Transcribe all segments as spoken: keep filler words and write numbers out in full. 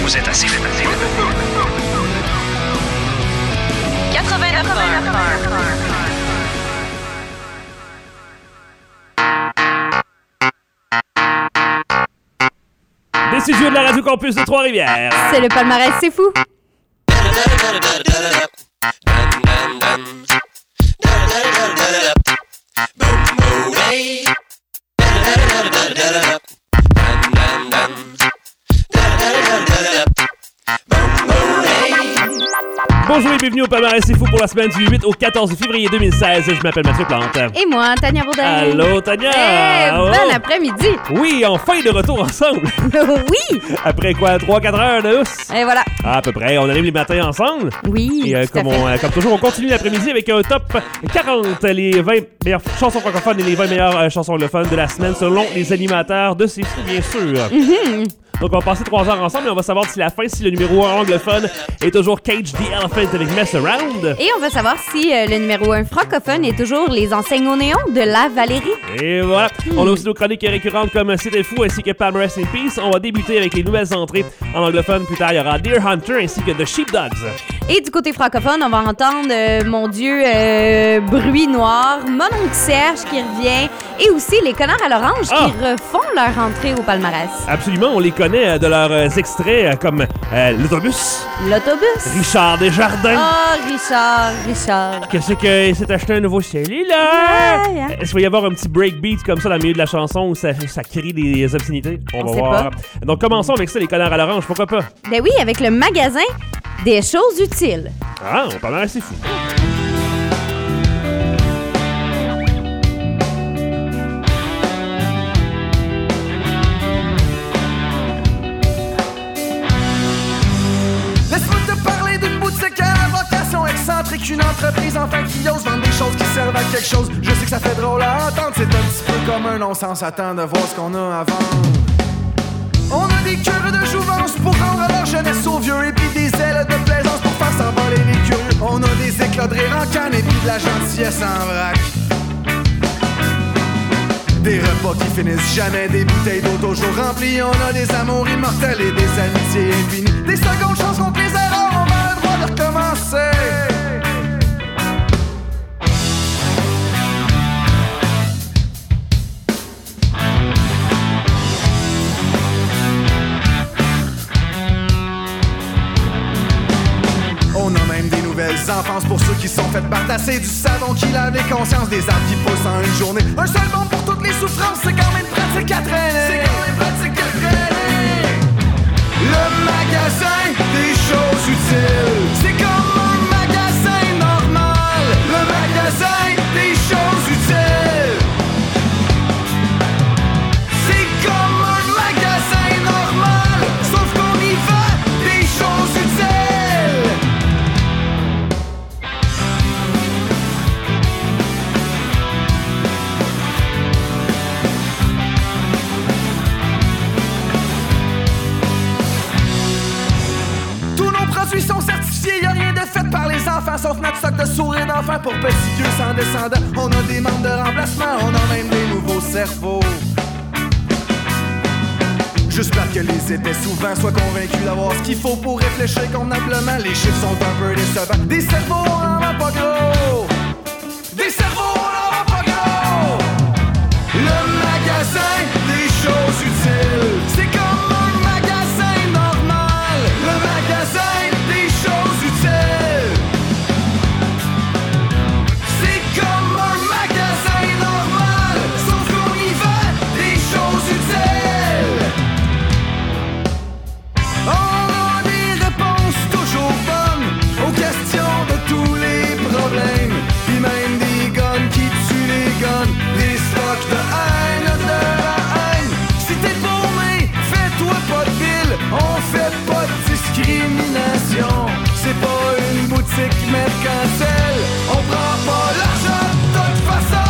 Vous êtes assez fou. quatre-vingt-neuf. Des studios de la Radio Campus de Trois-Rivières. C'est le palmarès, c'est fou. Bonjour et bienvenue au palmarès c'est fou pour la semaine du huit au quatorze février deux mille seize. Je m'appelle Mathieu Plante. Et moi, Tania Baudin. Allô, Tania! Hey, Oh. bon après-midi. Oui, enfin de retour ensemble. Oui. Après quoi, trois quatre heures de housse? Et voilà. Ah, à peu près. On arrive les matins ensemble. Oui, Et euh, tout à comme, fait. on, euh, comme toujours, on continue l'après-midi avec un top quarante, les vingt meilleures chansons francophones et les vingt meilleures euh, chansons anglophones de la semaine selon les animateurs de C'est Fou, bien sûr. Mm-hmm. Donc, on va passer trois heures ensemble et on va savoir si la fin, si le numéro un anglophone est toujours Cage the Elephant avec Mess Around. Et on va savoir si euh, le numéro un francophone est toujours Les Enseignes au néon de La Valérie. Et voilà. On a aussi nos chroniques récurrentes comme C'était Fou ainsi que Palmarès in Peace. On va débuter avec les nouvelles entrées en anglophone. Plus tard, il y aura Deer Hunter ainsi que The Sheepdogs. Et du côté francophone, on va entendre, euh, mon Dieu, euh, Bruit Noir, Mon oncle Serge qui revient et aussi Les Connards à l'Orange Ah. qui refont leur entrée au palmarès. Absolument, on les connaît euh, de leurs euh, extraits euh, comme euh, L'autobus, L'autobus. Richard Desjardins. Oh, Richard, Richard. Qu'est-ce que c'est acheté un nouveau cellulaire? Ouais, hein. Est-ce qu'il va y avoir un petit breakbeat comme ça dans le milieu de la chanson où ça, ça crie des obscénités? On va sait voir. pas. Donc commençons avec ça, Les Connards à l'Orange, pourquoi pas? Ben oui, avec le magasin des choses utiles. Ah, on parle assez fou. Laisse-moi te parler d'une boutique à vocation excentrique, une entreprise enfin qui ose vendre des choses qui servent à quelque chose. Je sais que ça fait drôle à entendre, c'est un petit peu comme un non-sens. Attends de voir ce qu'on a à vendre. On a des cures de jouvence pour rendre leur jeunesse aux vieux, et puis des ailes de plaisance pour faire s'envoler les curieux. On a des éclats de rire en canne et puis de la gentillesse en vrac. Des repas qui finissent jamais, des bouteilles d'eau toujours remplies. On a des amours immortels et des amitiés infinies. Des secondes chances contre les erreurs, on a le droit de recommencer. On a même des nouvelles enfances pour ceux qui sont fait bartasser, du savon qui lave les consciences, des arbres qui poussent en une journée. Un seul monde pour toutes les souffrances, c'est quand même pratique à traîner. C'est quand même pratique à traîner. Le magasin des choses utiles, c'est comme un magasin normal. Le magasin des choses utiles, c'est comme un magasin normal, sauf qu'on y vend des choses utiles. Tous nos produits sont certifiés, y'a rien de fait par les enfants, sauf notre stock de sourires d'enfants pour petits vieux sans descendants. On a des membres de remplacement, on a même des nouveaux cerveaux. J'espère que les épais souvent soient convaincus d'avoir ce qu'il faut pour réfléchir convenablement. Les chiffres sont un peu décevants. Des cerveaux, on en a pas gros. Des cerveaux, on en a pas gros. Le magasin des choses utiles, c'est comme un magasin normal. Le magasin des choses utiles, c'est comme un magasin normal, sauf qu'on y vend des choses utiles. On a des réponses toujours bonnes aux questions de tous les problèmes, puis même des guns qui tuent les guns, des stocks de haine, de la haine. Si t'es paumé, fais-toi pas de pile, on fait pas de discrimination. C'est pas une boutique mercantile, on prend pas l'argent de toute façon.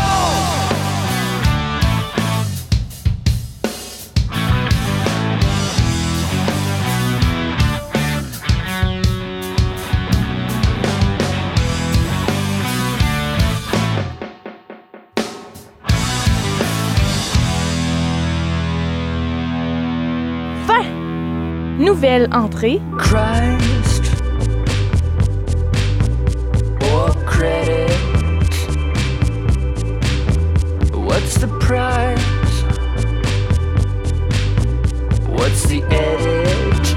Fin. Nouvelle entrée. Christ or credit? What's the price? What's the edit?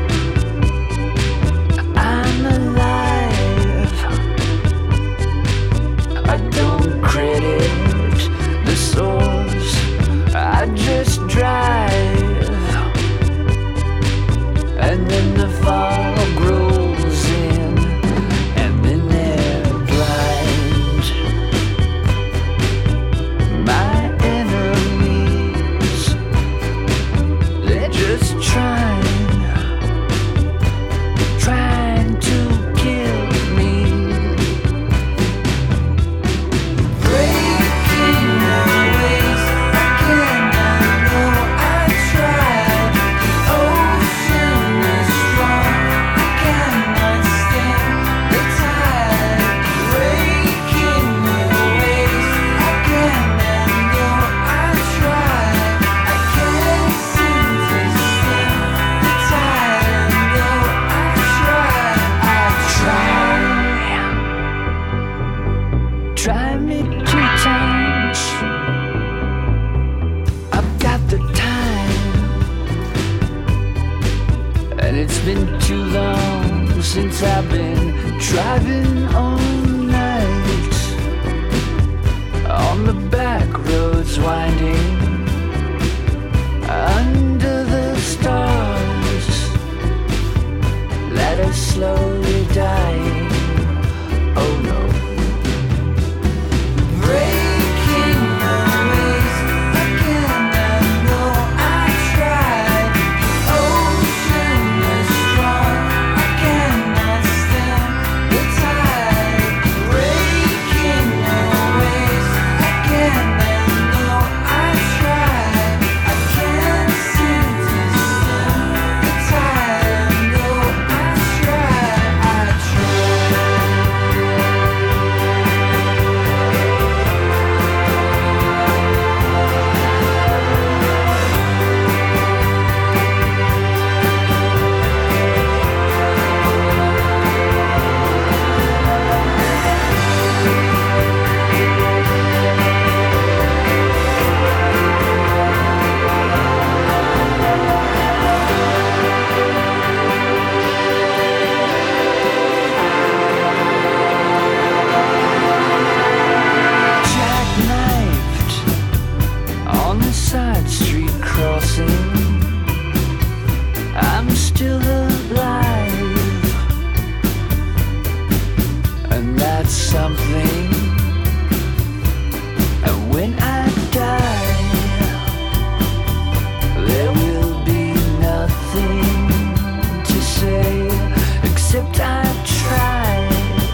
I'm alive. I don't credit the source. I just drive. And then the fog rolls in, and then they're blind. My enemies, they're just trying, trying to kill me. Breaking the ways again, I know I tried. The ocean is strong, I cannot stand the tide. Breaking the ways again, I know I tried. I can't seem to stand the tide. Though I try, I try. Try me two times. I've got the time, and it's been too long since I've been driving all night on the back roads winding under the stars that are slowly dying. Oh no. Breaking the ways again, I know I tried. The ocean is strong, I cannot stand the tide. Breaking the ways again, I know I tried. I can't seem to stand the tide. Though I try, I try. Jackknifed on the side street crossing. I'm still alive, and that's something. And when I die, there will be nothing to say except I tried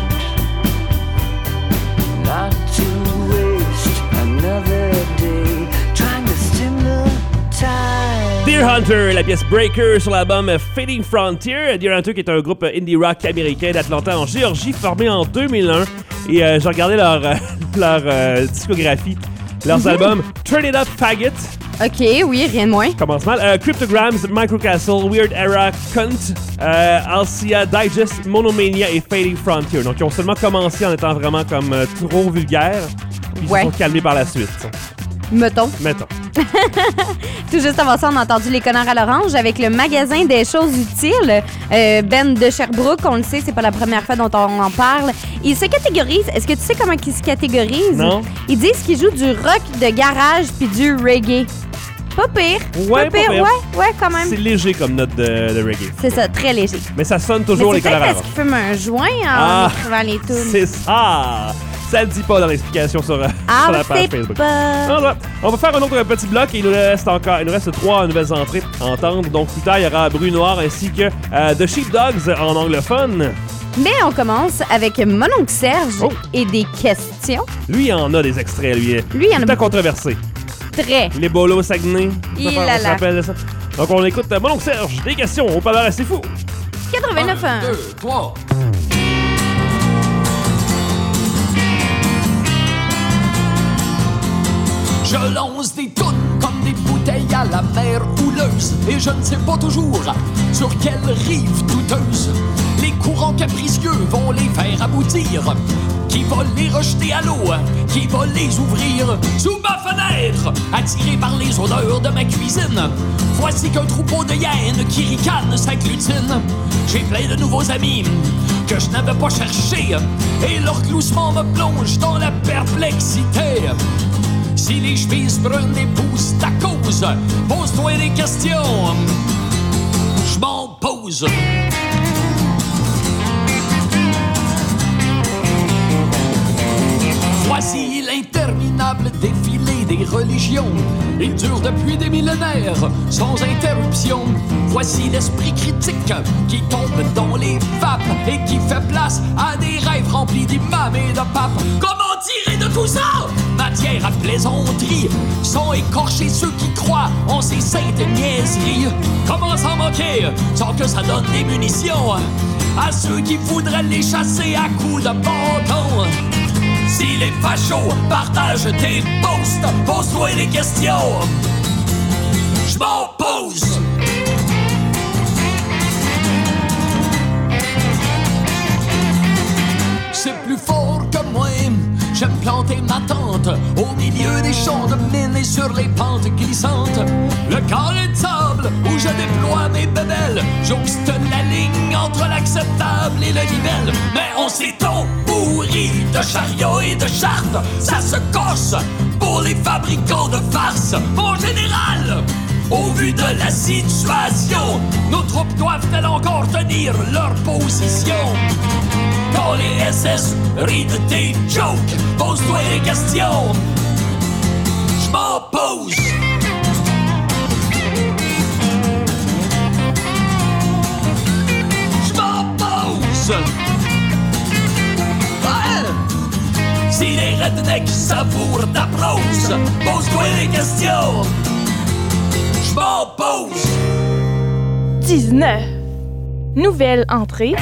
not to waste another day trying to stem the tide. Deer Hunter, la pièce Breaker sur l'album Fading Frontier. Deer Hunter qui est un groupe indie rock américain d'Atlanta en Géorgie formé en deux mille un. Et euh, j'ai regardé leur, euh, leur euh, discographie, leurs Mm-hmm. albums Turn It Up Faggot, OK, oui, rien de moins. commence mal, euh, Cryptograms, Microcastle, Weird Era, Cunt, euh, Alcia, Digest, Monomania et Fading Frontier. Donc ils ont seulement commencé en étant vraiment comme euh, trop vulgaires, puis ils Ouais. se sont calmés par la suite. Mettons. Mettons. Tout juste avant ça, on a entendu Les Connards à l'Orange avec le magasin des choses utiles. Euh, Ben de Sherbrooke, on le sait, c'est pas la première fois dont on en parle. Ils se catégorisent. Est-ce que tu sais comment ils se catégorisent? Non. Ils disent qu'ils jouent du rock de garage puis du reggae. Pas pire. Ouais, pas pire. pas pire. Ouais, ouais, quand même. C'est léger comme note de, de reggae. C'est ça, très léger. Mais ça sonne toujours Mais les c'est peut-être Connards à parce l'Orange. qu'ils fument un joint en Ah, écrivant les tunes. C'est ça! Ça le dit pas dans l'explication sur, euh, Ah, sur la page c'est Facebook. pas... Non, non. On va faire un autre petit bloc et il nous reste encore, il nous reste trois nouvelles entrées à entendre. Donc plus tard, il y aura Bruit Noir ainsi que euh, The Sheepdogs en anglophone. Mais on commence avec Mon oncle Serge Oh. et des questions. Lui, il en a des extraits, lui. Lui, il y en a Tout à controversé. très. Les bolos Saguenay. Il Ça, a on se là. rappelle de ça. Donc on écoute euh, Mon oncle Serge, des questions au palais assez fou. quatre-vingt-neuf ans. deux, trois. Je lance des tounes comme des bouteilles à la mer houleuse. Et je ne sais pas toujours sur quelle rive douteuse les courants capricieux vont les faire aboutir. Qui va les rejeter à l'eau, qui va les ouvrir sous ma fenêtre, attiré par les odeurs de ma cuisine. Voici qu'un troupeau de hyènes qui ricanent s'agglutine. J'ai plein de nouveaux amis que je n'avais pas cherchés, et leur gloussement me plonge dans la perplexité. Si les chevilles brunes épousent ta cause, pose-toi des questions, je m'en pose. Voici l'interminable défilé des religions. Il dure depuis des millénaires, sans interruption. Voici l'esprit critique qui tombe dans les vapes et qui fait place à des rêves remplis d'imams et de papes. Comment tirer de tout ça matière à plaisanterie, sans écorcher ceux qui croient en ces saintes niaiseries? Comment s'en moquer sans que ça donne des munitions à ceux qui voudraient les chasser à coups de bâton? Si les fachos partagent tes posts, pose-toi des questions, je m'en pose. C'est plus fort que moi, j'aime planter ma tente au milieu des champs de mine et sur les pentes glissantes. Le carré de sable où je déploie mes bébelles, j'obste la ligne entre l'acceptable et le nivelle. Mais on s'est pourri de chariots et de chartes, ça se cosse pour les fabricants de farces. Mon général, au vu de la situation, nos troupes doivent-elles encore tenir leur position? Quand les S S rient de tes jokes, pose-toi des questions, je m'en pose. Je m'en pose. Ouais. Si les rednecks savourent ta prose, pose-toi des questions, je m'en pose. dix-neuf. Nouvelle entrée.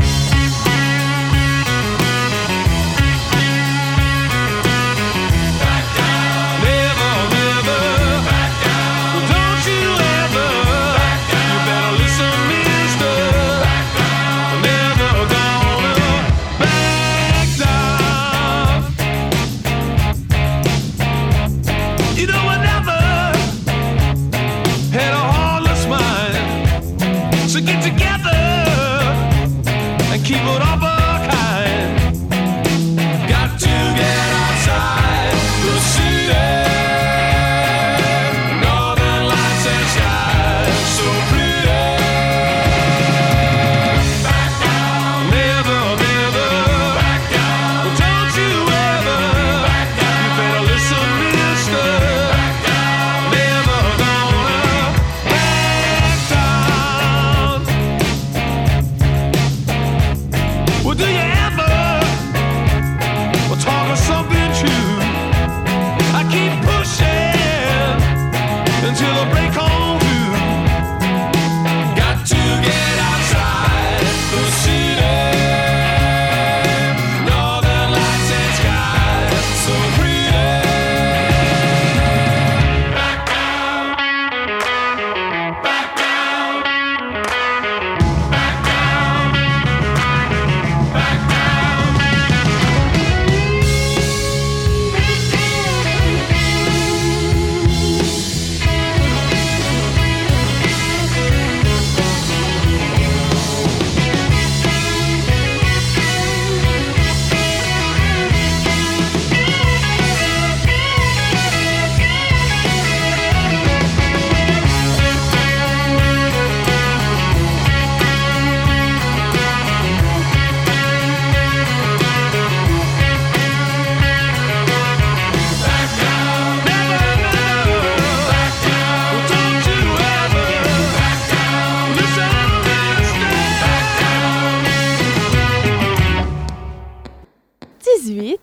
dix-huit.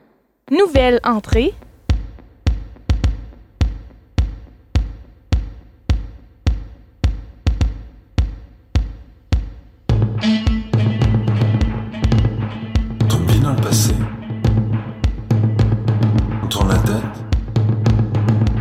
Nouvelle entrée. Ton pied dans le passé. On tourne la tête.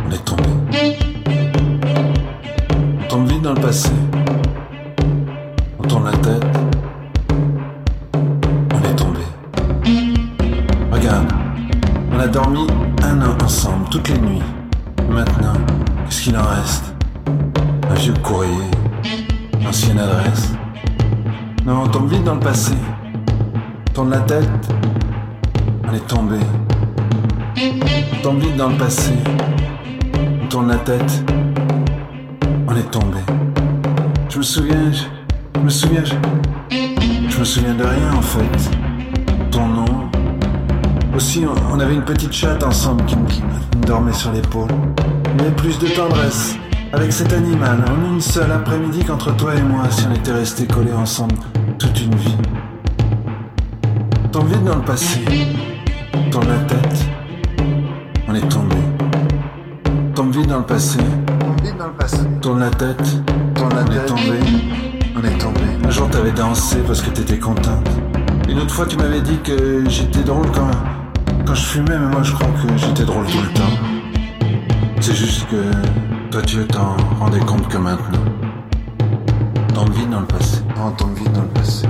Ancienne adresse. Non, on tombe vite dans le passé. Tourne la tête. On est tombé. On tombe vite dans le passé. On tourne la tête. On est tombé. Je me souviens, je, je me souviens, je, je me souviens de rien en fait. Ton nom. Aussi, on, on avait une petite chatte ensemble qui, qui me dormait sur l'épaule. Il y avait plus de tendresse avec cet animal en une seule après-midi qu'entre toi et moi si on était restés collés ensemble toute une vie. Tombe vite dans le passé. Tourne la tête. On est tombé. Tombe vite dans le passé. Vite dans le passé. Tourne la tête. Tourne la on tête. Est tombé. On est tombé. Un jour t'avais dansé parce que t'étais contente. Une autre fois tu m'avais dit que j'étais drôle quand, quand je fumais, mais moi je crois que j'étais drôle tout le temps. C'est juste que toi tu t'en rendais compte que maintenant. Tombe vite dans le passé. Non, tombe vite dans le passé.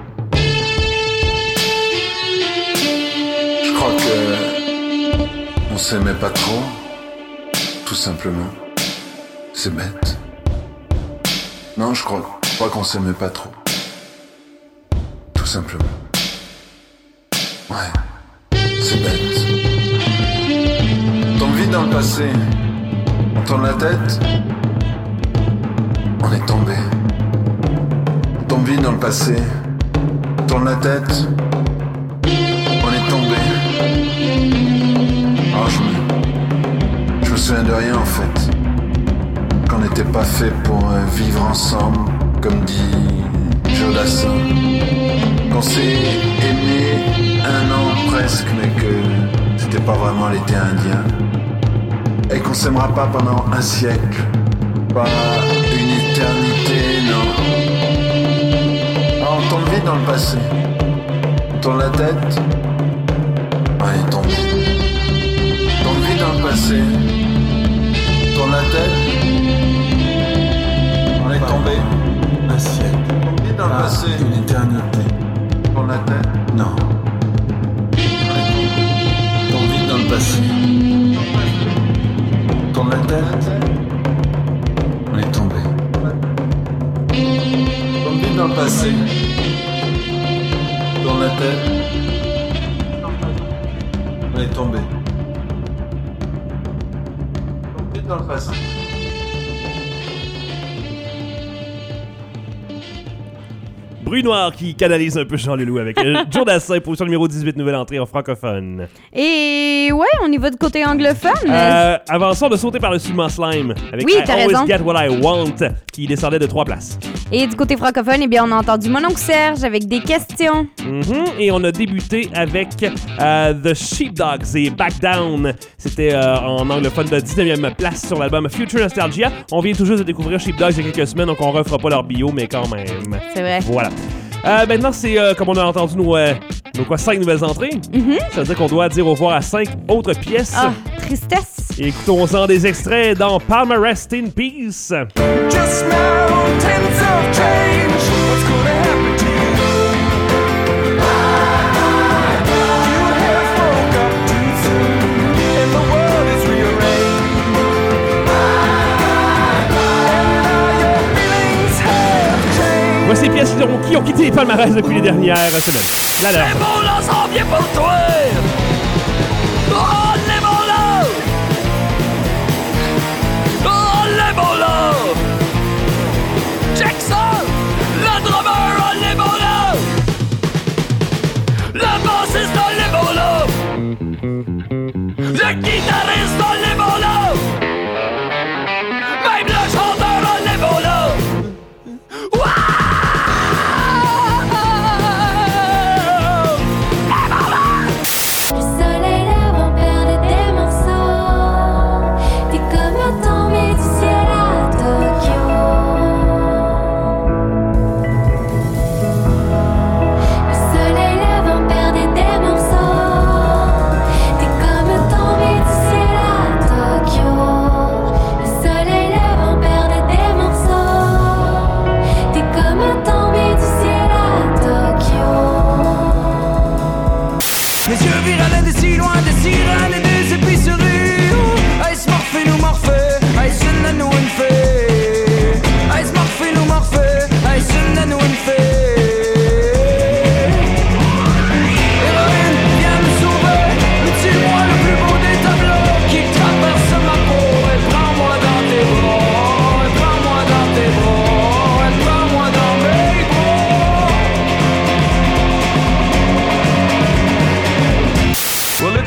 Je crois que on s'aimait pas trop. Tout simplement. C'est bête. Non, je crois, je crois qu'on s'aimait pas trop. Tout simplement. Ouais, c'est bête. On tombe vite dans le passé. On tourne la tête. On est tombé. On tombe vite dans le passé. On tourne la tête. On est tombé. Alors je me... Je me souviens de rien en fait. Qu'on n'était pas fait pour euh, vivre ensemble, comme dit Joe Dassin. Qu'on s'est aimé un an presque, mais que c'était pas vraiment l'été indien. Et qu'on s'aimera pas pendant un siècle, pas une éternité, non. Alors on tombe vite dans le passé. On tourne la tête. Ouais, on tombe. On tombe vite dans le passé. On tourne la tête. On est tombé. Un siècle. On est dans le passé. Une éternité. Pour la tête. Non. On tombe vite dans le passé. Tourne la tête. On est tombé. On tombe vite dans le passé. Tourne la tête. On est tombé. On tombe vite dans le passé. Bruit Noir qui canalise un peu Jean Leloup avec euh, Joe Dassin, position numéro dix-huit, nouvelle entrée en francophone. Et ouais, on y va du côté anglophone. Euh, avant ça, on a sauté par-dessus le Slime avec Oui, I t'as Always raison. Get What I Want qui descendait de trois places. Et du côté francophone, eh bien, on a entendu Mon oncle Serge avec des questions. Mm-hmm. Et on a débuté avec euh, The Sheepdogs et Back Down. C'était euh, en anglophone de dix-neuvième place sur l'album Future Nostalgia. On vient tout juste de découvrir Sheepdogs il y a quelques semaines, donc on refera pas leur bio, mais quand même. C'est vrai. Voilà. Euh, maintenant, c'est euh, comme on a entendu nos, euh, nos quoi, cinq nouvelles entrées. Mm-hmm. Ça veut dire qu'on doit dire au revoir à cinq autres pièces. Ah, tristesse. Écoutons-en des extraits dans Palmer Rest in Peace. Just mountains of change. What's gonna happen to you? You have woke up too soon, and the world is rearranged. And now your feelings have changed. Voici les pièces qui ont, qui ont quitté les palmarès depuis les dernières semaines. Là, là. Les mots là s'en vient pour toi. Oh, les mots là. Oh, les mots là. Check ça. Le drummer, oh, les mots là. Le bassiste, oh, les mots là. Le guitariste, oh, les mots là. Même le chanteur, oh, les mots là. Le soleil, l'avant-père de des morceaux. T'es comme un tombé du ciel à Tokyo.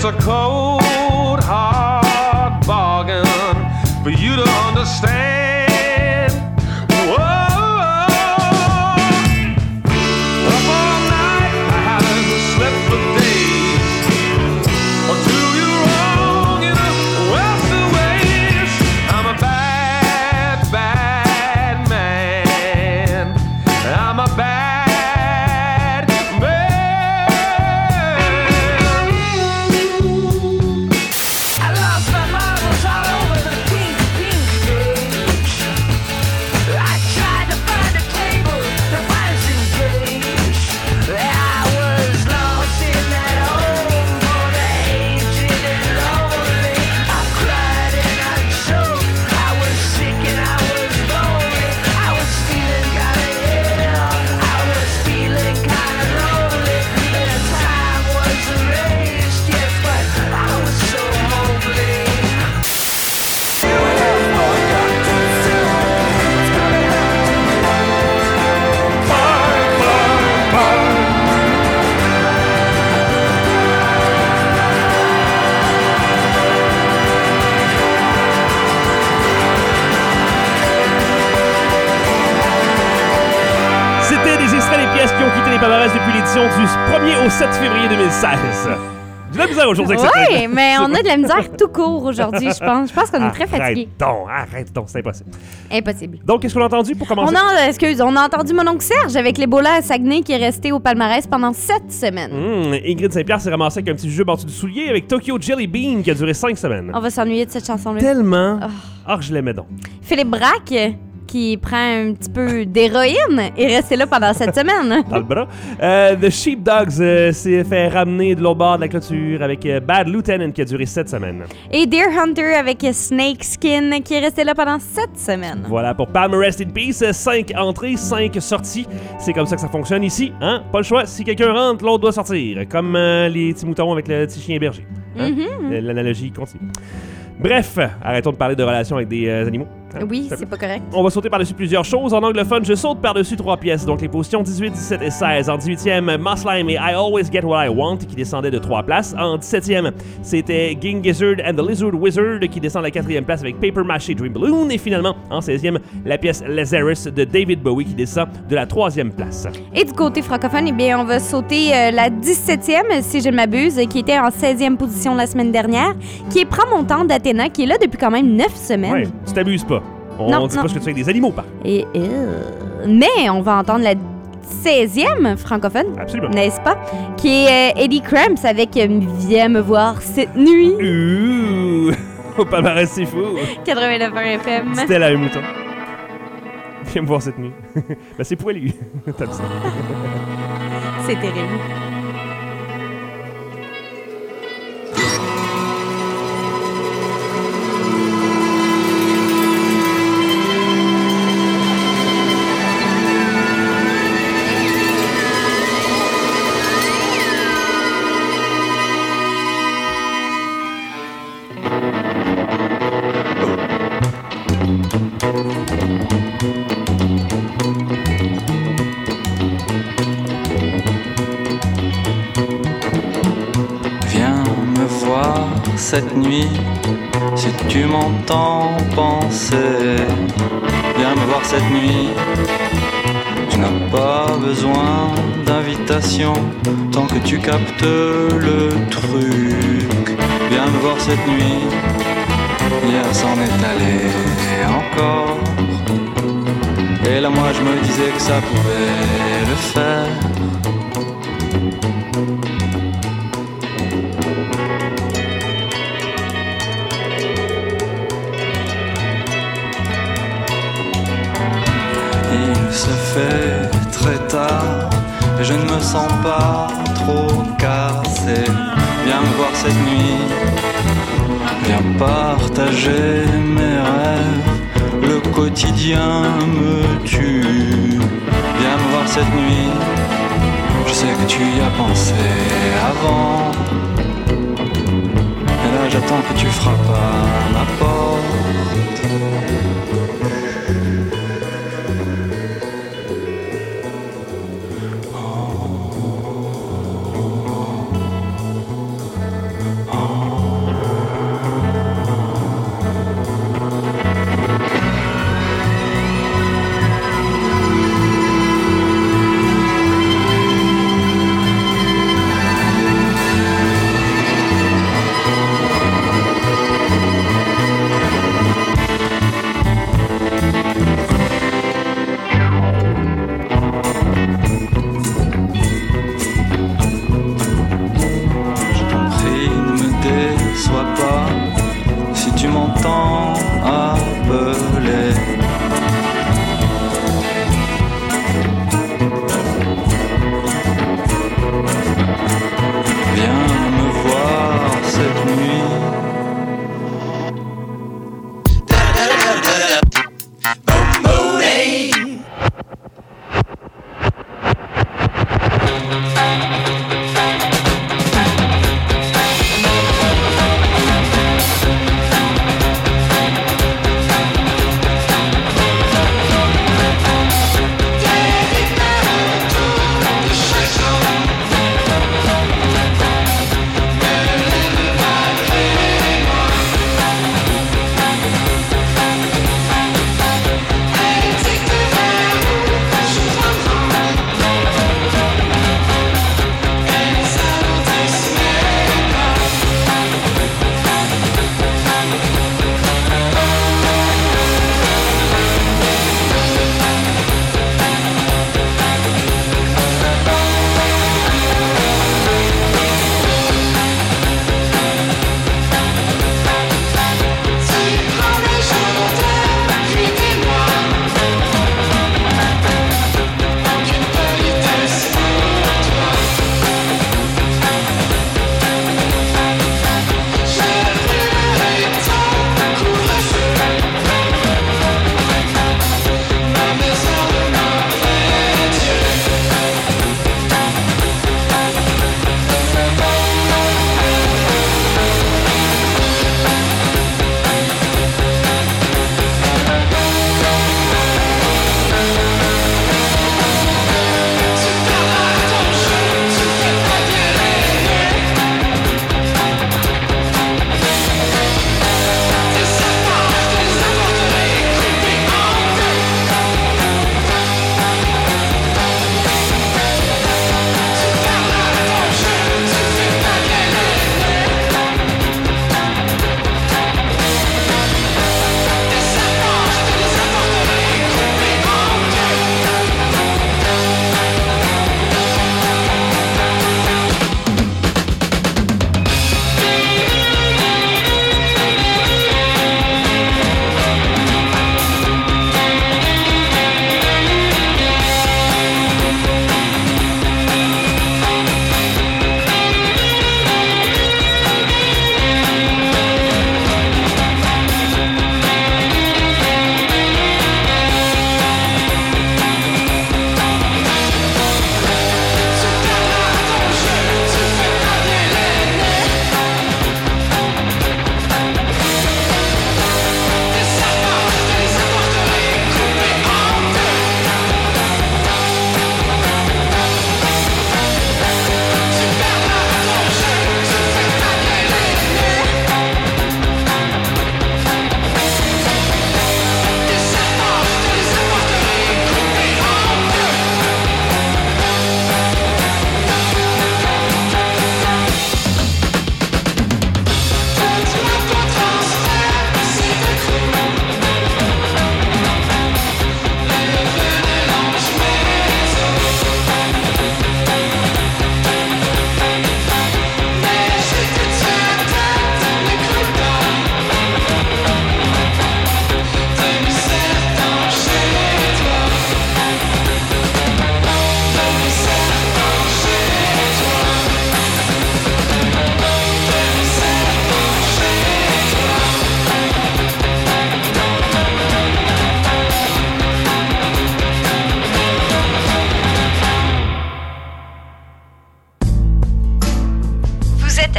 it's a cold, hard bargain for you to understand. Whoa, up all night, I haven't slept for days. Or do you wrong in the western ways? I'm a bad, bad man. I'm a bad man. I lost my marbles all over the pink, pink stage. I tried to find a table to find some gauge. I was lost in that home for the aged and lonely. I cried and I choked. I was sick and I was lonely. I was feeling kinda ill. I was feeling kinda lonely. The time was erased, yes, but I was so lonely. C'était des extraits des pièces qui ont quitté les palmarès depuis l'édition du premier au sept février deux mille seize. J'ai de la misère aujourd'hui avec cette Oui, règle. mais on a de la misère tout court aujourd'hui, je pense. Je pense qu'on est très fatigué. Arrête donc, arrête donc, c'est impossible. Impossible. Donc, qu'est-ce qu'on a entendu pour commencer? On a, excuse, on a entendu mon oncle Serge avec l'Ebola à Saguenay qui est resté au palmarès pendant sept semaines. Mmh, Ingrid Saint-Pierre s'est ramassée avec un petit jeu en dessous du soulier avec Tokyo Jelly Bean qui a duré cinq semaines. On va s'ennuyer de cette chanson-là. Tellement. Oh. Ah, que je l'aimais donc. Philippe Braque, qui prend un petit peu d'héroïne, est resté là pendant cette semaine. Dans le bras. Euh, The Sheepdogs euh, s'est fait ramener de l'autre bord de la clôture avec euh, Bad Lieutenant qui a duré sept semaines. Et Deer Hunter avec Snake Skin, qui est resté là pendant sept semaines. Voilà pour Palmer Rest in Peace. cinq entrées, cinq sorties. C'est comme ça que ça fonctionne ici. Hein? Pas le choix. Si quelqu'un rentre, l'autre doit sortir. Comme euh, les petits moutons avec le petit chien berger. Hein? Mm-hmm. L'analogie continue. Bref, arrêtons de parler de relations avec des euh, animaux. Hein? Oui, Ça c'est peut- pas correct. On va sauter par-dessus plusieurs choses. En anglophone, je saute par-dessus trois pièces. Donc les positions dix-huit, dix-sept et seize. En dix-huitième, Moslime et I Always Get What I Want qui descendaient de trois places. En dix-septième, c'était Ging Gizzard and the Lizard Wizard qui descend à la quatrième place avec Paper Mache Dream Balloon. Et finalement, en seizième, la pièce Lazarus de David Bowie qui descend de la troisième place. Et du côté francophone, eh bien, on va sauter euh, la dix-septième, si je ne m'abuse, qui était en seizième position la semaine dernière, qui est Prends mon temps d'Athéna, qui est là depuis quand même neuf semaines. Ouais, tu t'abuses pas. On Non, dit non. pas ce que tu fais avec des animaux, par Et, euh, mais on va entendre la seizième francophone, Absolument. n'est-ce pas? Qui est euh, Eddie Cramps avec euh, Viens me voir cette nuit. Ouh! Au palmarès, c'est fou! quatre-vingt-neuf F M. C'était là un mouton. Viens me voir cette nuit. Ben, c'est poilu. Tape ça. C'est terrible. Viens me voir cette nuit, si tu m'entends penser. Viens me voir cette nuit, tu n'as pas besoin d'invitation, tant que tu captes le truc. Viens me voir cette nuit, hier s'en est allé encore. Et là moi je me disais que ça pouvait le faire. Il se fait très tard et je ne me sens pas trop cassé. Viens me voir cette nuit, viens partager mes rêves. Le quotidien me tue. Viens me voir cette nuit, je sais que tu y as pensé avant. Et là j'attends que tu frappes à ma porte. Oh,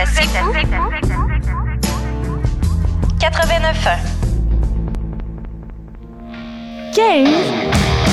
C'est fou. quatre-vingt-neuf ans. quinze.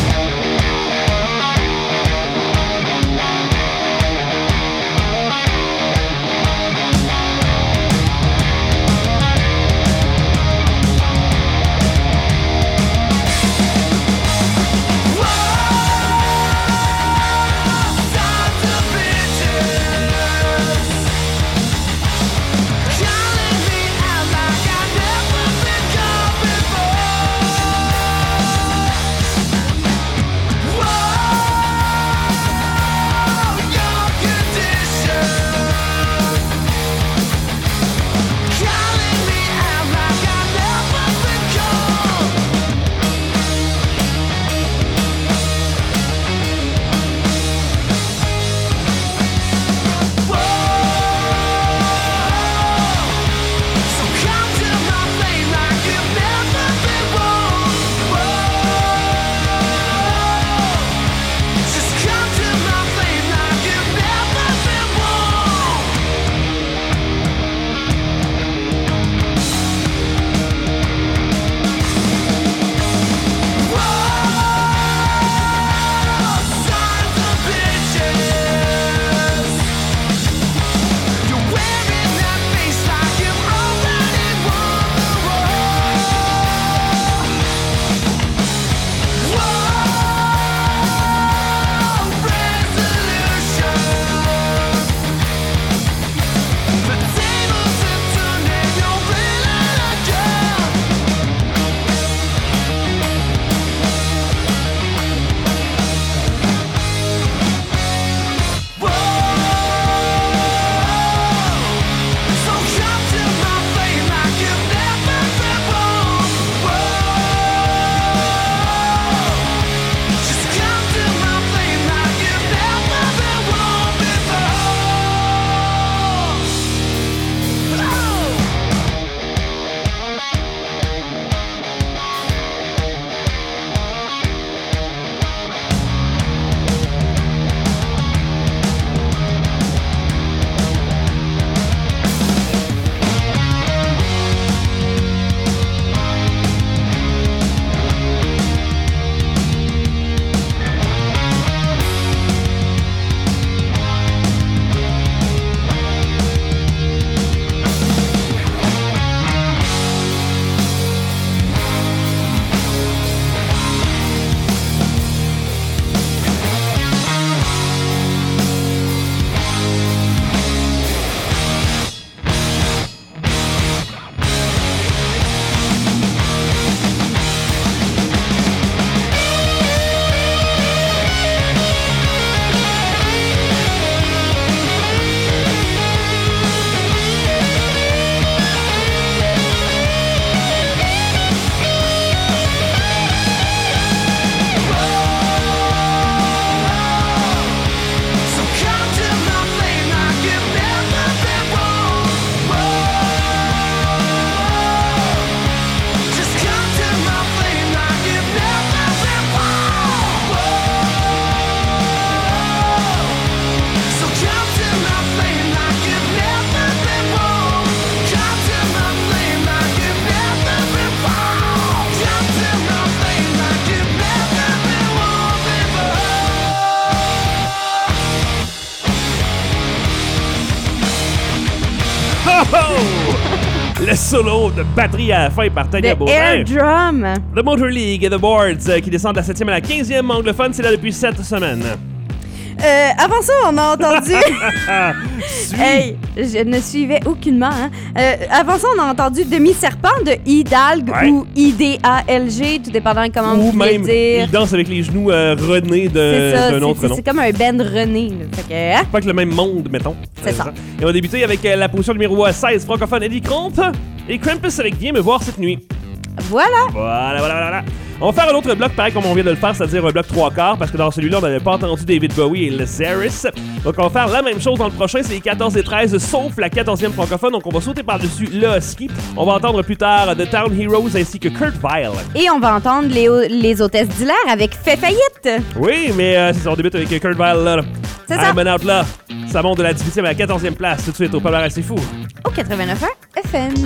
Le solo de batterie à la fin par Tania The Beauvais. Air Drum. The Motor League et The Boards euh, qui descendent de la septième à la quinzième anglophone, c'est là depuis sept semaines. Euh, avant ça, on a entendu... Suis. Hey, je ne suivais aucunement. Hein. Euh, avant ça, on a entendu Demi-Serpent de Hidalgue Ouais. ou I D A L G, tout dépendant de comment Ou vous voulez même, dire. il danse avec les genoux euh, renés C'est de- ça, d'un c'est- autre c'est- nom. c'est comme un band René. là. Fait que, hein? Pas avec le même monde, mettons. C'est ça. Et on va débuter avec euh, la position numéro seize, francophone Eddie Crump et Krampus avec Viens me voir cette nuit. Voilà. Voilà, voilà, voilà, voilà. On va faire un autre bloc pareil comme on vient de le faire, c'est-à-dire un bloc trois quarts, parce que dans celui-là, on n'avait pas entendu David Bowie et Lazarus. Donc on va faire la même chose dans le prochain, c'est les quatorze et treize, sauf la quatorzième francophone. Donc on va sauter par-dessus le Husky. On va entendre plus tard The Town Heroes ainsi que Kurt Vile. Et on va entendre les, les hôtesses d'hilaire avec Fait faillite. Oui, mais euh, c'est ça, on débute avec Kurt Vile là. là. C'est ça. I'm an Outlaw. Ça monte de la dix-huitième à la quatorzième place tout de suite au palmarès, c'est fou. Au quatre-vingt-neuf point un F M.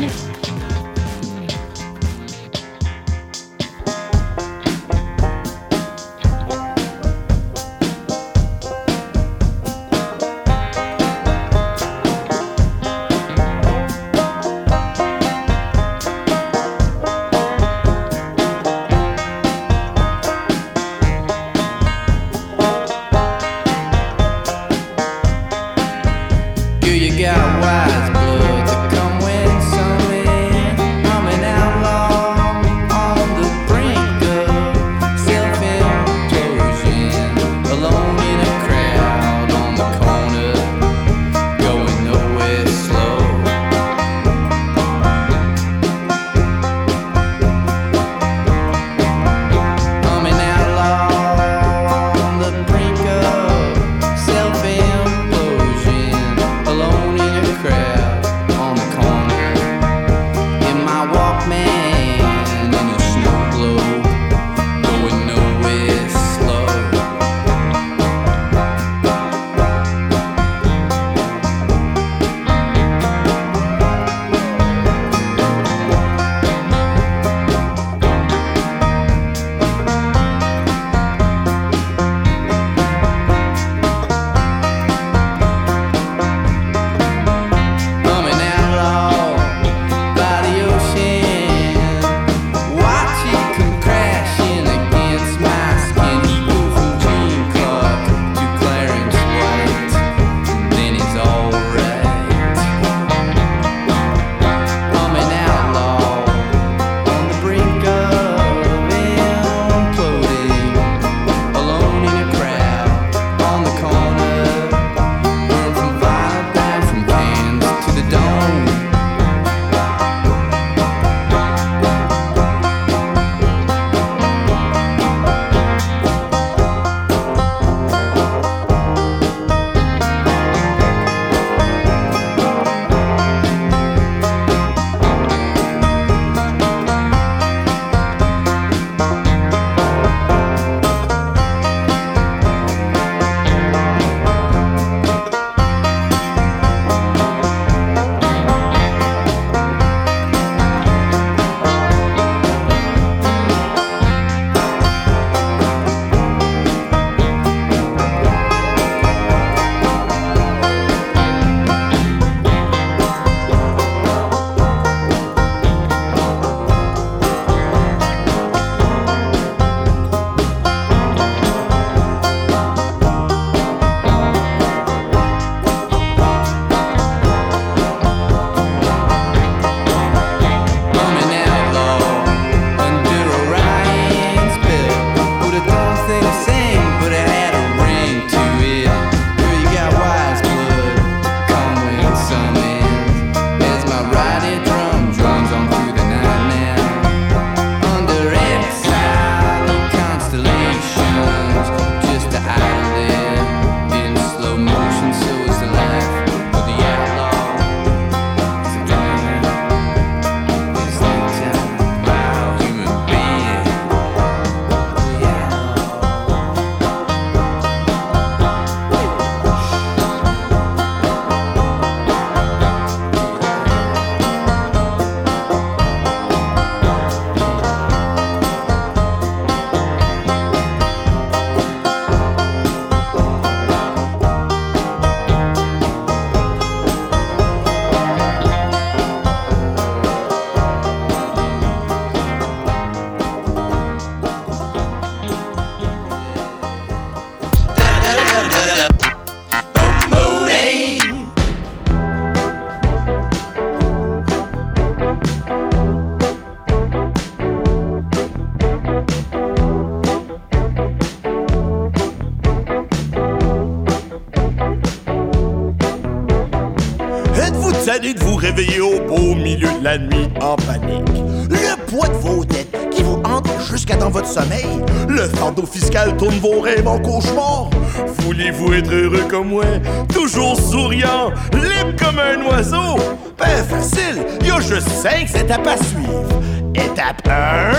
tanné de vous réveiller au beau milieu de la nuit en panique. Le poids de vos dettes qui vous hante jusqu'à dans votre sommeil. Le fardeau fiscal tourne vos rêves en cauchemar. Voulez-vous être heureux comme moi, toujours souriant, libre comme un oiseau? Ben facile, y a juste cinq étapes à suivre. Étape un...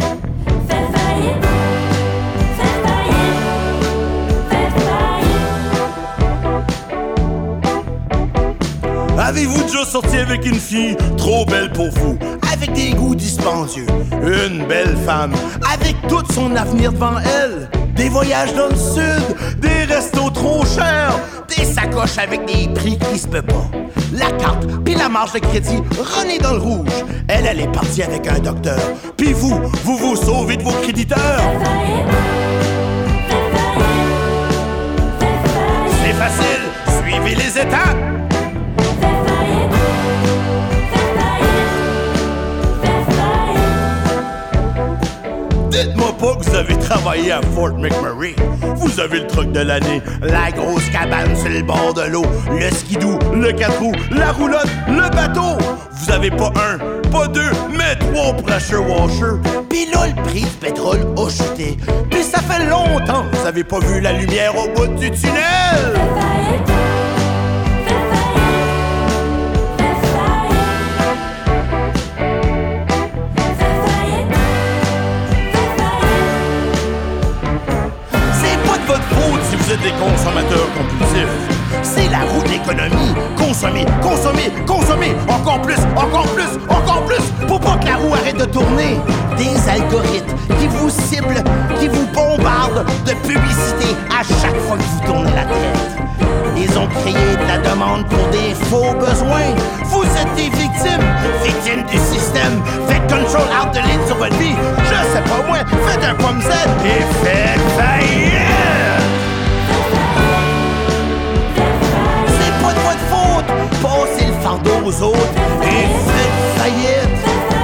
Fais faillite, fais faillite, fais faillite. Avez-vous déjà sorti avec une fille trop belle pour vous, avec des goûts dispendieux, une belle femme, avec tout son avenir devant elle, des voyages dans le sud, des restos trop chers, des sacoches avec des prix qui se peut pas, la carte puis la marge de crédit renée dans le rouge. Elle, elle est partie avec un docteur, puis vous, vous vous sauvez de vos créditeurs. C'est facile, suivez les étapes. Dites-moi pas que vous avez travaillé à Fort McMurray. Vous avez le truck de l'année, la grosse cabane sur le bord de l'eau, le skidoo, le quatre roues, la roulotte, le bateau. Vous avez pas un, pas deux, mais trois pressure washers. Pis là, le prix du pétrole a chuté. Pis ça fait longtemps que vous avez pas vu la lumière au bout du tunnel. Vous êtes des consommateurs compulsifs. C'est la roue de l'économie. Consommer, consommer, consommer. Encore plus, encore plus, encore plus. Pour pas que la roue arrête de tourner. Des algorithmes qui vous ciblent, qui vous bombardent de publicité à chaque fois que vous tournez la tête. Ils ont créé de la demande pour des faux besoins. Vous êtes des victimes, victimes du système. Faites control out de ligne sur votre vie. Je sais pas moi, faites un pomme Z et faites faillite. C'est pas de votre faute. Passez le fardeau aux autres et faites faillite.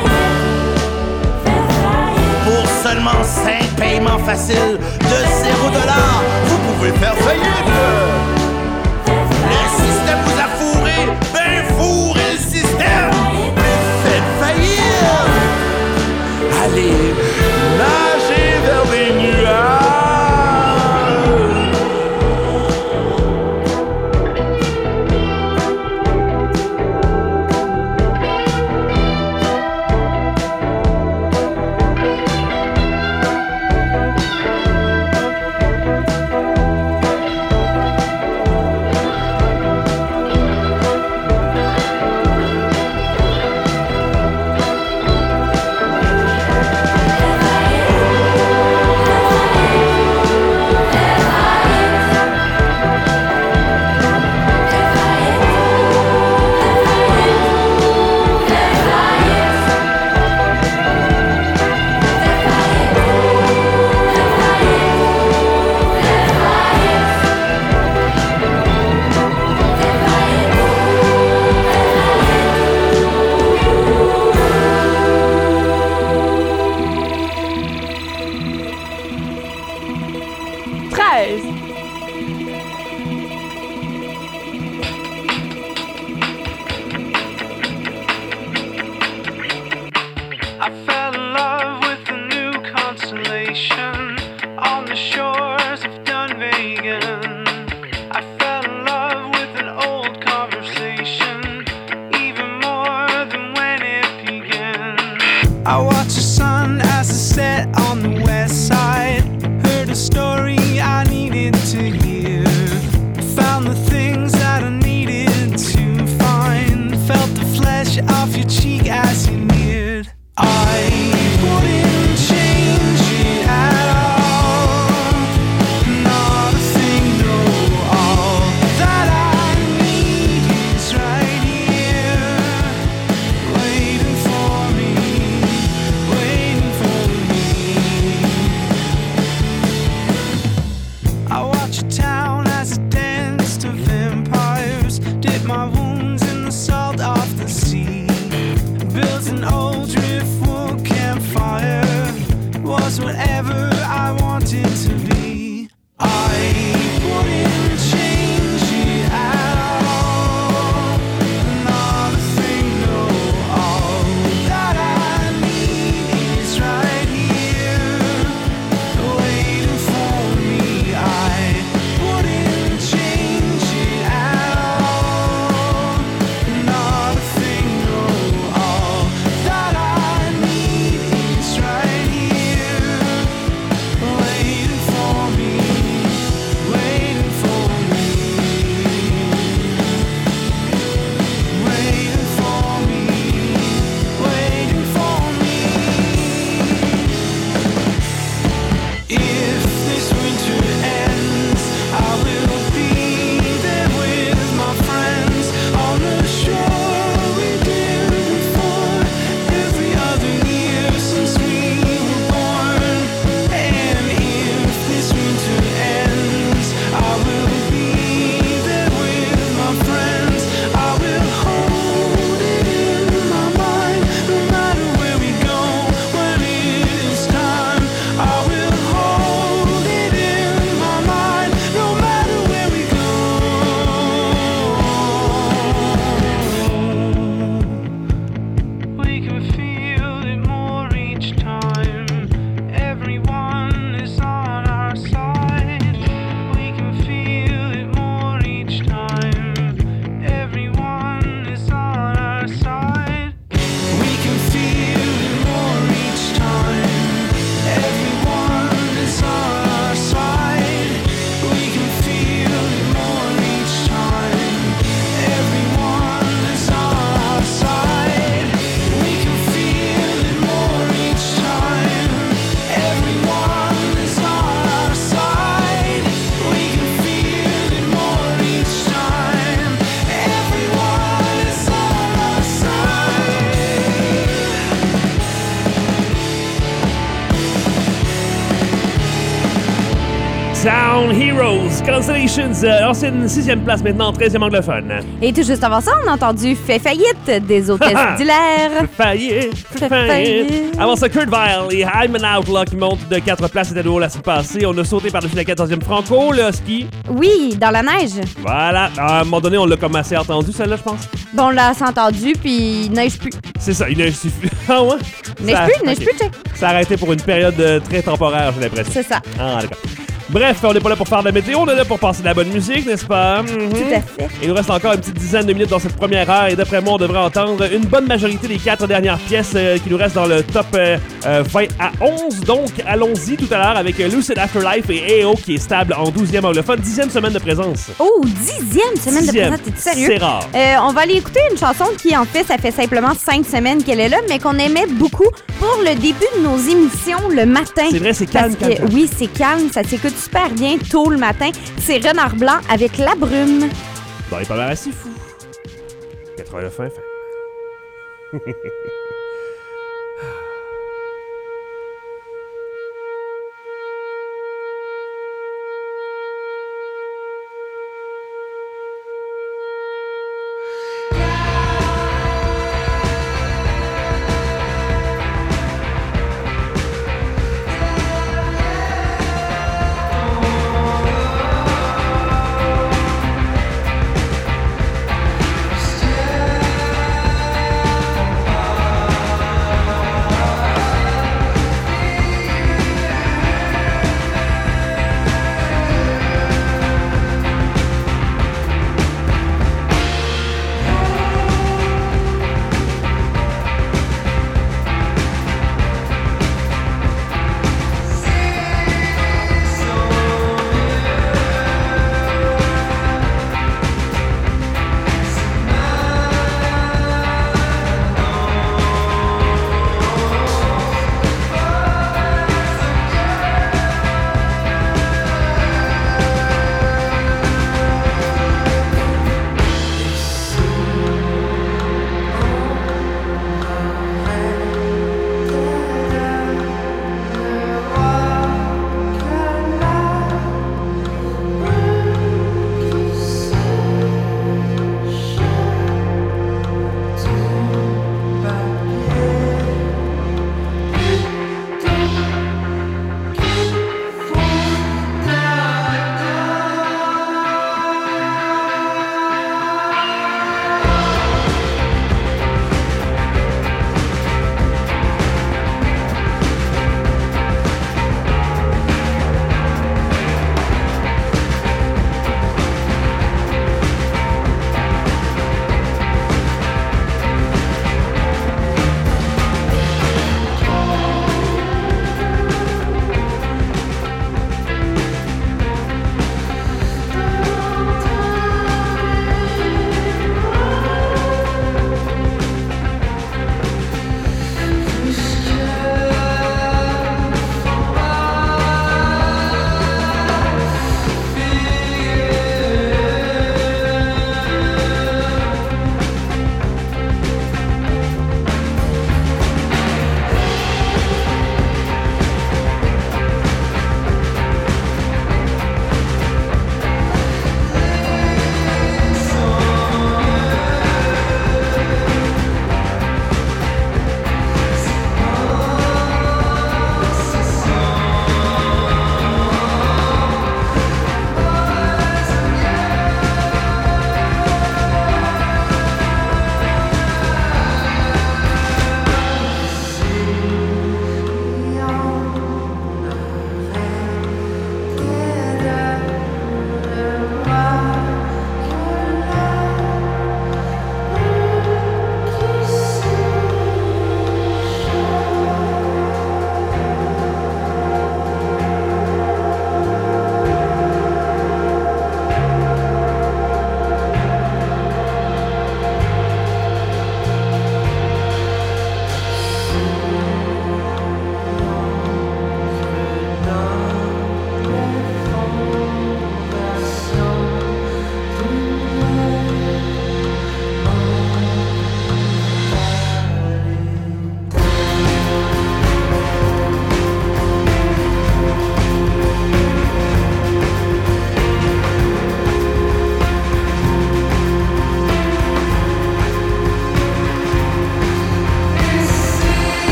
Pour seulement cinq paiements faciles de zéro dollar, vous pouvez faire faillite. Le système vous a fourré, ben fourrez le système. Faites faillite. Allez, nagez vers les nuages. I watched the sun as it set on the west side. Heard a story I needed Ground Heroes, Constellations, euh, ancienne sixième place maintenant, treizième anglophone. Et tout juste avant ça, on a entendu Fait faillite des hôtesses d'Hilaire. Faillite, Fait faillite. faillite. Avant ça, Kurt Vile et I'm an Outlaw qui montent de quatre places, c'était nouveau la semaine passée. On a sauté par-dessus la quatorzième Franco, le ski. Oui, dans la neige. Voilà, à un moment donné, on l'a comme assez entendu, celle-là, je pense. Bon, on l'a assez entendu, puis il neige plus. C'est ça, il neige suffit. Ah ouais? Il neige Ça- plus, il neige ok. plus, check. Ça a arrêté pour une période euh, très temporaire, j'ai l'impression. C'est ça. Ah, d'accord. Bref, on n'est pas là pour faire de la météo, on est là pour passer de la bonne musique, n'est-ce pas? Mhm. Tout à fait. Il nous reste encore une petite dizaine de minutes dans cette première heure et d'après moi, on devrait entendre une bonne majorité des quatre dernières pièces euh, qui nous restent dans le top euh, euh, vingt à onze. Donc, allons-y tout à l'heure avec euh, Lucid Afterlife et A O qui est stable en douzième anglophone, dixième semaine de présence. Oh, dixième semaine Dixième. de présence, t'es sérieux? C'est rare. Euh, on va aller écouter une chanson qui, en fait, ça fait simplement cinq semaines qu'elle est là, mais qu'on aimait beaucoup pour le début de nos émissions le matin. C'est vrai, c'est calme, Parce que, calme, calme. Oui, c'est calme, ça s'écoute super bien tôt le matin. C'est Renard Blanc avec La Brume. Bon, il est pas mal assez fou. quatre-vingts fin, fin. Stay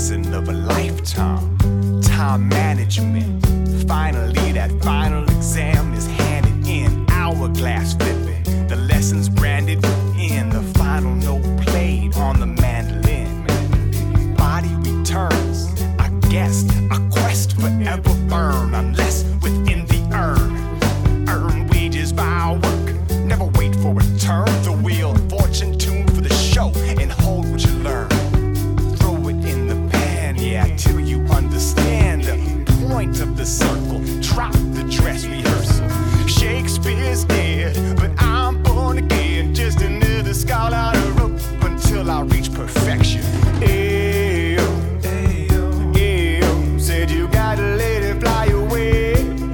lesson of a lifetime. Time management. Finally, that final exam is handed in. Hourglass flipping. The lessons branded in. The final note played on the mandolin. Body returns. I guess a quest forever burn. Unless within the urn. Earn wages by our work. Never wait for a turn. The wheel, fortune tuned for the show. And hold what you learn. Throw it in the pan, yeah, till you understand the point of the circle. Drop the dress rehearsal. Shakespeare's dead, but I'm born again. Just another skull out of rope until I reach perfection. Ayo, ayo, ayo. Said you gotta let it fly away.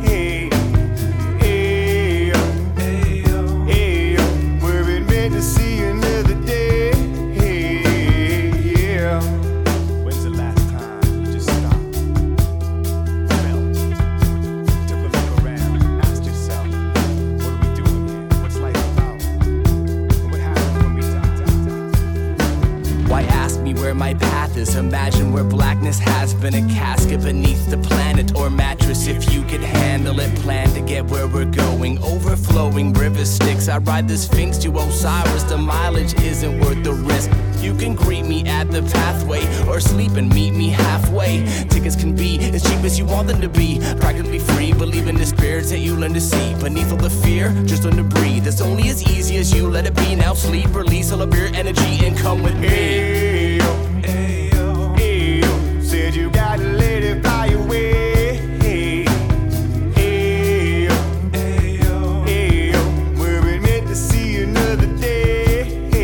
Ayo, ayo, ayo. We're meant to see another day. Yeah. When's the last time you just stopped? Felt. Took a look around. Asked yourself, what are we doing here? What's life about? And what happens when we die? Why ask me where my path is? Imagine where blackness has been a casket beneath the planet or mattress. If you could handle it, plan to get where we're going. Overflowing river Styx. I ride the Sphinx to Osiris. The mileage isn't worth the risk. You can greet me at the pathway or sleep and meet me halfway. Tickets can be as cheap as you want them to be. Practically free, believe in the spirits that you learn to see. Beneath all the fear, just learn to breathe. It's only as easy as you let it be. Now sleep, release all of your energy and come with me. Ayo, ayo, ayo. Said you gotta let it fly away. Ayo, ayo, ayo. We're meant to see another day.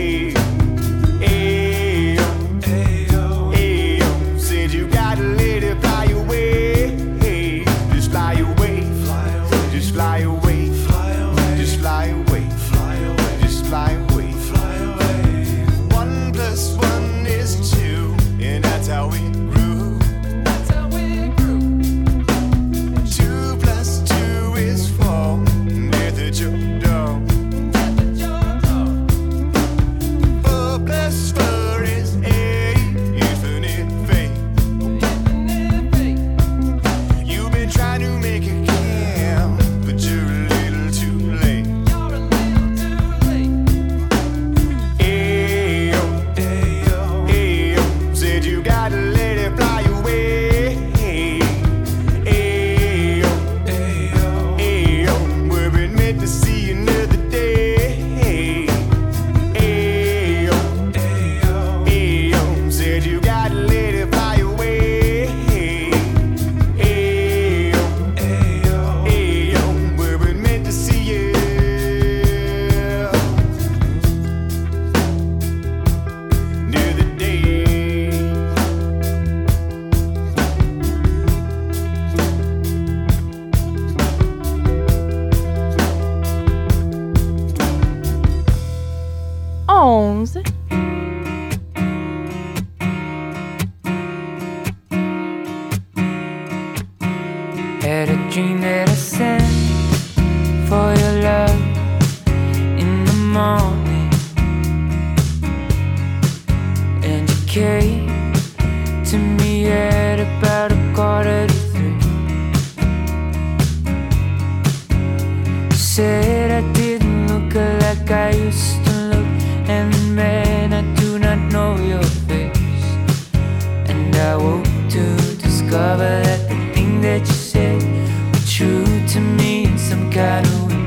Ayo, ayo, ayo. Said you gotta let it fly away. Just fly away, fly away, just fly away, fly away, just fly away, fly away, just fly away, fly away. One plus one is two, and that's how we grew. That's how we grew. Two plus two is four, death at your door. Death at your door. Four plus four is eight, infinite fate. Infinite fate. You've been trying to make it count, but you're a little too late. You're a little too late. Ayo, ayo, ayo. Said you gotta let it fly away. Ayo, ayo, ayo. We're meant to see another day. Ayo, ayo, ayo. Said you gotta let it fly away. Ayo, ayo, ayo. We're meant to see you. Another day. onze, Had a dream that I sent for your love in the morning, and you came to me at about a quarter to three. Said I didn't look like I used to look, and man, I do not know your face. And I woke to discover that the thing that you said was true to me in some kind of way.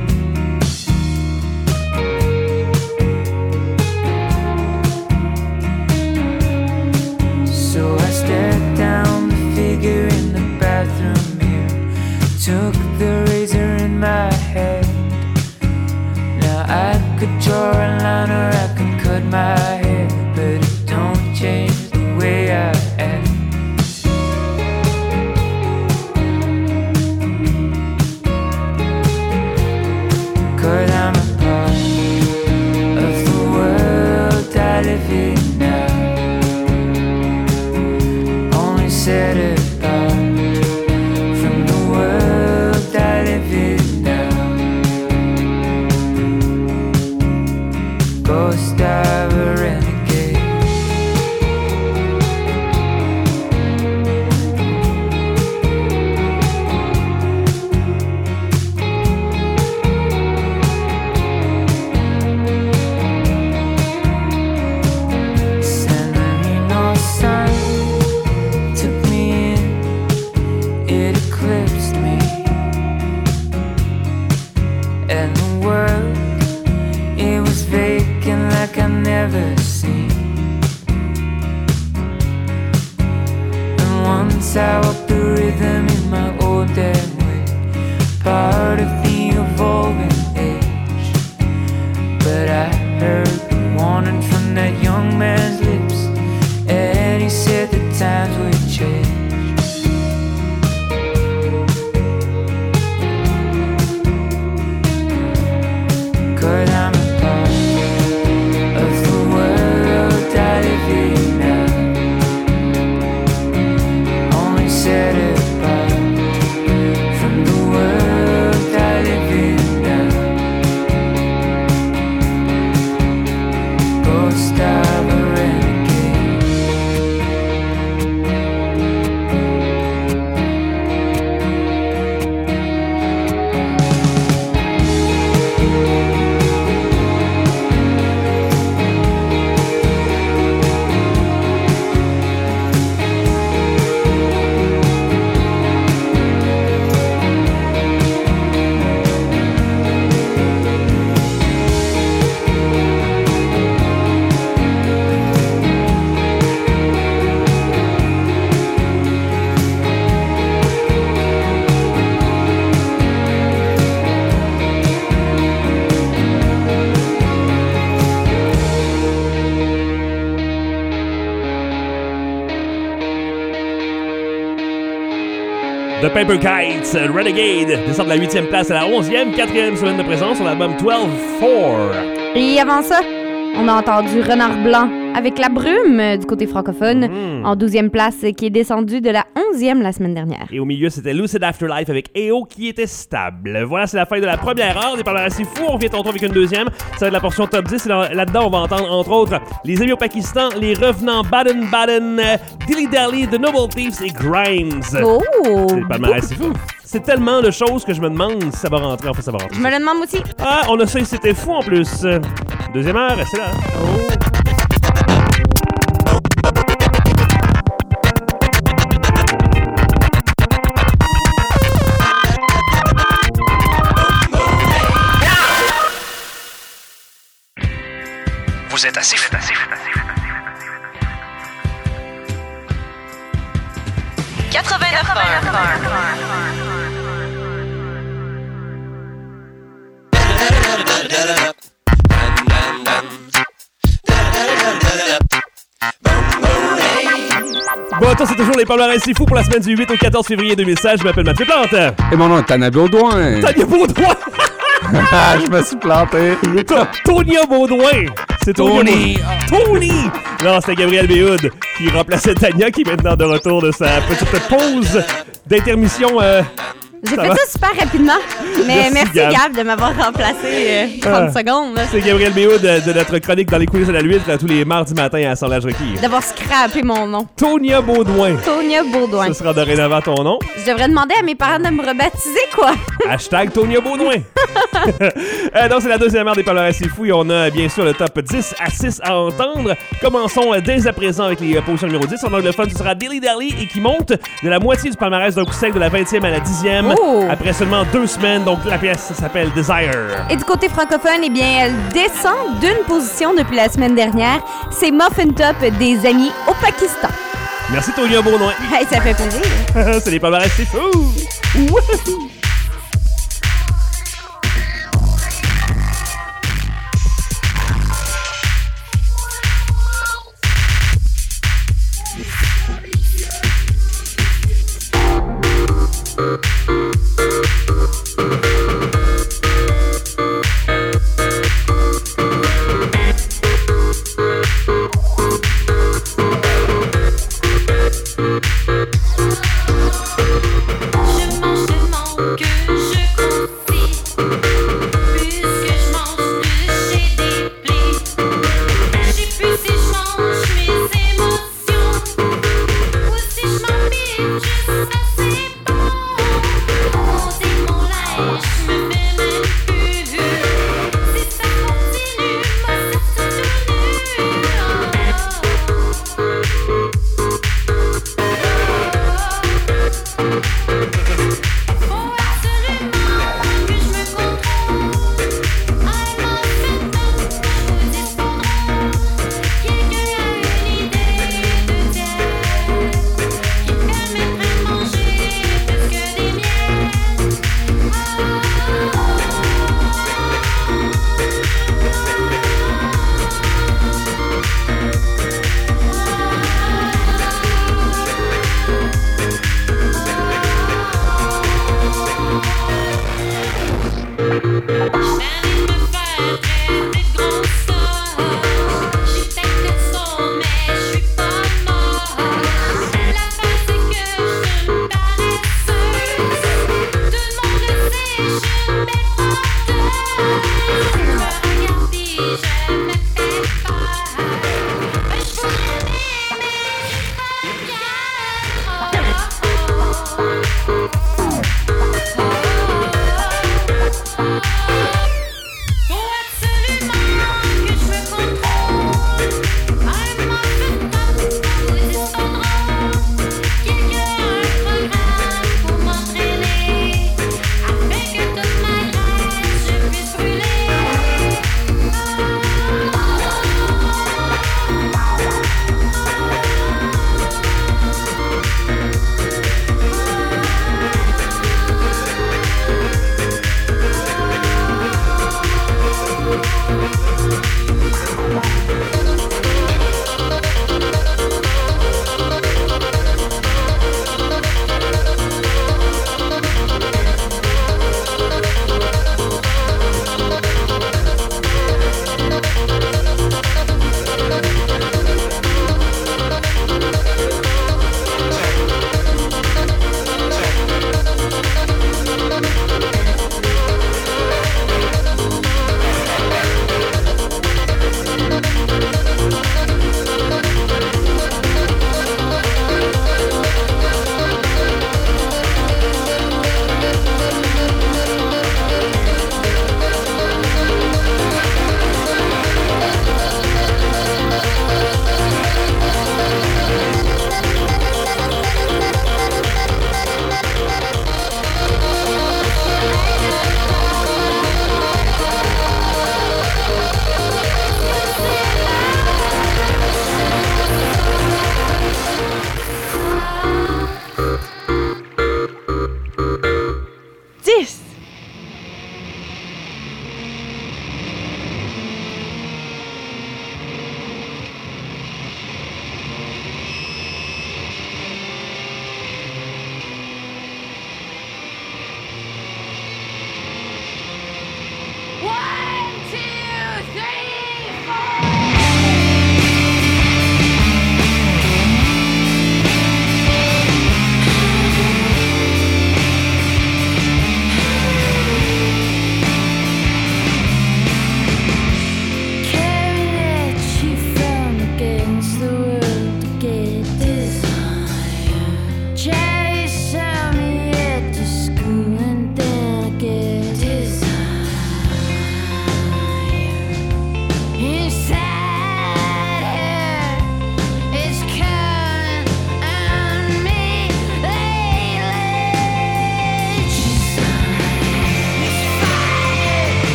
So I stared down the figure in the bathroom mirror, took the razor in my hand. Now I could draw a line or I could cut my hair, but it don't change the way I am. Cause I'm a part of the world I live in now, only set apart from the world I live in now. Ghost of a renegade. the world. It was vacant like I've never seen. And once I walked the rhythm in my old damn way, part of the evolving age. But I heard the warning from that young man's lips, and he said the times would change. Cause I'm a part of the world I live in now, only set apart from the world I live in now. Ghost of a renegade. The Paper Kites, Renegade, descend de la huitième place à la onzième, quatrième semaine de présence sur l'album douze four. Et avant ça, on a entendu Renard Blanc avec La Brume euh, du côté francophone, mmh. en douzième place, euh, qui est descendu de la onzième la semaine dernière. Et au milieu, c'était Lucid Afterlife avec E O qui était stable. Voilà, c'est la fin de la première heure des Palmarès assez fous. On revient tantôt avec une deuxième. Ça va être la portion top dix. Et là- là-dedans, on va entendre, entre autres, les amis au Pakistan, les revenants Baden-Baden, euh, Dilly Dally, The Noble Thieves et Grimes. Oh! C'est le Palmarès assez fou. C'est tellement de choses que je me demande si ça va rentrer. Enfin, ça va rentrer. Je me le demande aussi. Ah, on a ça, c'était fou en plus. Deuxième heure, restez là. Oh. Vous êtes assez fou. quatre-vingt-neuf Bon, attends, c'est toujours les Palmarès si fous pour la semaine du huit au quatorze février deux mille seize. Je m'appelle Mathieu Plante. Et mon nom est Tania Baudouin. Tania Baudouin! Je me suis planté. Tonia Baudouin! C'est Tony! Tony! Non, c'était Gabriel Béhoud qui remplaçait Tania, qui est maintenant de retour de sa petite pause d'intermission. Euh, J'ai ça fait va? ça super rapidement, mais Merci, merci, Gab. Gab de m'avoir remplacé euh, trente Ah. secondes. C'est Gabriel Béhoud de, de notre chronique dans les coulisses de la l'huître tous les mardis matins à Assemblage requis. D'avoir scrappé mon nom. Tonia Baudouin. Tonia Baudouin. Ce sera dorénavant ton nom. Je devrais demander à mes parents de me rebaptiser, quoi. Hashtag Tonia Baudouin. euh, donc, c'est la deuxième heure des Palmarès assez fous et on a bien sûr le top dix à six à entendre. Commençons euh, dès à présent avec les euh, positions numéro dix. En anglophone, ce sera Dilly Dally et qui monte de la moitié du palmarès d'un coup sec de la vingtième à la dixième. Oh. Après seulement deux semaines, donc la pièce s'appelle Desire. Et du côté francophone, eh bien, elle descend d'une position depuis la semaine dernière. C'est Muffin Top des Amis au Pakistan. Merci Tonia Baudouin. Hey, ça fait plaisir. C'est les Palmarès c'est fou. Wouhou. Je mange tellement que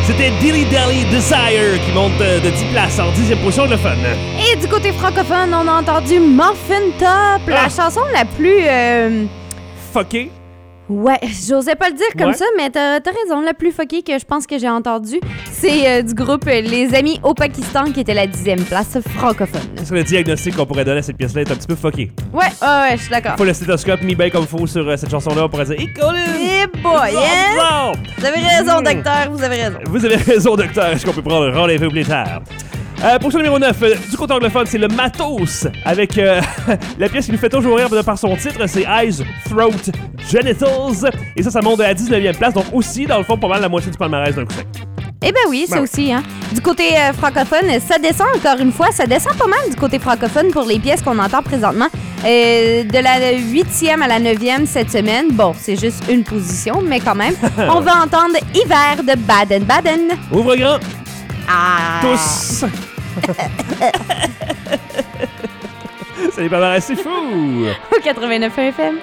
C'était Dilly Dally Desire qui monte euh, de dix places en dixième position de le fun. Et du côté francophone, on a entendu Muffin Top, la Ah. chanson la plus... euh, Fucké. Ouais, j'osais pas le dire comme Ouais. ça, mais t'as, t'as raison, la plus fuckée que je pense que j'ai entendue, c'est euh, du groupe euh, Les Amis au Pakistan, qui était la dixième place francophone. Est-ce que le diagnostic qu'on pourrait donner à cette pièce-là est un petit peu fucké? Ouais, ah ouais, je suis d'accord. Faut le stéthoscope mis bien comme faut sur euh, cette chanson-là, on pourrait dire « Hey, Colin! Eh boy, hein? Vous avez raison, docteur, vous avez raison. Vous avez raison, docteur. Est-ce qu'on peut prendre rendez-vous plus tard? Euh, pour ce numéro neuf, euh, du côté anglophone, c'est le Matos avec euh, la pièce qui nous fait toujours rire de par son titre, c'est Eyes, Throat, Genitals. Et ça, ça monte à la dix-neuvième place, donc aussi, dans le fond, pas mal la moitié du palmarès d'un coup sec. Eh ben oui, ça Ben. aussi, hein. Du côté euh, francophone, ça descend encore une fois, ça descend pas mal du côté francophone pour les pièces qu'on entend présentement. Euh, de la huitième à la neuvième cette semaine, bon, c'est juste une position, mais quand même. On va entendre Hiver de Baden-Baden. Ouvre grand. Ah! Tous. C'est des palmarès, c'est fou. Au quatre-vingt-neuf F M.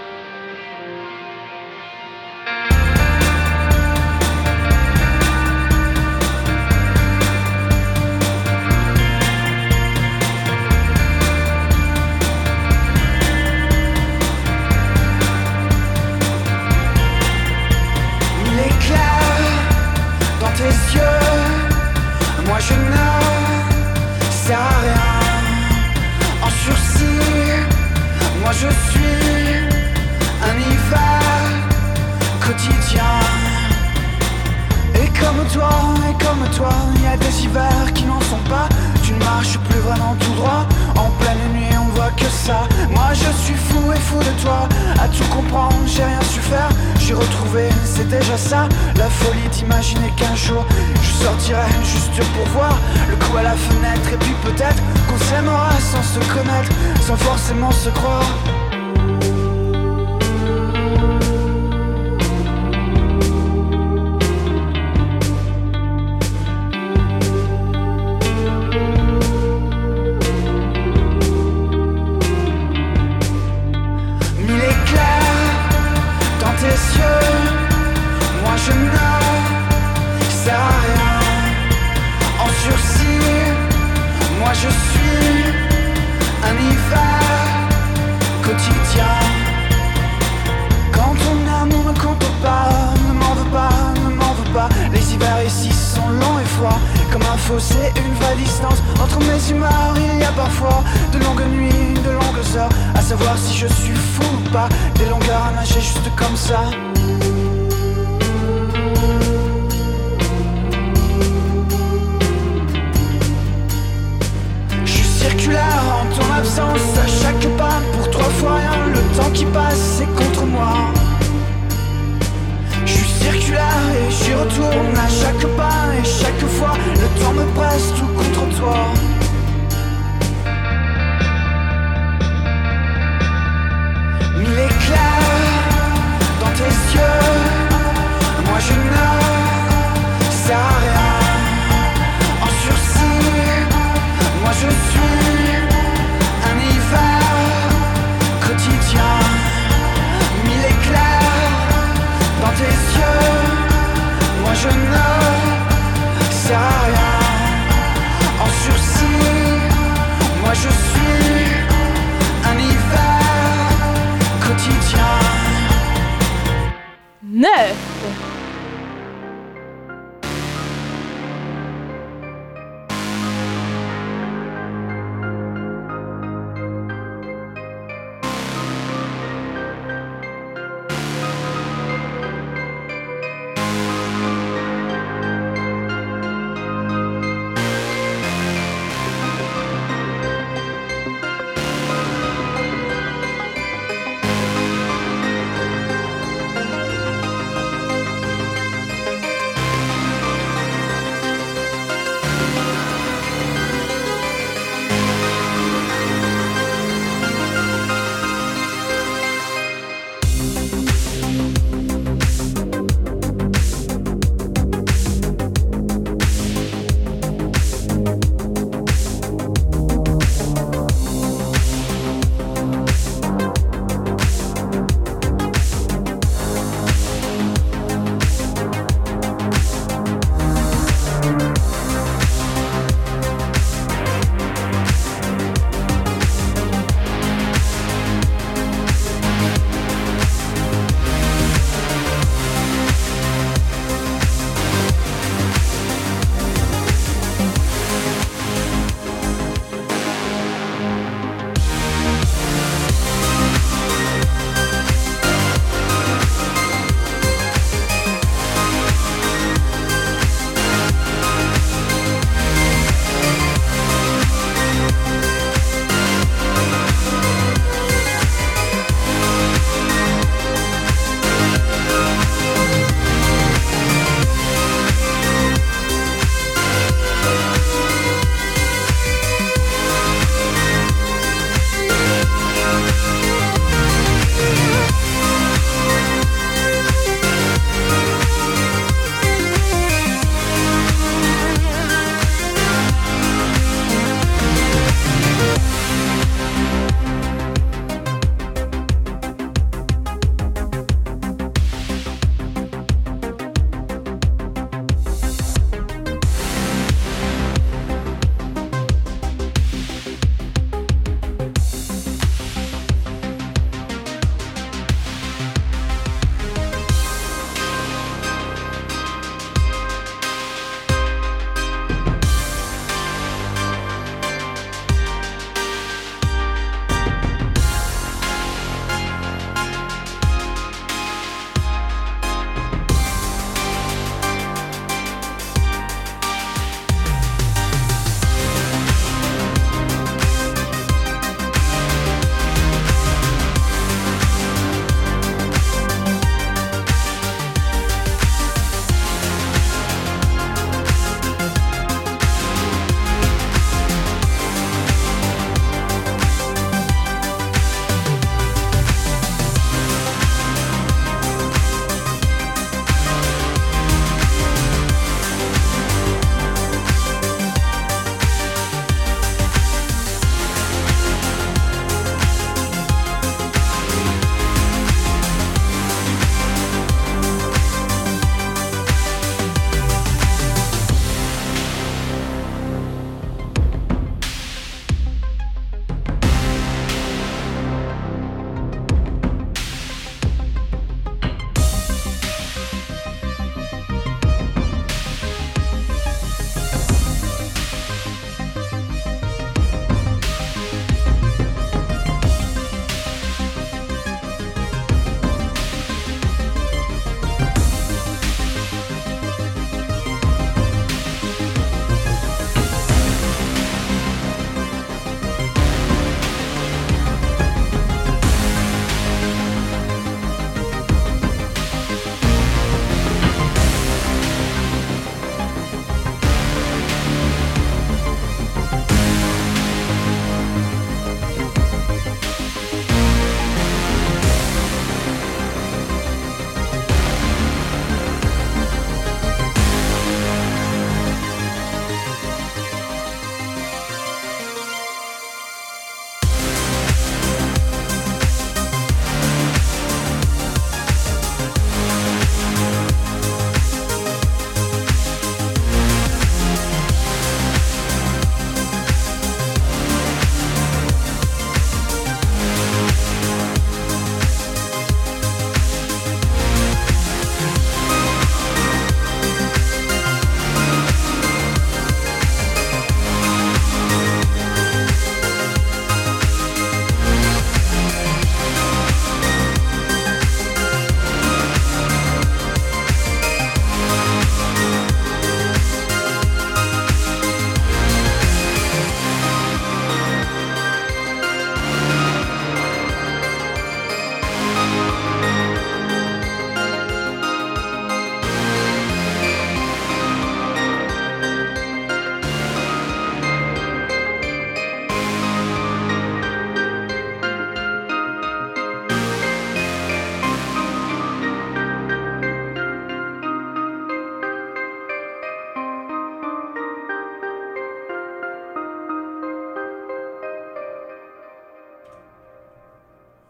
L'éclair dans tes yeux, moi je ne sers à rien. En sursis, moi je suis un hiver quotidien. Et comme toi, et comme toi, il y a des hivers qui n'en sont pas. Tu ne marches plus vraiment tout droit. En pleine nuit, on voit que ça. Moi je suis fou et fou de toi. À tout comprendre, j'ai rien su faire. J'ai retrouvé, c'est déjà ça. La folie d'imaginer qu'un jour je sortirai juste pour voir le coup à la fenêtre. Et puis peut-être qu'on s'aimera sans se connaître, sans forcément se croire. Mille éclairs dans tes yeux, moi je ne sers à rien. En sursis, moi je suis un hiver quotidien. Quand ton amour ne compte pas, ne m'en veux pas, ne m'en veux pas. Les hivers ici sont longs et froids, comme un fossé, une vraie distance. Entre mes humeurs, il y a parfois de longues nuits, de longues heures, à savoir si je suis fou ou pas. Des longueurs à nager juste comme ça. Je suis circulaire en ton absence, à chaque pas, pour trois fois rien. Le temps qui passe, c'est contre moi. Je suis circulaire et j'y retourne à chaque pas. Et chaque fois, le temps me presse tout contre toi. Mille éclairs dans tes yeux, moi je ne sers à rien. En sursis, moi je suis un hiver quotidien. Mille éclairs dans tes yeux, moi je ne sers à rien. En sursis, moi je suis un hiver quotidien. neuf.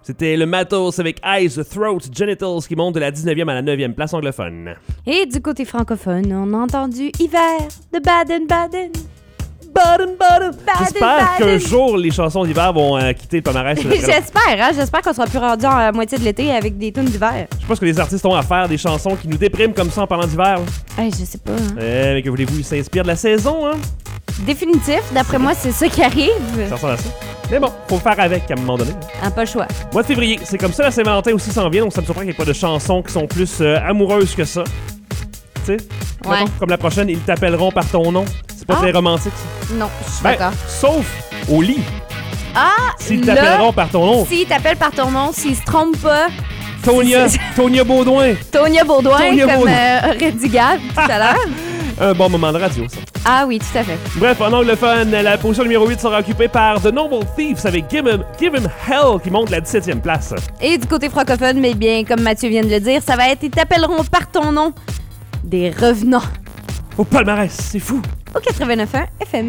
C'était le Matos avec Eyes, Throat, Genitals qui monte de la dix-neuvième à la neuvième place anglophone. Et du côté francophone, on a entendu Hiver de Baden-Baden. Baden, Baden. J'espère Baden-Baden. qu'un jour, les chansons d'hiver vont euh, quitter le palmarès. J'espère, hein? J'espère qu'on sera plus rendu à la moitié de l'été avec des tunes d'hiver. Je sais pas ce que les artistes ont à faire, des chansons qui nous dépriment comme ça en parlant d'hiver. Hey, je sais pas. Hein. Eh, mais que voulez-vous, ils s'inspirent de la saison, hein? Définitif, d'après moi, c'est ça qui arrive. Ça ressemble à ça. Mais bon, faut faire avec à un moment donné. Ah, pas le choix. Mois de février, c'est comme ça, la Saint-Valentin aussi s'en vient, donc ça me surprend qu'il n'y ait pas de chansons qui sont plus euh, amoureuses que ça. Tu sais? Ouais. Mettons, comme la prochaine, ils t'appelleront par ton nom. C'est pas Ah. très romantique, ça. Non, je suis Ben, d'accord. sauf au lit. Ah! S'ils là, t'appelleront par ton nom. S'ils t'appellent par ton nom, s'ils se trompent pas. Tonia, C'est- Tonia Baudouin. Tonia Baudouin, Tonia comme Baudouin. euh, Reddy Gad tout à l'heure. Un bon moment de radio, ça. Ah oui, tout à fait. Bref, en anglophone, la position numéro huit sera occupée par The Noble Thieves avec Give Him, Give Him Hell qui monte la dix-septième place. Et du côté francophone, mais bien, comme Mathieu vient de le dire, ça va être « Ils t'appelleront par ton nom ». Des revenants. Au palmarès, c'est fou. Au quatre-vingt-neuf point un F M.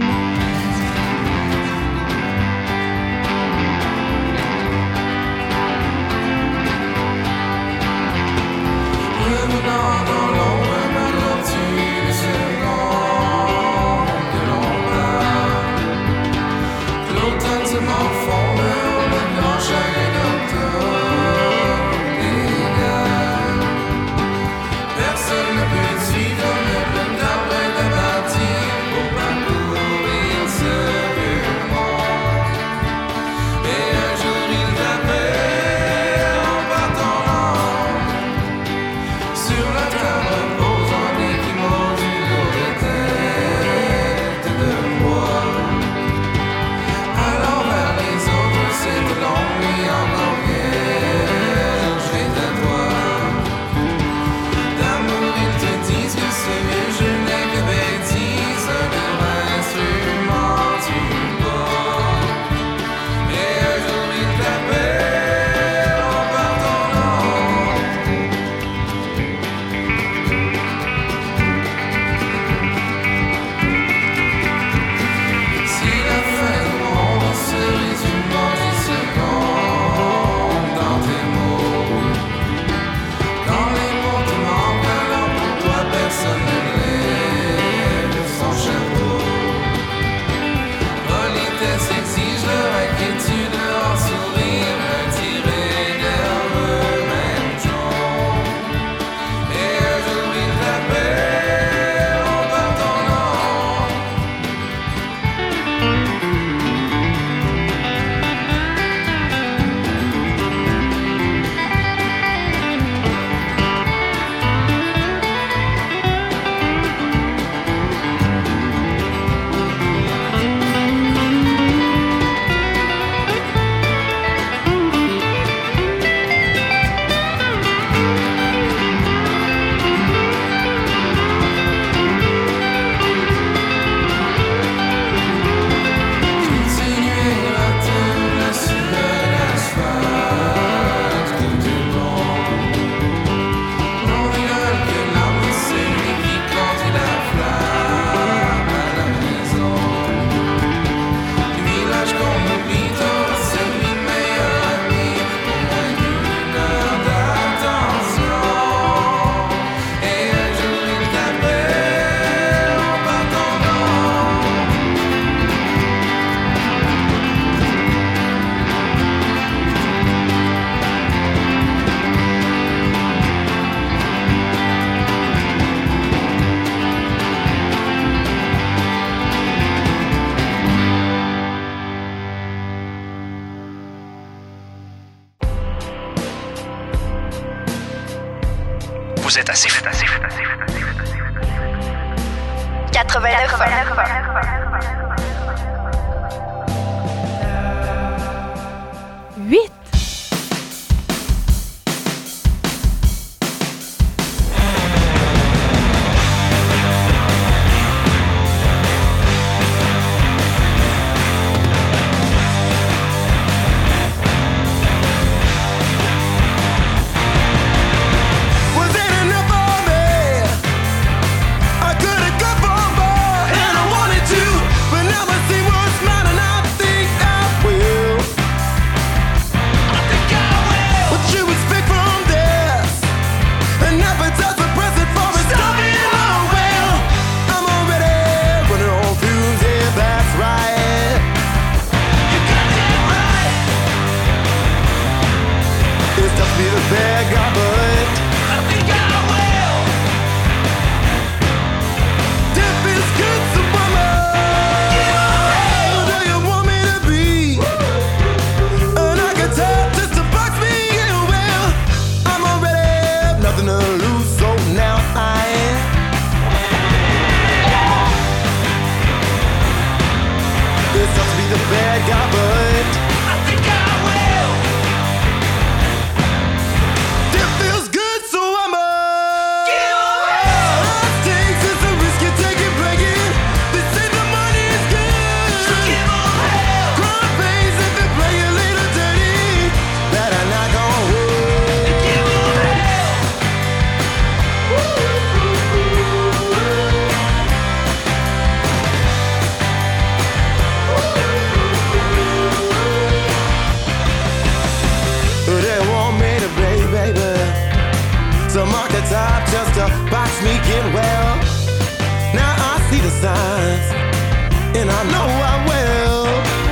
Personne ne peut suivre le plan d'après de bâtir pour parcourir ce vieux monde. Et un jour il t'appelle en partant lent sur la table reposant des piments du dos de tête de bois. Alors vers les autres cette longue nuit encore vierge est à toi. D'amour, ils te disent que ce vieux jeu n'est que bêtise, leur instrument tu portes. Et un jour ils t'appellent en partant lent. Si la fin du monde se résume en dix secondes dans tes mots, quand les mots te manquent, alors pour toi personne ne lève son chapeau. Politesse exige leur inquiétude, leur sourire, un tiré nerveux, même jaune. Et un jour ils t'appellent en partant lent. Continuer à tenir sur l'asphalte tout du long. On rigole que l'homme est celui qui conduit la flamme à la maison. Du village qu'on oublie, t'auras servi meilleur ami pour moins d'une heure d'attention. Et un jour il t'appelle en partant lent. Vous êtes assez fou. quatre-vingt-neuf. huit. Was it enough for me? I could've gone for more, and I wanted to, but now I see what's mine, and I think I will. watched me get well. Now I see the signs, and I know I will.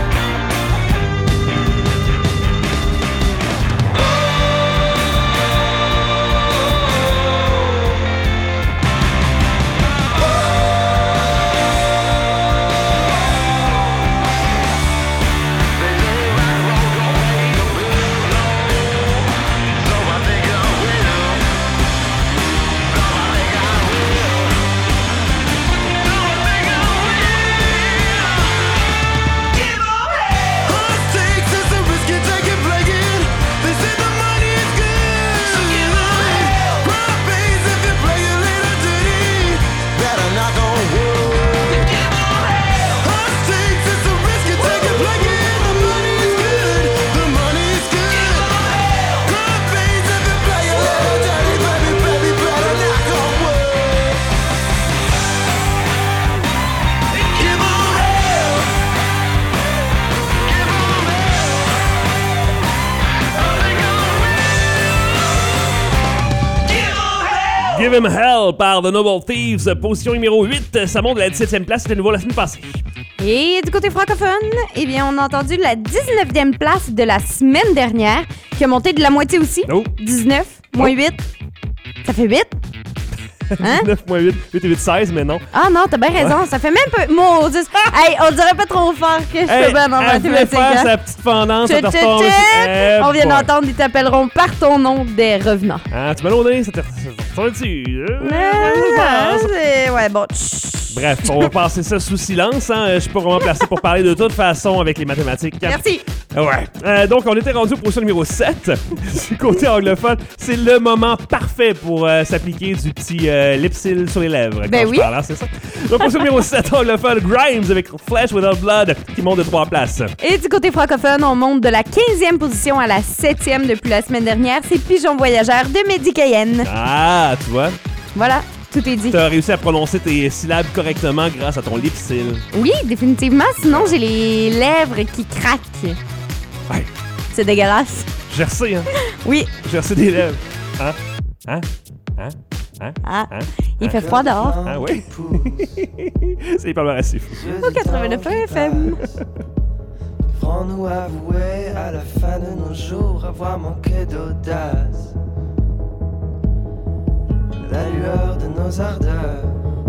Give Him Hell par The Noble Thieves, position numéro huit. Ça monte de la dix-septième place, c'était nouveau la semaine passée. Et du côté francophone, eh bien, on a entendu la dix-neuvième place de la semaine dernière, qui a monté de la moitié aussi. Oh. dix-neuf moins huit, ça fait huit. Hein? dix-neuf moins huit, huit et huit, seize, mais non. Ah non, t'as bien raison, Ouais. ça fait même peu... Mon Dieu, hey, on dirait pas trop fort que je Hey, suis bonne en elle voulait mathématiques. faire hein? sa petite fendance, Tchut, ça te tchut, retombe. tchut. Eh, On vient boy. d'entendre, ils t'appelleront par ton nom des revenants. Ah, tu m'as laudé, ça te retourne dessus. Euh, Ah, ça- c'est- ouais, bon. tch. Bref, on va passer ça sous silence. Hein. Je suis pas vraiment placé pour parler de toute façon avec les mathématiques. Merci. Ouais. Euh, donc, on était rendu au position numéro sept. Du côté anglophone, c'est le moment parfait pour euh, s'appliquer du petit euh, lipsil sur les lèvres. Quand Ben je oui. parle, hein, c'est ça. Donc, position numéro sept anglophone, Grimes avec Flesh Without Blood qui monte de trois places. Et du côté francophone, on monte de la quinzième position à la septième depuis la semaine dernière. C'est Pigeon Voyageur de Mehdi Cayenne. Ah, tu vois. Voilà, tout est dit. Tu as réussi à prononcer tes syllabes correctement grâce à ton lipsil. Oui, définitivement. Sinon, j'ai les lèvres qui craquent. Ouais. C'est dégueulasse. J'ai reçu, hein. Oui. J'ai reçu des lèvres. Hein? Hein? Hein? Hein? Ah, Hein? il Hein? fait froid dehors. Ah oui? C'est hyper assez fou. Au quatre-vingt-neuf F M. Devrons-nous avouer à la fin de nos jours avoir manqué d'audace, la lueur de nos ardeurs,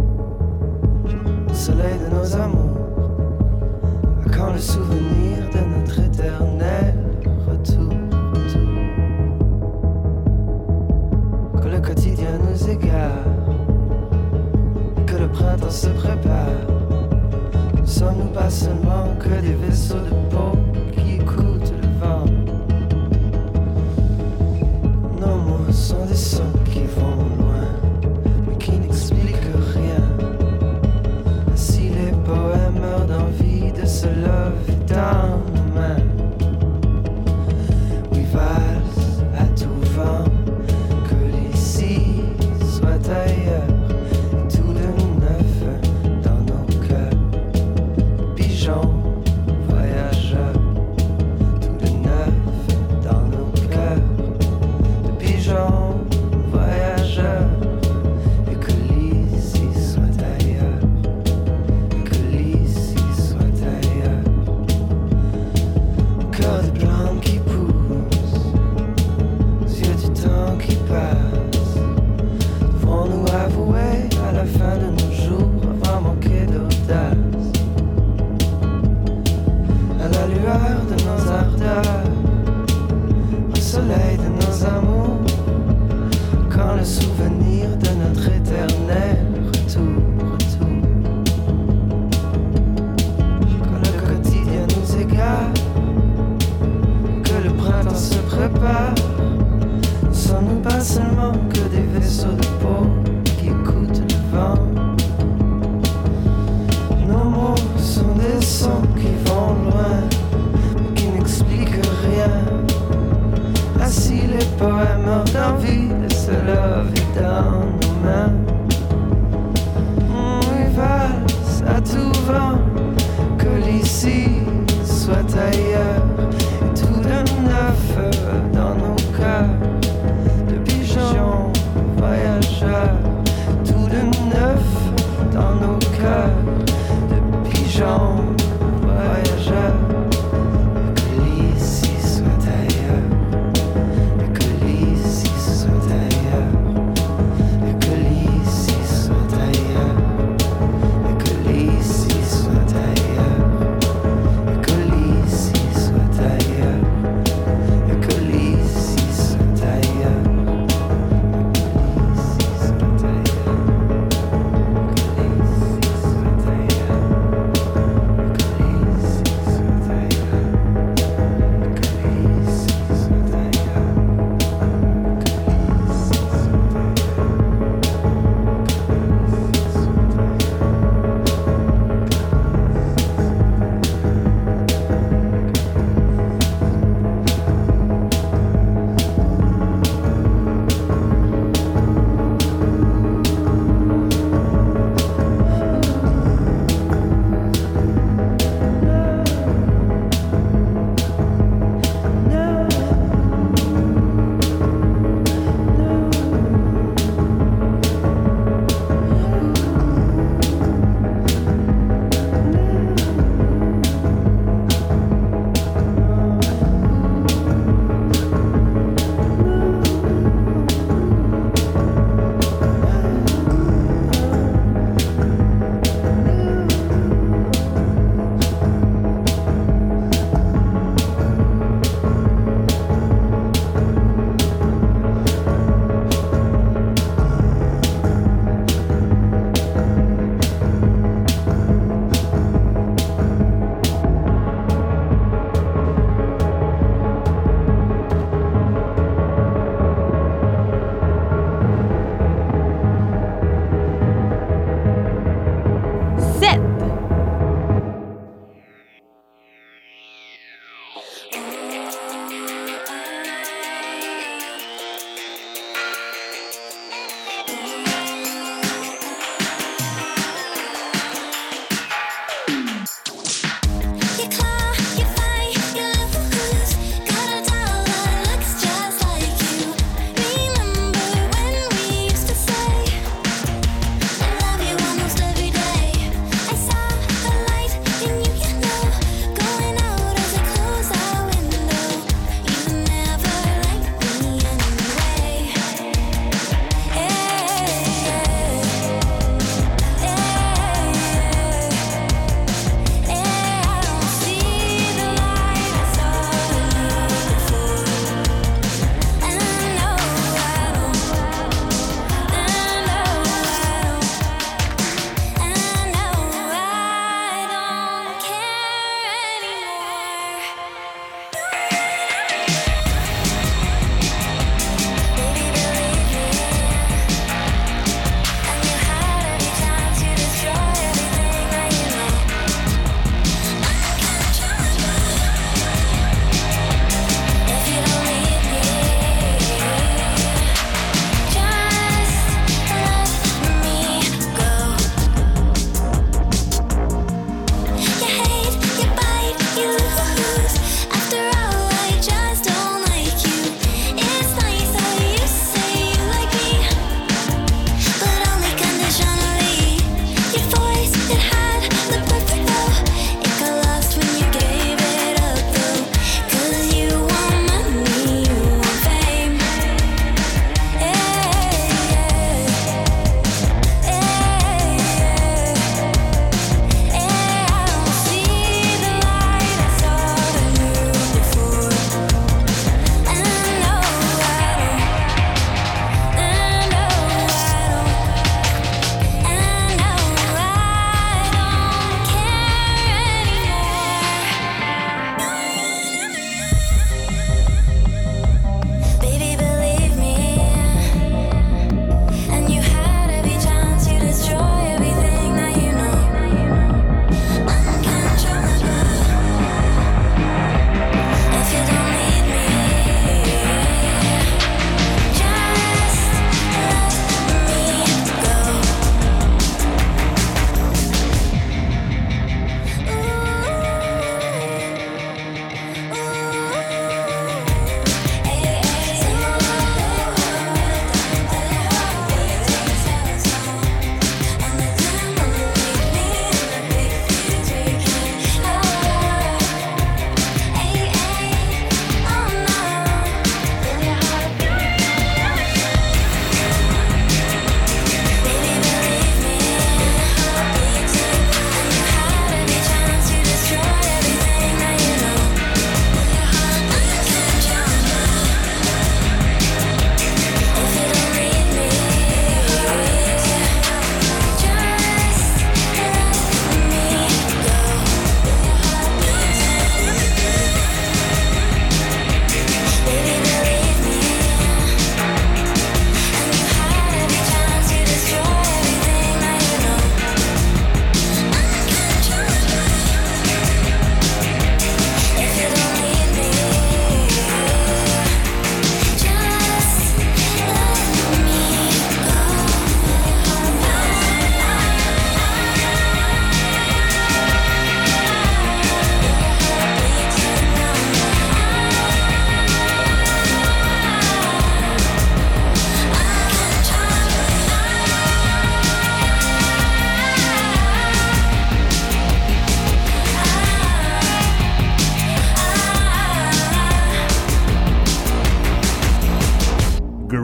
le soleil de nos amours, à quand le souvenir de notre éternel retour, retour. Que le quotidien nous égare, que le printemps se prépare. Ne sommes-nous pas seulement que des vaisseaux de peau qui écoutent le vent? Nos mots sont des sons qui vont loin, mais qui n'expliquent rien. Ainsi les poèmes meurent d'envie de se lever dans nos mains. Oui, valse à tout vent, que l'ici soit ailleurs, et tout de neuf dans nos cœurs. Pigeon voyageur.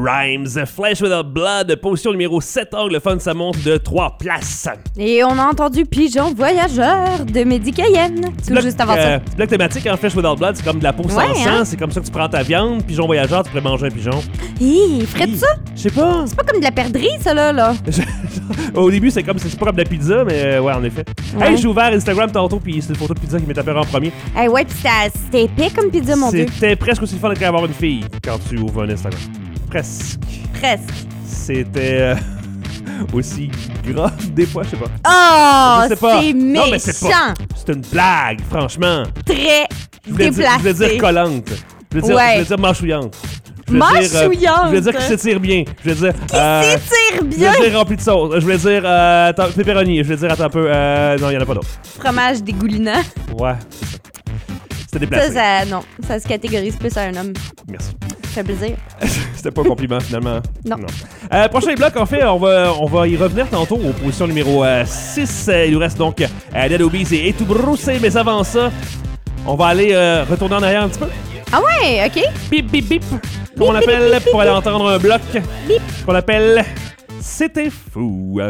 Rhymes. Flesh Without Blood, position numéro sept, anglophone, ça monte de trois places. Et on a entendu Pigeon Voyageur de Mehdi Cayenne, tout bloc, juste avant euh, ça. bloc thématique en Flesh Without Blood, c'est comme de la peau sans Ouais, sang, hein? c'est comme ça que tu prends ta viande. Pigeon Voyageur, tu pourrais manger un pigeon. Hi, ferais-tu ça? Je sais pas. C'est pas comme de la perdrix, ça, là, là. Au début, c'est comme c'est pas comme de la pizza, mais euh, ouais, en effet. Ouais. Hey, j'ai ouvert Instagram tantôt, puis c'est une photo de pizza qui m'est apparue en premier. Eh ouais, pis c'était c'était épais comme pizza, mon Dieu. C'était presque aussi fun qu'avoir une fille quand tu ouvres un Instagram. Presque. Presque. C'était euh, aussi grave des fois, je sais pas. Oh, Je sais pas. c'est Non, mais c'est méchant. pas. C'est une blague, franchement. Très Je voulais dire, je voulais déplacé. dire collante. Je voulais dire, Ouais. je voulais dire mâchouillante. Je voulais dire, euh, Mâchouillante. je voulais dire qu'il s'étire bien. Je voulais dire. Qui s'étire bien? Je voulais dire rempli de sauce. Je voulais dire euh, attends, pepperoni. Je voulais dire attends un peu. Euh, non, il y en a pas d'autres. Fromage dégoulinant. Ouais, c'est ça. C'était Ça, déplacé. ça, non, ça se catégorise plus à un homme. Merci. Ça fait plaisir. C'était pas un compliment finalement. Non. Euh, prochain bloc, en fait, on va, on va y revenir tantôt aux positions numéro euh, six. Euh, il nous reste donc euh, Dead Obies et Tout Broussé, mais avant ça, on va aller euh, retourner en arrière un petit peu. Ah ouais, OK. Bip, bip, bip. Comme on appelle pour aller entendre un bloc qu'on appelle C'était fou.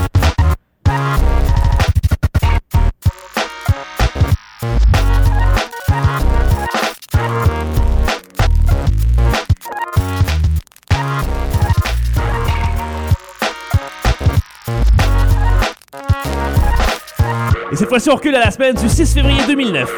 Et cette fois-ci, on recule à la semaine du six février deux mille neuf.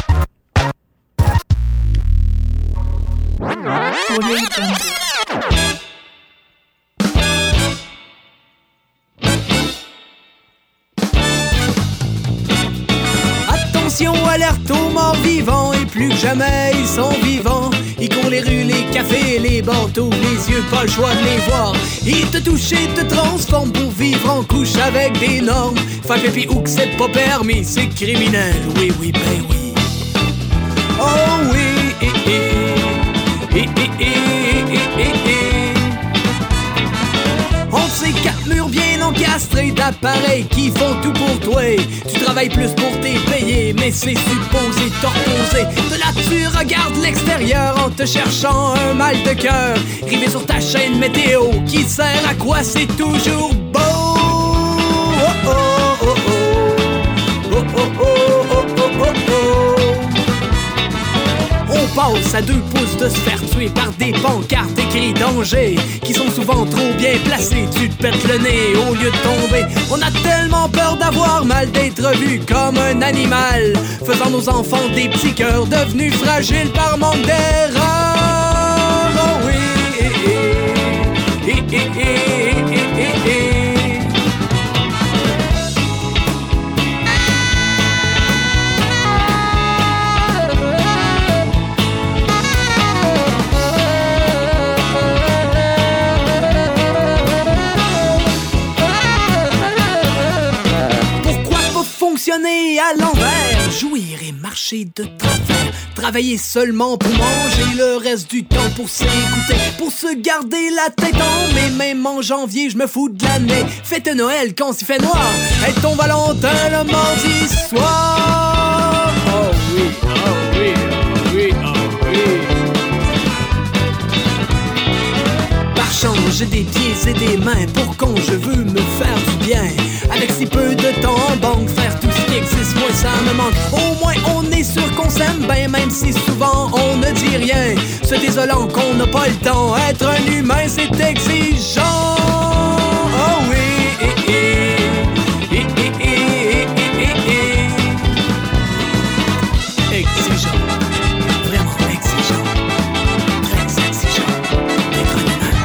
Attention, alerte aux morts vivants, et plus que jamais ils sont vivants. Ils courent les rues, les cafés, les bateaux, les yeux, pas le choix de les voir. Ils te touchent et te transforment pour vivre en couche avec des normes. Faire pipi ou que c'est pas permis, c'est criminel, oui, oui, ben oui. Oh oui, eh, eh, eh, eh, eh, eh, eh, eh. On sait quatre murs bien encastrés d'appareils qui font tout pour toi. Tu travailles plus pour t'es payé, mais c'est supposé t'opposer. De là tu regardes l'extérieur en te cherchant un mal de cœur. Rivé sur ta chaîne météo, qui sert à quoi c'est toujours beau. Oh oh oh oh. Oh oh oh oh oh oh oh. On passe à deux pouces de se faire tuer par des pancartes écrites danger, qui sont souvent trop bien placées. Tu te pètes le nez au lieu de tomber. On a tellement peur d'avoir mal, d'être vu comme un animal, faisant nos enfants des petits cœurs devenus fragiles par manque d'erreur. Oh oui, eh, eh, eh, eh, eh, eh, eh, eh. Fonctionner à l'envers, jouir et marcher de travers, travailler seulement pour manger, le reste du temps pour s'écouter, pour se garder la tête en mai. Même en janvier, je me fous de l'année. Fête Noël quand il fait noir, être ton Valentin le mardi soir. Oh oui, oh oui, oh oui, oh oui. Par changer des pieds et des mains pour quand je veux me faire du bien. Avec si peu de temps en banque, faire tout ce qui existe, moi ça me manque. Au moins on est sûr qu'on s'aime bien, même si souvent on ne dit rien. Se désolant qu'on n'a pas le temps, être un humain c'est exigeant. Oh oui, eh, eh, eh, eh, eh, eh, eh, eh. Exigeant, vraiment exigeant, très exigeant, d'être un humain.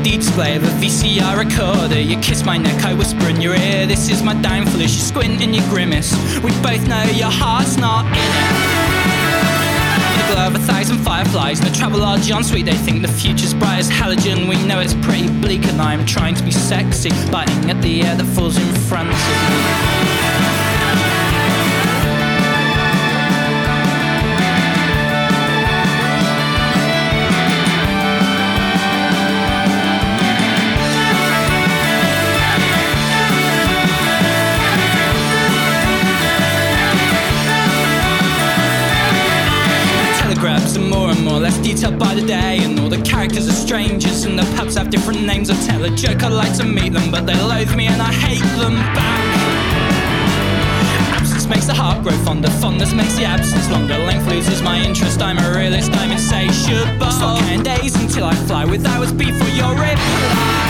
D display of a V C R recorder. You kiss my neck, I whisper in your ear, this is my downfall as you squint and you grimace. We both know your heart's not in it. The glow of a thousand fireflies and the travel large on sweet. They think the future's bright as halogen. We know it's pretty bleak and I'm trying to be sexy, biting at the air that falls in front of me. Telegrams are more and more less detailed by the day, and all the characters are strangers and the pubs have different names. I tell a joke I'd like to meet them, but they loathe me and I hate them back. Absence makes the heart grow fonder, fondness makes the absence longer. Length loses my interest, I'm a realist, I'm insatiable. Stop counting days until I fly with hours before your reply.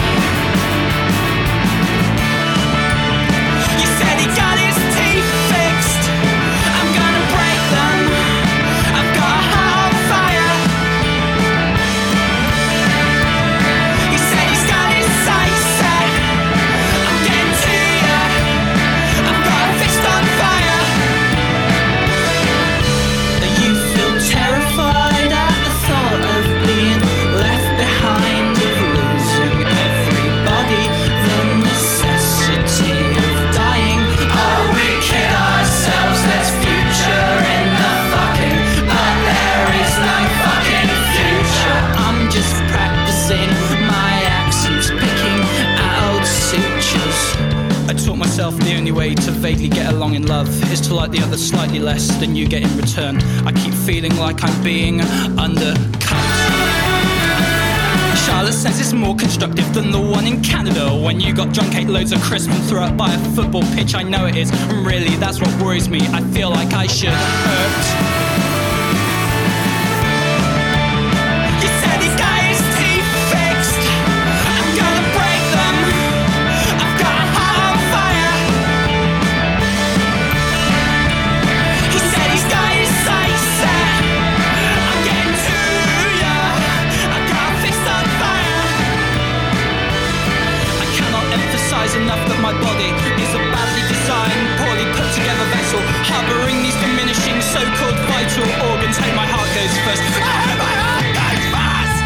You said he got his teeth fixed, I'm gonna break them. I've got a heart on fire. He said he's got his sights set, I'm getting to ya. I've got a fist on fire. You feel terrified at the thought of being left behind, of losing everybody, the necessity of dying. Oh, we kid ourselves, there's future in the fucking, but there is no fucking future. I'm just practicing my accents, picking out sutures. I taught myself the only way to vaguely get along in love is to like the other slightly less than you get in return. I keep feeling like I'm being undercut. Charlotte says it's more constructive than the one in Canada. When you got drunk, ate loads of crisp and threw up by a football pitch. I know it is, and really that's what worries me. I feel like I should hurt. You said he's got his teeth fixed, I'm gonna break them. I've got a heart on fire. He said he's got his sights set, I'm getting to ya. I've got a fist on fire. I cannot emphasize enough that my body is a badly designed, poorly put together vessel, harboring these diminishing so-called vital organs. Hey, my heart goes first. Ah, my heart goes first.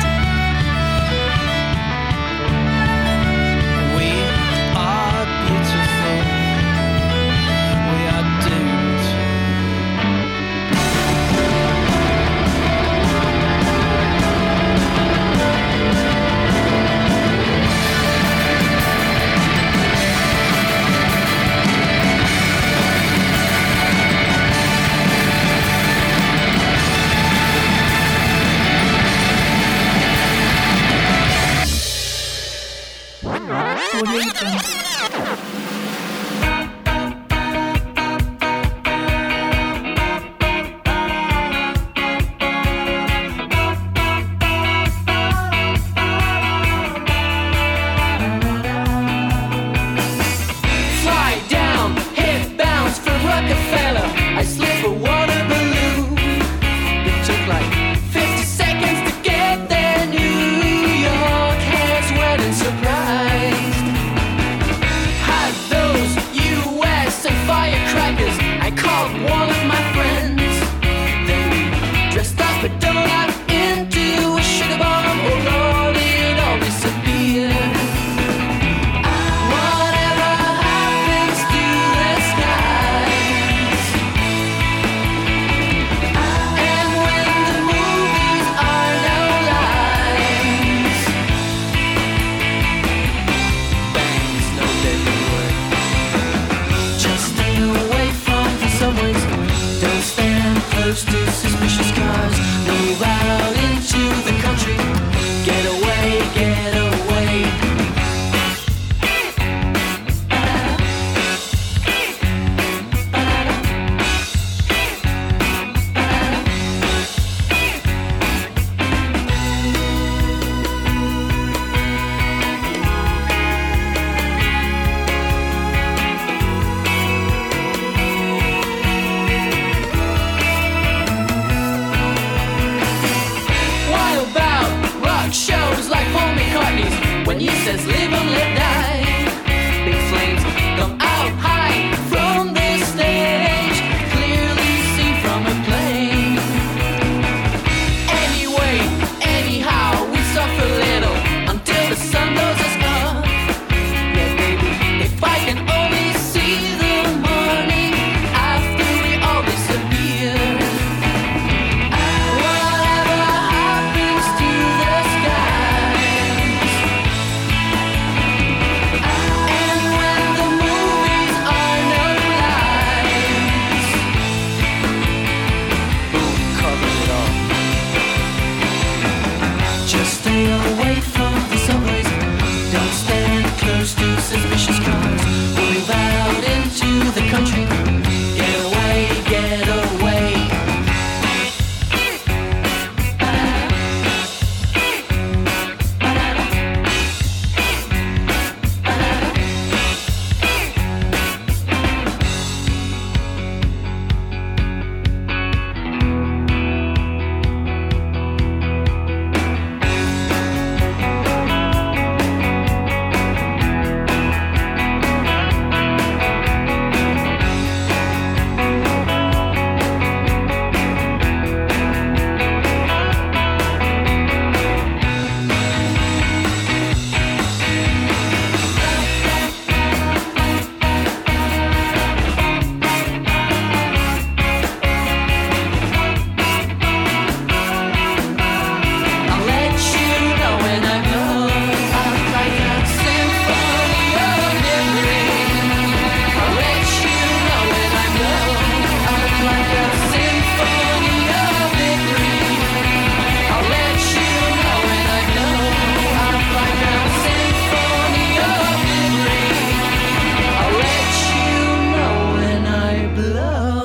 We are beautiful. We are doomed. Fly down, head bounce for Rockefeller. I slid for water balloon. It took like fifty seconds to get there. New York heads wet and surprised. Had those U S and firecrackers. I called one of my friends. Then we dressed up a donut into a sugar bomb. Oh Lord, it all disappeared. Whatever happens to the skies. And when the movies are no lies. Bangs, no deadly word. Just stay away from the subways. Don't stand close to suspicious cars. Move out into the country. Get away, get away. What about he says live and let die. Big flames come out high from the stage, clearly seen from a plane. Anyway, anyhow, we suffer little until the sun blows us up. Yeah, baby, if I can only see the morning after we all disappear. Whatever happens to the skies, and when the movies are no lies, boom, cover it up. Just stay away from the subways. Don't stand close to suspicious cars. Move out into the country. Get away, get away. I'll let you know when I go. I'm like a symphony of memory. I'll let you know when I go. I'm like a symphony of memory. I'll let you know when I go. I'm like a symphony of memory. I'll let you know when I blow.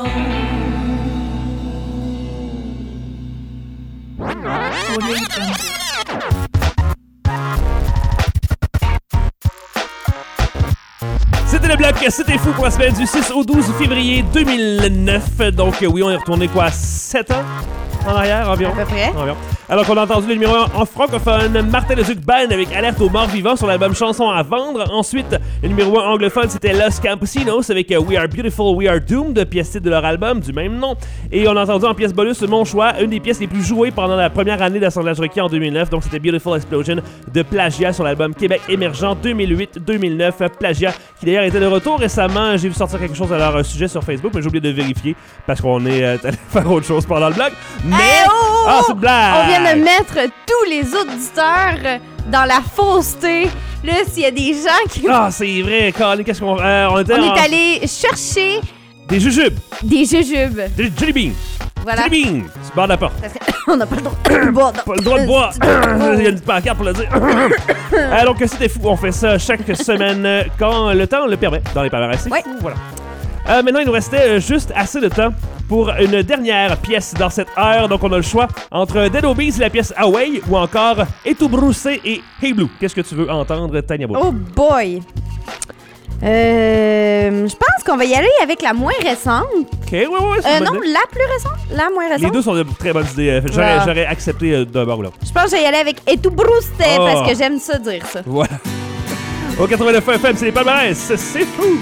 C'était le bloc, c'était fou pour la semaine du six au douze février deux mille neuf. Donc euh, oui, on est retourné quoi, sept ans en arrière environ? À peu près. Environ. Alors qu'on a entendu le numéro un en francophone, Martin Leduc Band avec Alerte aux morts vivants sur l'album Chanson à vendre. Ensuite, le numéro un anglophone, c'était Los Campesinos avec euh, We Are Beautiful, We Are Doomed, pièce titre de leur album du même nom. Et on a entendu en pièce bonus Mon choix, une des pièces les plus jouées pendant la première année d'assemblage requis en deux mille neuf. Donc c'était Beautiful Explosion de Plagia sur l'album Québec émergent deux mille huit deux mille neuf. Plagia qui d'ailleurs était de retour récemment. J'ai vu sortir quelque chose à leur euh, sujet sur Facebook, mais j'ai oublié de vérifier parce qu'on est euh, allé faire autre chose pendant le blog. Mais Hey, oh, oh, ah, c'est une blague! On vient de mettre tous les auditeurs dans la fausseté. Là, s'il y a des gens qui... Ah, c'est vrai, Colin, qu'est-ce qu'on... Euh, on était On en- est allé chercher Des jujubes! des jujubes. Des jelly beans! Voilà. Jelly beans! Tu barres la porte. Parce qu'on n'a pas le droit de boire. Pas le droit de boire! Il y a une pancarte pour le dire. Alors que c'était fou, on fait ça chaque semaine euh, quand le temps le permet, dans les palmarès. C'est Ouais. fou, voilà. Euh, maintenant, il nous restait euh, juste assez de temps pour une dernière pièce dans cette heure. Donc, on a le choix entre Dead Obies et la pièce Away ou encore Et tout broussé et Hey Blue. Qu'est-ce que tu veux entendre, Tania Beau? Oh boy! Euh, je pense qu'on va y aller avec la moins récente. Ok, ouais, ouais, c'est Euh, une bonne non, idée. la plus récente. La moins récente. Les deux sont de très bonnes idées. euh, J'aurais, Ah. j'aurais accepté euh, d'un bord ou l'autre. Je pense que je vais y aller avec Et tout broussé Oh. parce que j'aime ça dire ça. Voilà. Au quatre-vingt-neuf F M, c'est les palmarès. C'est fou!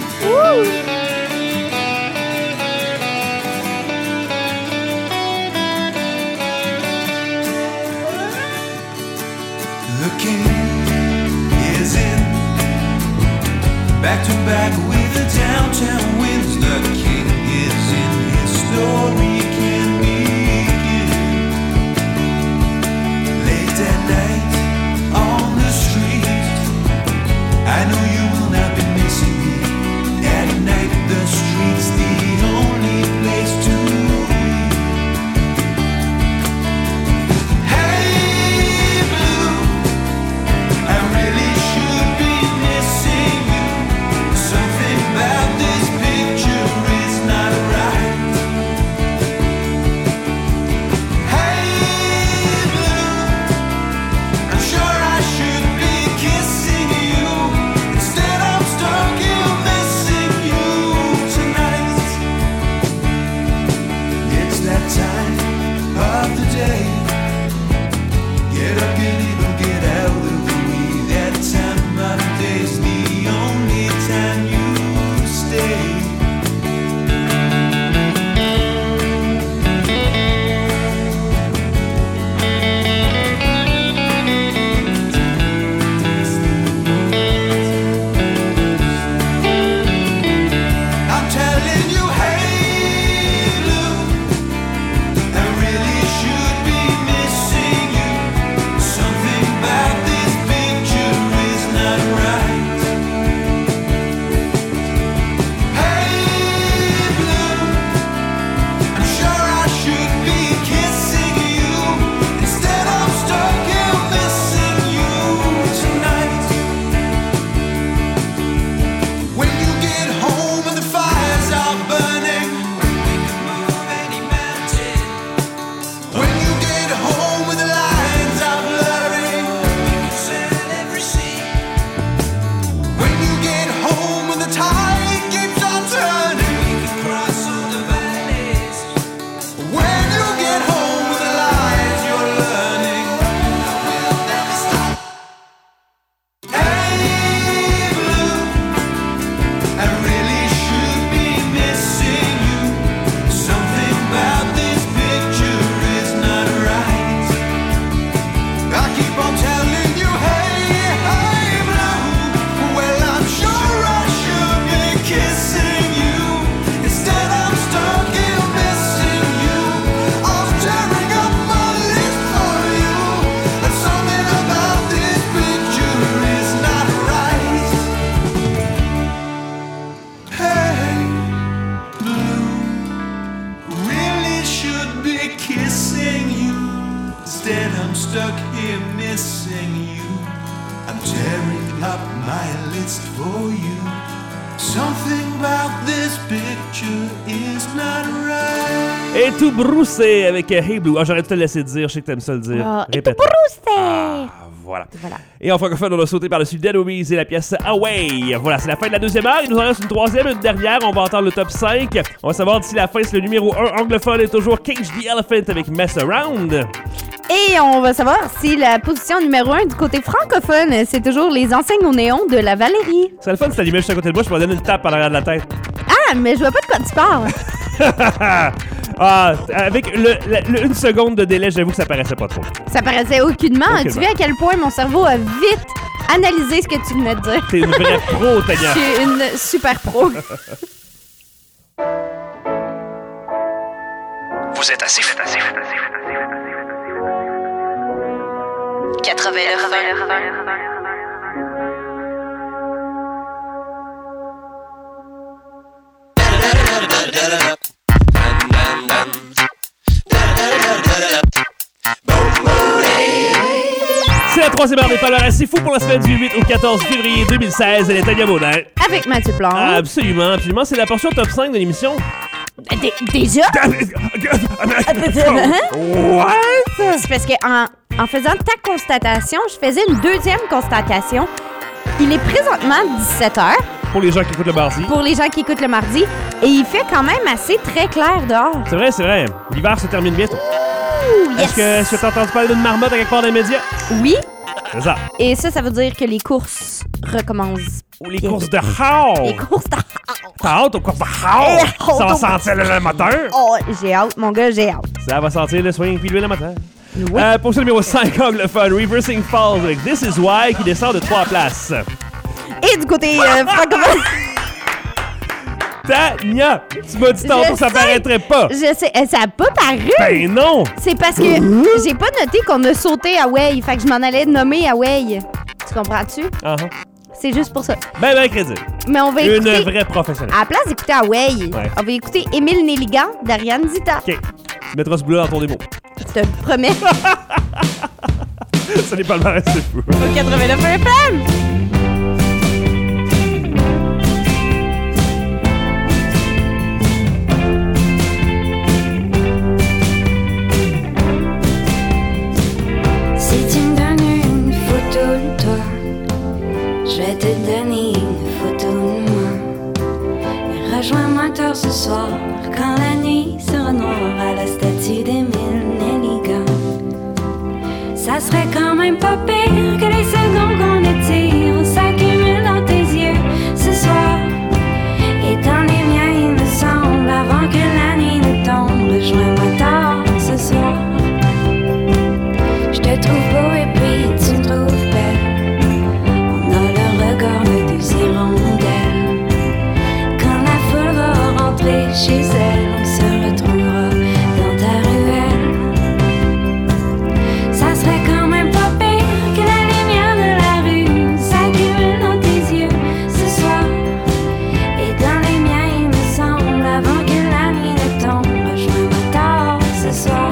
The king is in, back to back with the downtown winds. The king is in, his story can begin. Late at night on the street, I know you will not be missing me. At night the street's the only place to be. Hey Blue, I really should be missing you. Something about this picture is not right. Instead I'm stuck here missing you. I'm tearing up my list for you. Something about this picture is not right. Et tout broussé avec euh, Hey Blue. Ah, j'aurais dû te le laisser dire, je sais que t'aimes ça le dire. Ah, et Répète. tout broussé. Ah, voilà. Voilà. Et en francophone, on a sauté par-dessus Dead Obies et la pièce Away. Voilà, c'est la fin de la deuxième heure. Il nous en reste une troisième, une dernière. On va entendre le top cinq. On va savoir d'ici la fin si le numéro un anglophone est toujours Cage the Elephant avec Mess Around. Et on va savoir si la position numéro un du côté francophone, c'est toujours les enseignes au néon de la Valérie. C'est le fun si t'allumais juste à côté de moi, je pourrais donner une tape en arrière de la tête. Ah, mais je vois pas de quoi tu parles. Ah, avec le, le- le- une seconde de délai, j'avoue que ça paraissait pas trop. Ça paraissait aucunement. Aucunement. Tu vois à quel point mon cerveau a vite analysé ce que tu venais de dire. T'es une vraie pro, Tania. Je suis une super pro. Vous êtes assez fou. quatre-vingts C'est la troisième heure des palmarès. C'est fou pour la semaine du huit au quatorze février deux mille seize. Elle est Tania Baudin. Avec Mathieu Plante. Absolument, absolument. C'est la portion top cinq de l'émission. Dé- déjà? What? C'est parce que en, en faisant ta constatation, je faisais une deuxième constatation. Il est présentement dix-sept heures Pour les gens qui écoutent le mardi. pour les gens qui écoutent le mardi et il fait quand même assez très clair dehors. C'est vrai, c'est vrai. L'hiver se termine bientôt. Ouh, yes. Est-ce que, est-ce que t'as entendu parler d'une marmotte à quelque part dans les médias? Oui. C'est ça. Et ça, ça veut dire que les courses recommencent. Ou les courses de hall. Les courses de T'as hâte aux courses de hall? Ça va sentir le moteur. Oh, j'ai hâte, mon gars, j'ai hâte. Ça va sentir le swing puis l'huile à moteur. Oui. Euh, pour ce numéro cinq anglophone, Reversing Falls avec This Is Why qui descend de trois places. Et du côté euh, francophone. Tania, tu m'as dit tantôt Je que ça sais. paraîtrait pas. Je sais, euh, ça a pas paru. Ben non. C'est parce que j'ai pas noté qu'on a sauté Away, fait que je m'en allais nommer Away. Tu comprends-tu? Ah, ah. C'est juste pour ça. Ben, ben, crédible. Mais on va Une écouter... vraie professionnelle. À la place d'écouter Away, Ouais. on va écouter Émile Nelligan d'Ariane Zita. OK. Tu mettras ce bout-là dans ton démo. Je te promets. Ça n'est pas le mal, c'est fou. Au quatre-vingt-neuf F M! Si tu me donnes une photo de toi, je vais te donner une photo de moi. Et rejoins-moi tard ce soir, quand la nuit sera noire, à la statue d'Émile Nelligan. Ça serait quand même pas pire que les secondes qu'on étire s'accumulent dans tes yeux ce soir. Et dans les miens, il me semble, avant que la nuit ne tombe, rejoins-moi tard ce soir. Je te trouve beau et puis tu me trouves belle. On a le regard de deux hirondelles. Quand la foule va rentrer chez elle, on se retrouvera dans ta ruelle. Ça serait quand même pas pire que la lumière de la rue s'accumule dans tes yeux ce soir. Et dans les miens, il me semble, avant que la nuit ne tombe, rejoins-moi tard ce soir.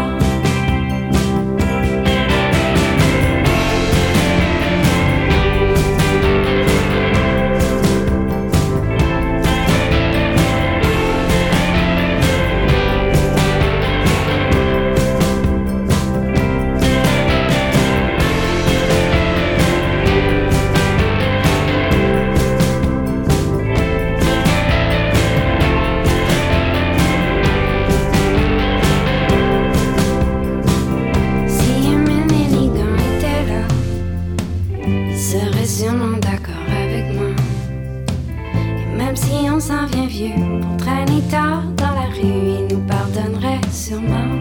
Si Émile Nelligan était là, il serait sûrement d'accord avec moi. Et même si on s'en vient vieux pour traîner tard dans la rue, il nous pardonnerait sûrement.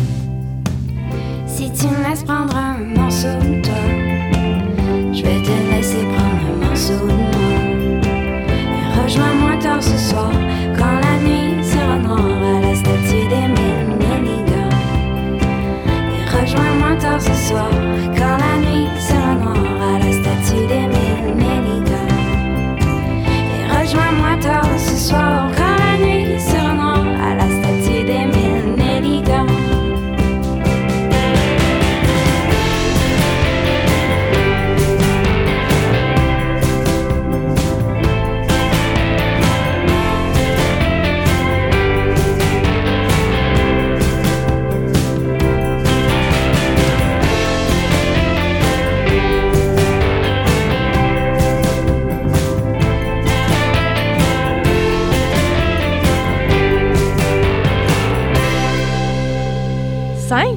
Si tu me laisses prendre un morceau de toi, je vais te laisser prendre un morceau de moi. Et rejoins-moi tard ce soir, quand la nuit sera noire, à la statue d'Émile Nelligan. Et rejoins-moi tard ce soir, quand la nuit sera noire, à la statue d'Émile Nelligan. Et rejoins-moi tard ce soir, quand la nuit sera noire, à la statue d'Émile Nelligan. cinq.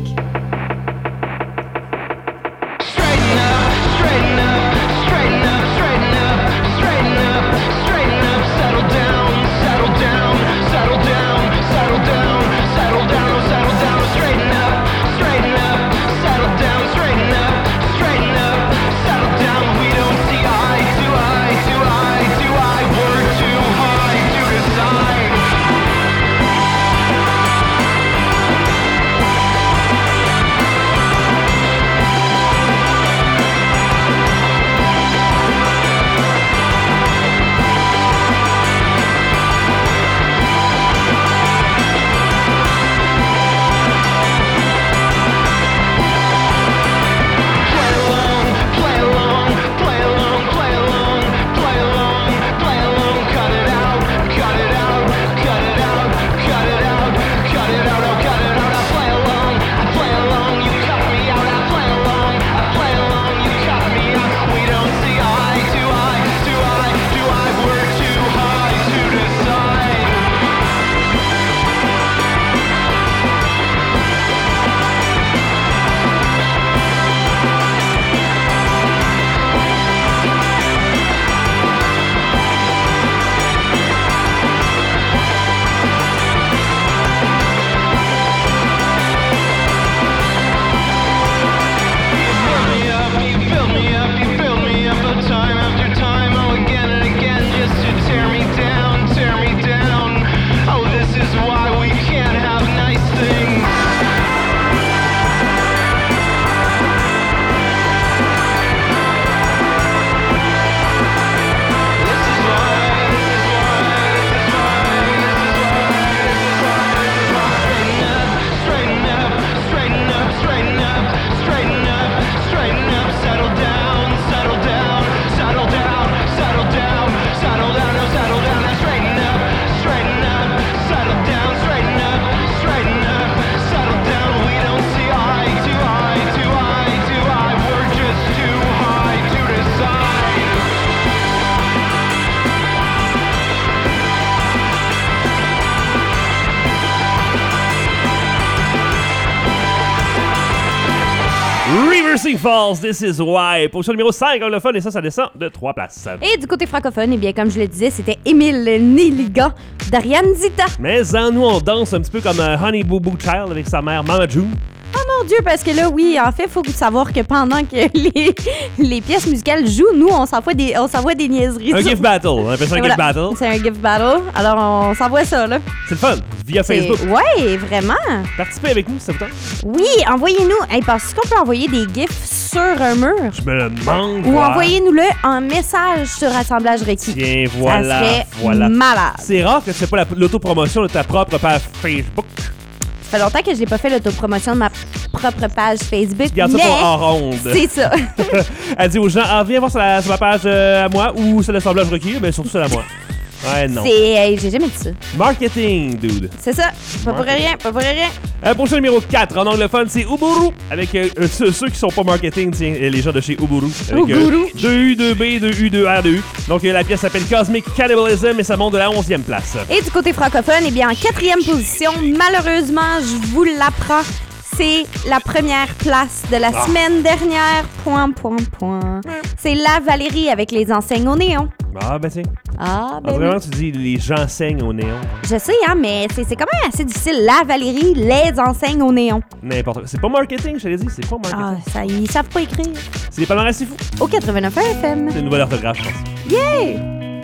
Reversing Falls, This Is Why. Position numéro cinq, anglophone, et ça, ça descend de trois places. Et du côté francophone, eh bien, comme je le disais, c'était Émile Néligan d'Ariane Zita. Mais en nous, on danse un petit peu comme uh, Honey Boo Boo Child avec sa mère, Mama June. Oh mon Dieu, parce que là, oui, en fait, il faut savoir que pendant que les, les pièces musicales jouent, nous, on s'envoie des, on s'envoie des niaiseries. Un gift battle, on appelle ça un voilà. gift battle. C'est un gift battle, alors on s'envoie ça, là. C'est le fun, via C'est... Facebook. Ouais, vraiment. Participez avec nous, ça vous tente? Oui, envoyez-nous. Hey, parce qu'on peut envoyer des gifs sur un mur. Je me le demande. Ou quoi. envoyez-nous-le en message sur Assemblage Requis. Tiens, voilà, Ça serait voilà. malade. C'est rare que tu fais pas la- l'autopromotion de ta propre page Facebook. Ça fait longtemps que je n'ai pas fait l'autopromotion de ma propre page Facebook. Tu gardes ça mais pour hors onde. c'est ça. Elle dit aux gens, ah, viens voir sur, la- sur ma page euh, à moi ou sur l'assemblage requis, mais surtout celle à moi. Ouais, non. C'est... Hey, j'ai jamais dit ça. Marketing, dude. C'est ça. Pas pour rien, pas pour rien. Euh, pour le numéro quatre, en anglophone, c'est Uburu. Avec euh, euh, ceux, ceux qui sont pas marketing, tiens, euh, les gens de chez Uburu. Avec Uburu. deux U, deux B, deux U, deux R, deux U. Donc euh, la pièce s'appelle Cosmic Cannibalism et ça monte de la onzième place. Et du côté francophone, eh bien, en quatrième position, malheureusement, je vous l'apprends, c'est la première place de la Ah. semaine dernière. Point, point, point. C'est La Valérie avec les enseignes au néon. Ah, ben tiens. Ah, ben En oui. vraiment, tu dis les gens saignent au néon. Je sais, hein, mais c'est, c'est quand même assez difficile. La Valérie, les enseignes au néon. N'importe quoi. C'est pas marketing, je te l'ai dit, c'est pas marketing. Ah, ça, ils savent pas écrire. C'est des palmarès, c'est fou. Au quatre-vingt-neuf F M. C'est une nouvelle orthographe, je pense. Yeah!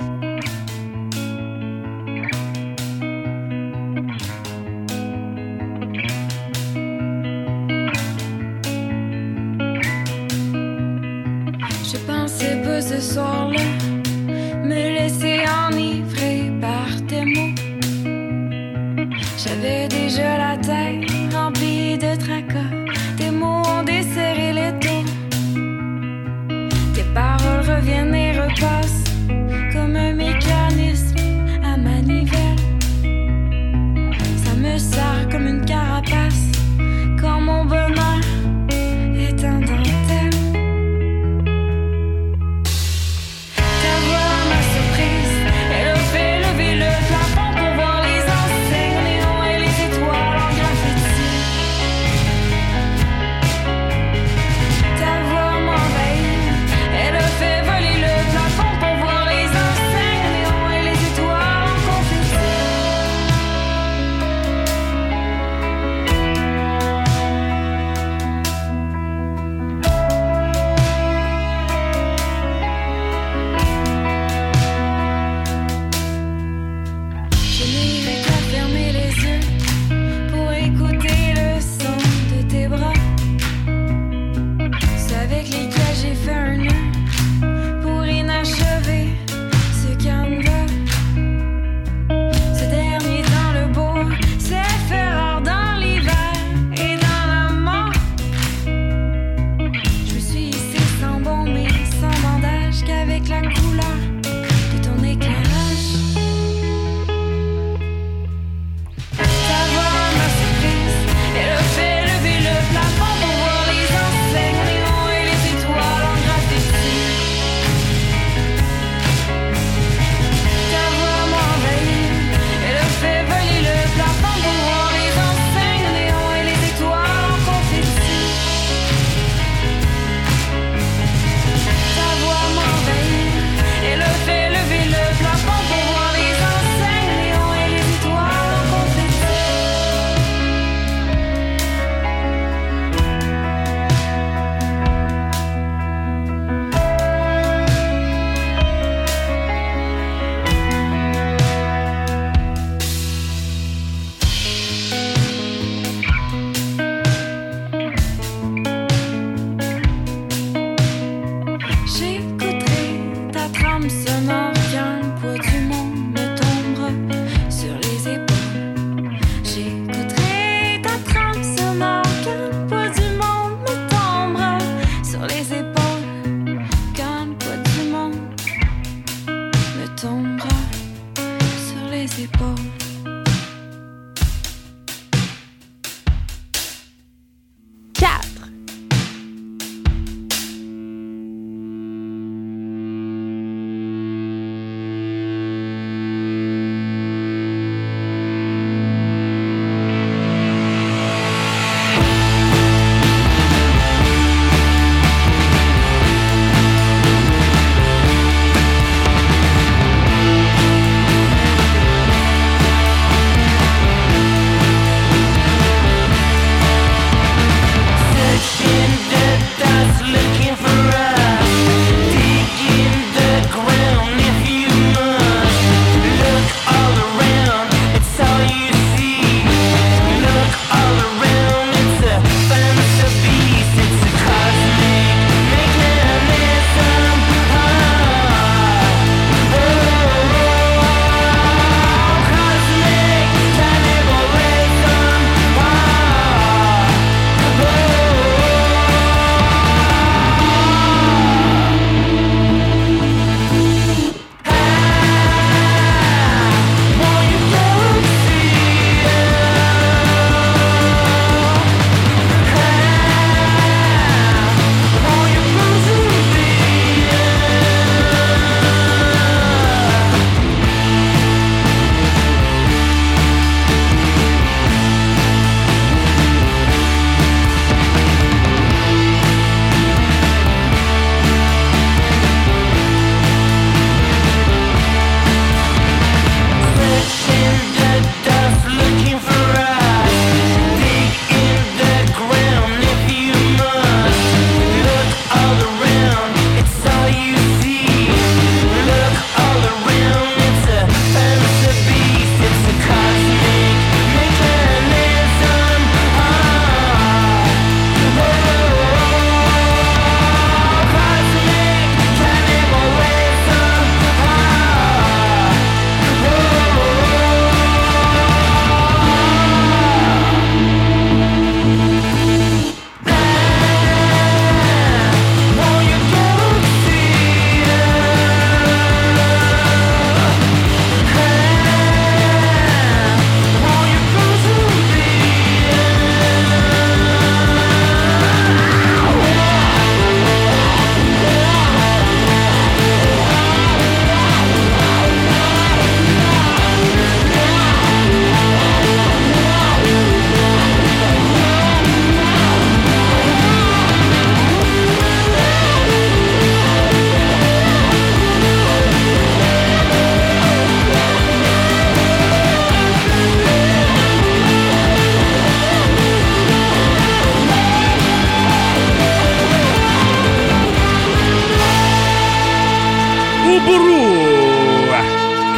Je pensais pas ce soir-là me laisser enivrer par tes mots. J'avais déjà la tête remplie de tracas. Tes mots ont desserré les taux. Tes paroles reviennent et repassent comme un mécanisme à manivelle. Ça me serre comme une carapace quand mon bonheur est en dentelle.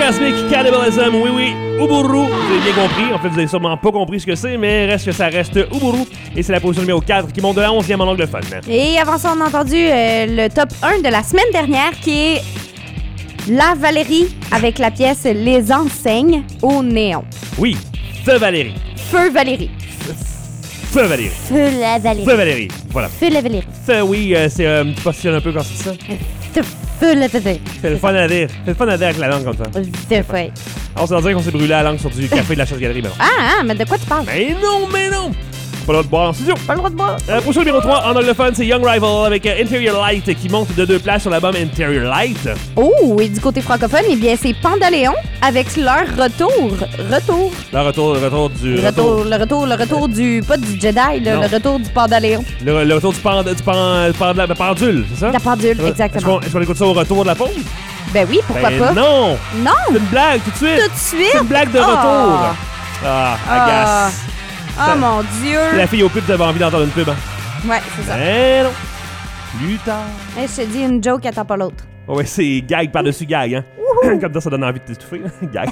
Cosmic Cannibalism, oui, oui, Uburu. Vous avez bien compris. En fait, vous avez sûrement pas compris ce que c'est, mais reste que ça reste Uburu. Et c'est la position numéro quatre qui monte de la onzième en anglophone. Et avant ça, on a entendu euh, le top un de la semaine dernière qui est La Valérie avec la pièce Les Enseignes au néon. Oui, Feu Valérie. Feu Valérie. Feu Valérie. Feu la Valérie. Feu Valérie, voilà. Feu la Valérie. Feu, oui, euh, c'est... Euh, tu positionnes un peu quand c'est ça. Feu, feu la Valérie. C'est le fun à dire. C'est le fun à dire avec la langue comme ça. C'est vrai. Alors, ça veut dire qu'on s'est brûlé la langue sur du café de la chasse-galerie, maintenant. Ah, ah, mais de quoi tu parles? Mais non, mais non! Pas le droit de boire en studio. Pas le droit de boire. Euh, position numéro trois en anglophone, c'est Young Rival avec euh, Interior Light qui monte de deux places sur l'album Interior Light. Oh, et du côté francophone, eh bien, c'est Pandaléon avec leur retour. Retour. Le retour, le retour du... Le retour, le retour, le retour du... Pas du Jedi, là, Non. le retour du Pandaléon. Le, le retour du, pend, du pend, pend, de la pendule, c'est ça? La pendule, Euh, exactement. Est-ce qu'on, est-ce qu'on écoute ça au retour de la pause? Ben oui, pourquoi Ben pas? non! Non! C'est une blague, tout de suite! Tout de suite? C'est une blague de Ah. retour! Ah, agace! Ah, mon Dieu! La fille au pub, t'avais envie d'entendre une pub, hein? Ouais, c'est ça. Ben non! Plus tard. Hey, je te dis, une joke attend pas l'autre. Oh ouais, c'est gag par-dessus gag, hein? Comme ça, ça donne envie de t'étouffer. Gag.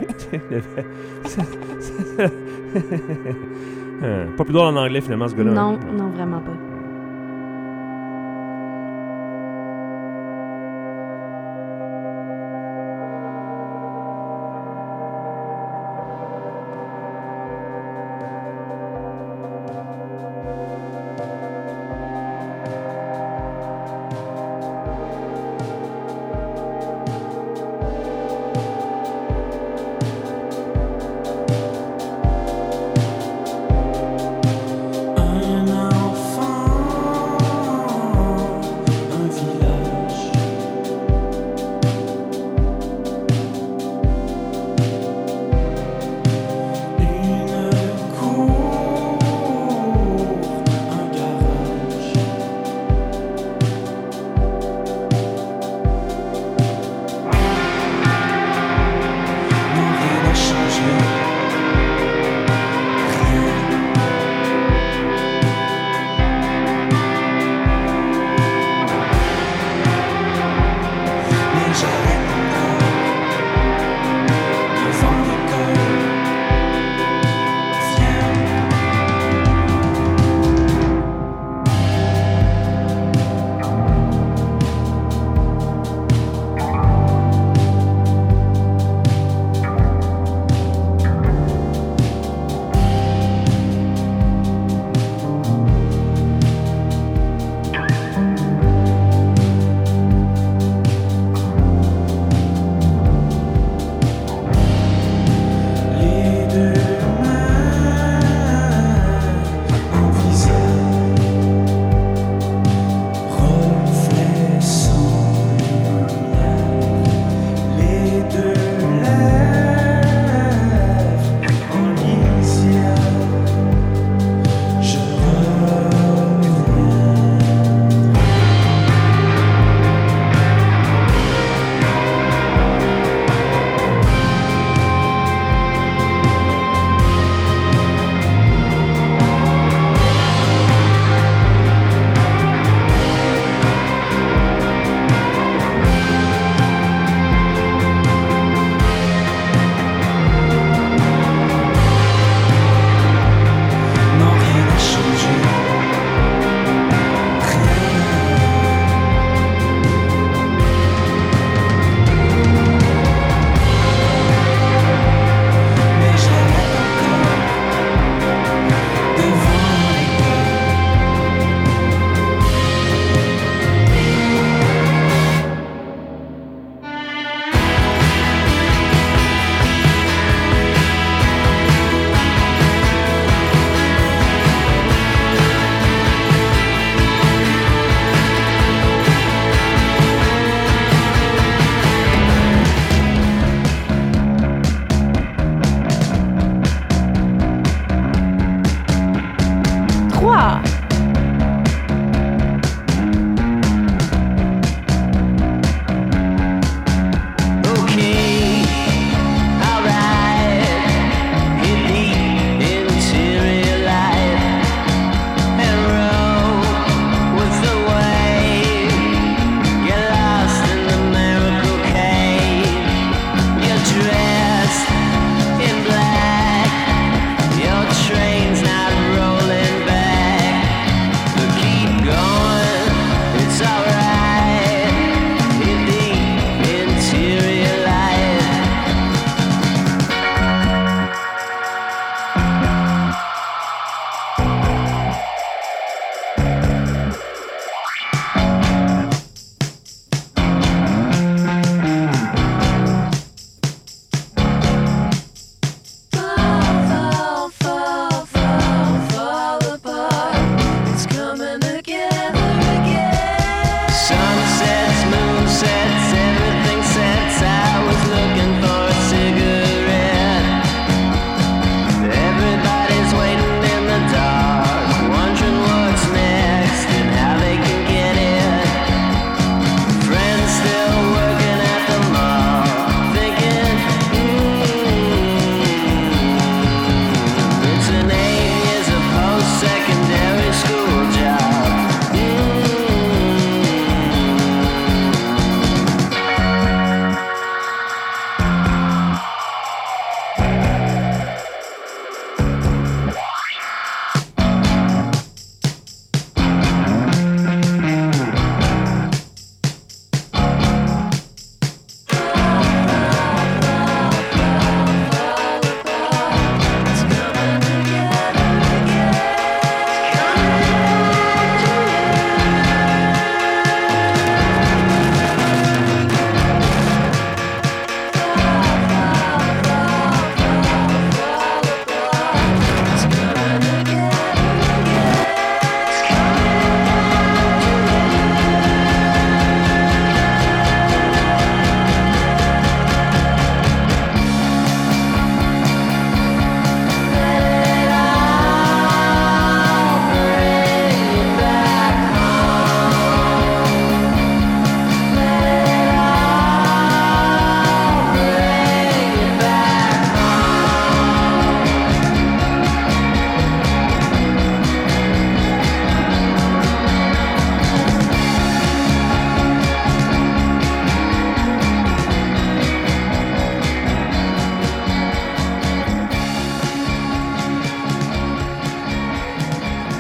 Euh, pas plus drôle en anglais, finalement, ce gars-là. Non, non, vraiment pas. Un enfant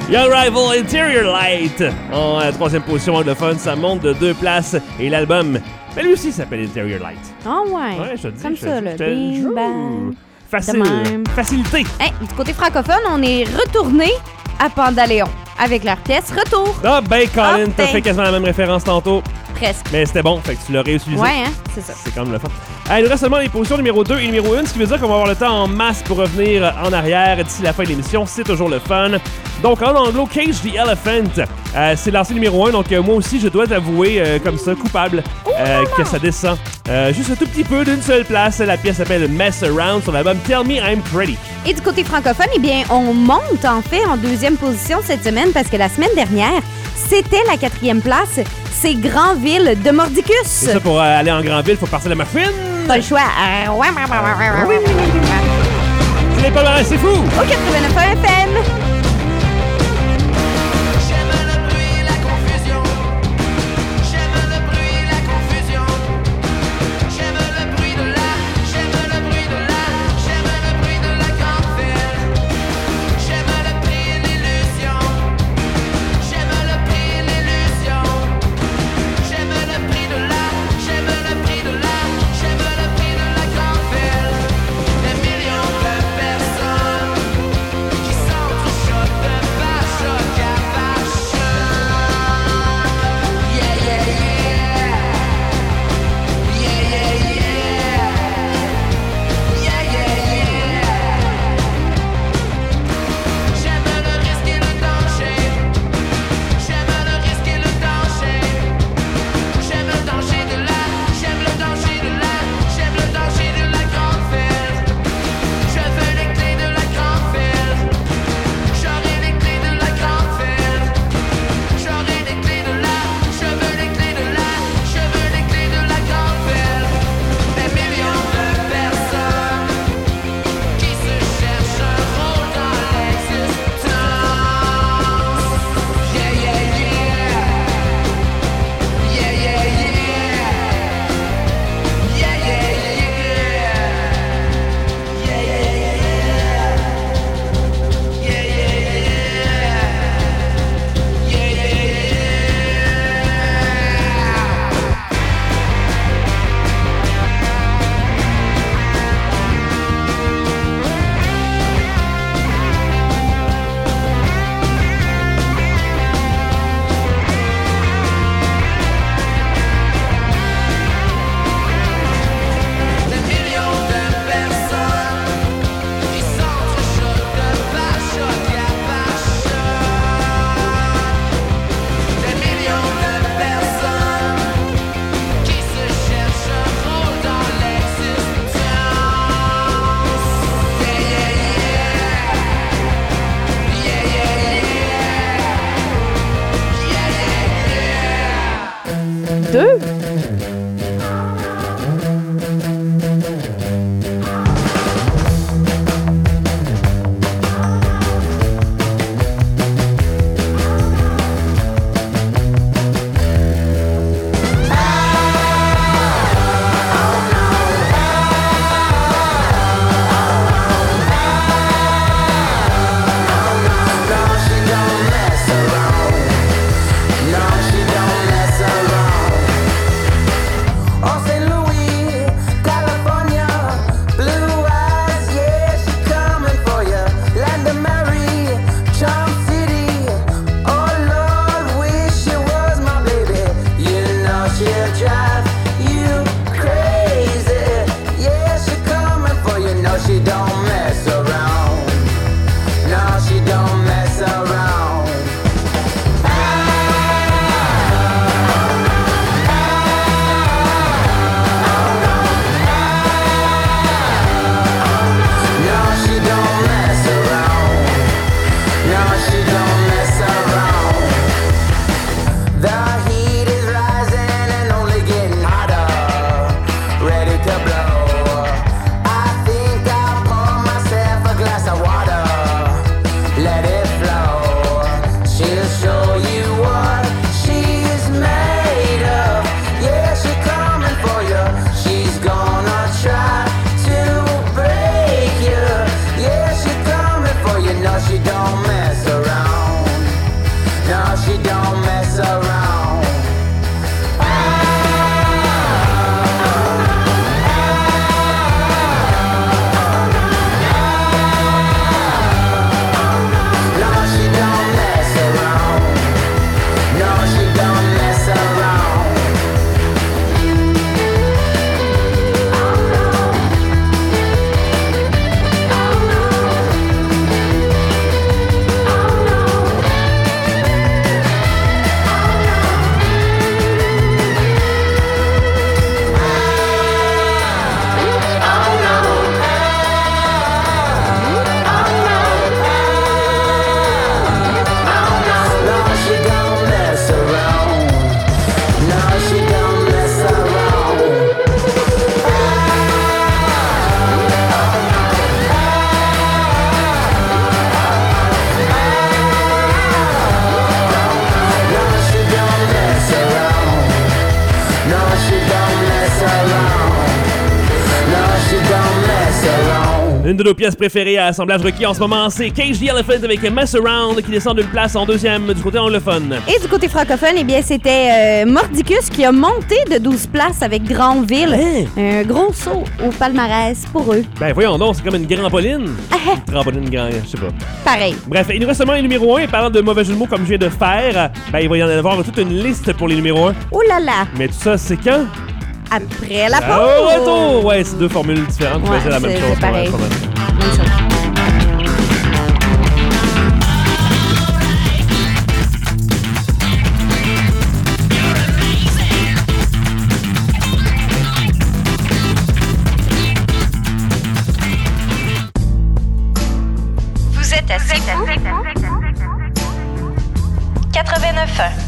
Young Rival, Interior Light. En euh, troisième position anglophone, ça monte de deux places. Et l'album, ben lui aussi s'appelle Interior Light. Ah ouais. Ouais, je te dis. Comme je te ça, dis, là. je te- Bing, je- bang. Facile. De même. Facilité. Hey, du côté francophone, on est retourné à Pandaléon avec leur pièce Retour. Ah ben, Colin, Ah, t'as ben. fait quasiment la même référence tantôt. Presque. Mais c'était bon, fait que tu l'as réutilisé. Ouais, hein, c'est ça. C'est quand même le fun. Ah, il nous reste seulement les positions numéro deux et numéro un, ce qui veut dire qu'on va avoir le temps en masse pour revenir en arrière d'ici la fin de l'émission. C'est toujours le fun. Donc, en anglo, Cage the Elephant. Euh, c'est lancé numéro un, donc euh, moi aussi, je dois t'avouer, euh, comme ça, coupable, euh, que ça descend. Euh, juste un tout petit peu d'une seule place. La pièce s'appelle Mess Around sur l'album Tell Me I'm Pretty. Et du côté francophone, eh bien, on monte en fait en deuxième position cette semaine parce que la semaine dernière, c'était la quatrième place. C'est Grandville de Mordicus. Et ça, pour euh, aller en Grandville, faut passer la muffin. Pas le choix. Euh, ouais, ouais, ouais, ouais, ouais, ouais, ouais. C'est les palmarès, c'est fou! Au quatre-vingt-neuf F M. Deux. No, she don't mess around. she don't mess around. No, she don't mess around. No, she don't mess around. Une de nos pièces préférées à Assemblage requis en ce moment, c'est Cage the Elephant avec Mess Around qui descend d'une place en deuxième du côté anglophone. Et du côté francophone, eh bien, c'était euh, Mordicus qui a monté de douze places avec Grandville. Hein? Un gros saut au palmarès pour eux. Ben voyons donc, c'est comme une trampoline. Une trampoline, grand, je sais pas. Pareil. Bref, il nous reste seulement les numéros un. Et parlant de mauvais jeux de mots comme je viens de faire, ben il va y en avoir toute une liste pour les numéros un. Oh là là! Mais tout ça, c'est quand? Après la pause! Au retour! Ouais, c'est deux formules différentes. Ouais, c'est la même c'est- chose. c'est pareil. Ouais, pas mal. Même chose. Vous êtes à C'est Fou quatre-vingt-neuf ans.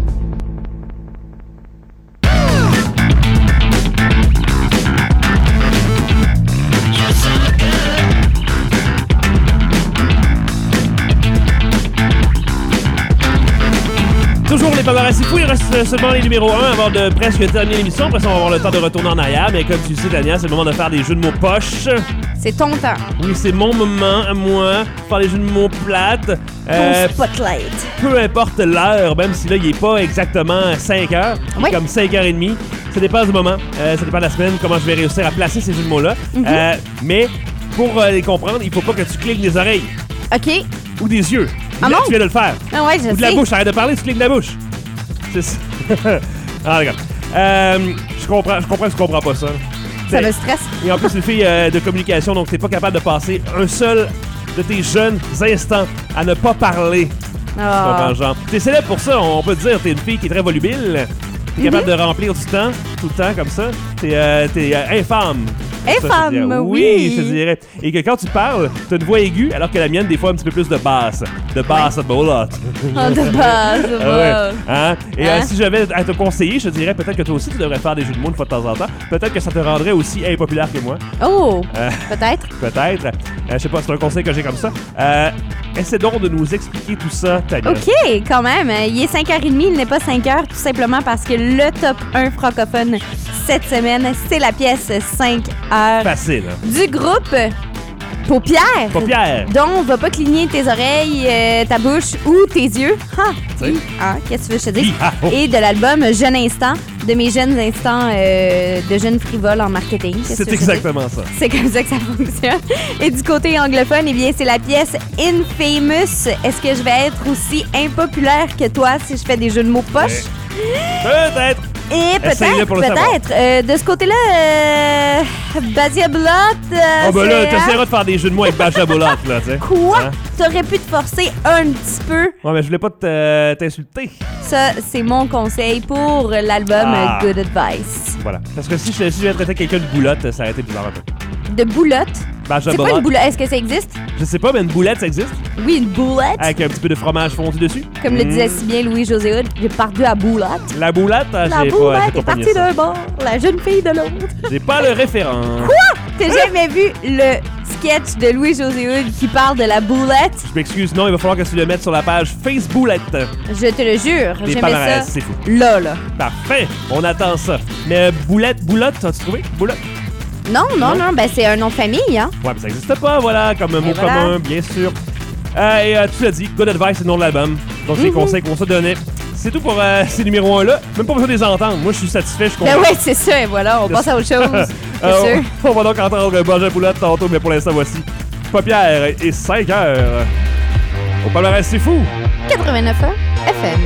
Toujours les palmarès c'est fou, il reste seulement les numéros un avant de presque terminer l'émission. Après ça, on va avoir le temps de retourner en arrière. Mais comme tu le sais, Tania, c'est le moment de faire des jeux de mots poches. C'est ton temps. Oui, c'est mon moment à moi. Faire des jeux de mots plates. Euh, Ton spotlight. peu importe l'heure, même si là, il est pas exactement cinq heures. Il est comme cinq heures trente. Ça dépend du moment. Euh, ça dépend de la semaine, comment je vais réussir à placer ces jeux de mots-là. Mhm. Euh, mais pour euh, les comprendre, il faut pas que tu cliques des oreilles. OK. Ou des yeux. Ah Là, non? tu viens de le faire. Ah ouais, je Ou de la sais. bouche, arrête de parler, tu cliques de la bouche. C'est ça. Ah, regarde. Euh, je comprends, je comprends que tu comprends pas ça. Ça C'est- me stresse. Et en plus, c'est une fille euh, de communication, donc t'es pas capable de passer un seul de tes jeunes instants à ne pas parler. Tu Ah. comprends, genre. T'es célèbre pour ça, on peut te dire. T'es une fille qui est très volubile. T'es capable Mhm. de remplir du temps, tout le temps, comme ça. T'es euh, t'es, euh, infâme. Ça, je te Infâme, dirais. oui. je te dirais. Et que quand tu parles, t'as une voix aiguë, alors que la mienne, des fois, un petit peu plus de basse. De basse à bolotte. Ah, de basse, de Ah ouais. basse. Hein? Et Hein? euh, si j'avais à te conseiller, je te dirais peut-être que toi aussi, tu devrais faire des jeux de mots une fois de temps en temps. Peut-être que ça te rendrait aussi impopulaire que moi. Oh, Euh, peut-être. Peut-être. Euh, je sais pas, c'est un conseil que j'ai comme ça. Euh, essaie donc de nous expliquer tout ça, Tania. OK, quand même. Euh, Il est cinq heures trente, il n'est pas cinq heures, tout simplement parce que le top un francophone cette semaine, c'est la pièce cinq heures Facile. hein? du groupe Paupières. Paupières. Donc, va pas cligner tes oreilles, euh, ta bouche ou tes yeux. Ha! sais. Ah, qu'est-ce que tu veux que je te dise? Ah, oh. Et de l'album Jeune Instant, de mes jeunes instants euh, de jeunes frivoles en marketing. Qu'est-ce C'est que je te dis? exactement ça. C'est comme ça que ça fonctionne. Et du côté anglophone, eh bien, c'est la pièce Infamous. Est-ce que je vais être aussi impopulaire que toi si je fais des jeux de mots poches? Peut-être. Et Essaye-le peut-être, pour le savoir. peut-être. Euh, de ce côté-là, euh, Basia Blot. Euh, Oh, ben là, c'est, hein? t'essaieras de faire des jeux de mots avec Bacha Bolotte, là, tu sais. Quoi? Hein? T'aurais pu te forcer un petit peu. Ouais, mais je voulais pas te- t'insulter. Ça, c'est mon conseil pour l'album Ah. Good Advice. Voilà. Parce que si je, si je vais traiter quelqu'un de boulotte, ça aurait été bizarre un peu. De boulotte. Bacha C'est quoi Bolotte. une boulotte? Est-ce que ça existe? Je sais pas, mais une boulette, ça existe? Oui, une boulette. Avec un petit peu de fromage fondu dessus. Comme le Mm. disait si bien Louis-José Hood, j'ai pardu à boulette. La boulette, ah, La j'ai pas, boulette j'ai est pas pogné partie ça. d'un bord, la jeune fille de l'autre. J'ai pas le référent. Quoi? T'as jamais vu le sketch de Louis-José Hood qui parle de la boulette? Je m'excuse, non, il va falloir que tu le mettes sur la page Faceboolette. Je te le jure, Les j'aimais palmarès, ça. c'est fou. Là, là. Parfait, on attend ça. Mais euh, boulette, boulotte, as-tu trouvé? Boulette? Non, non, Non? non, ben c'est un nom de famille, hein? Ouais, mais ça n'existe pas, voilà, comme un mot voilà. commun, bien sûr. Euh, et euh, tu l'as dit, Good Advice, c'est le nom de l'album. Donc, c'est les conseils qu'on se donnait. C'est tout pour euh, ces numéros un là. Même pas besoin de les entendre. Moi, je suis satisfait, je suis content. Ben ouais, c'est ça. Et voilà, on passe à autre chose. C'est euh, sûr. On, on va donc entendre Manger la Poulotte tantôt, mais pour l'instant, voici Paupières et cinq heures. Au palmarès, c'est fou. quatre-vingt-neuf F M.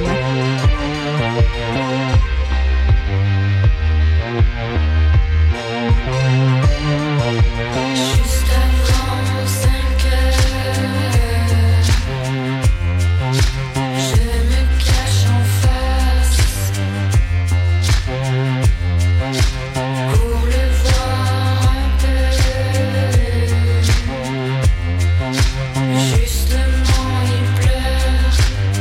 Juste avant cinq heures, je me cache en face pour le voir un peu. Justement, il pleure.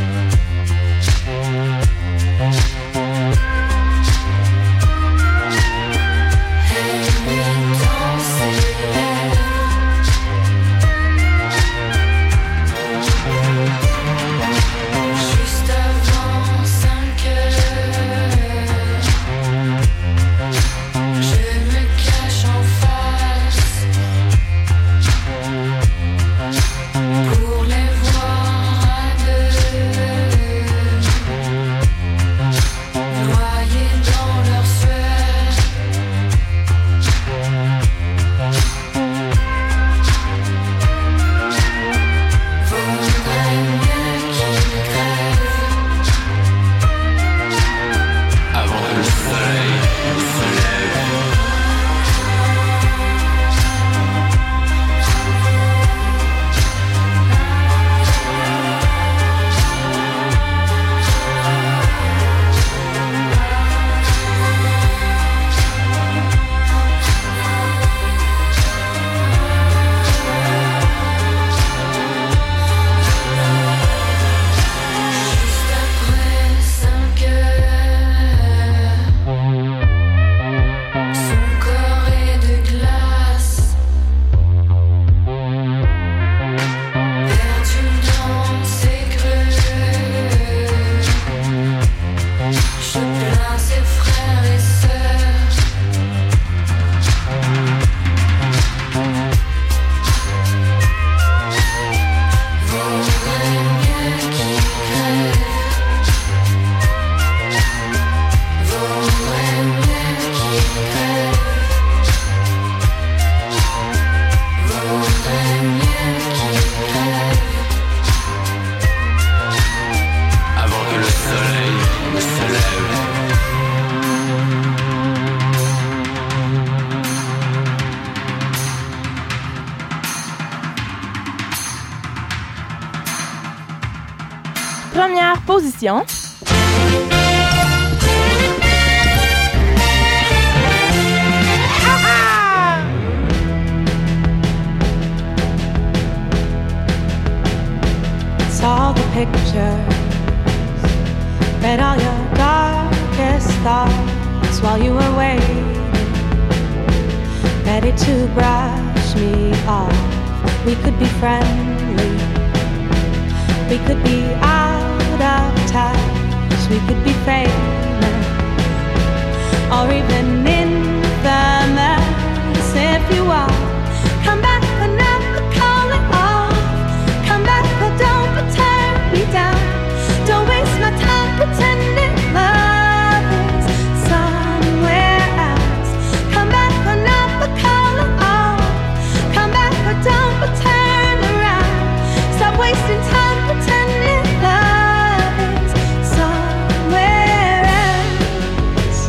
Première position. Saw the pictures, read all your darkest thoughts while you were waiting, ready to brush me off. We could be friendly, we could be out of touch, we could be famous, or even infamous if you are. Come back but never call it off. Come back but don't turn me down. Don't waste my time pretending love is somewhere else. Come back but never call it off. Come back but don't turn around. Stop wasting time pretending love is somewhere else.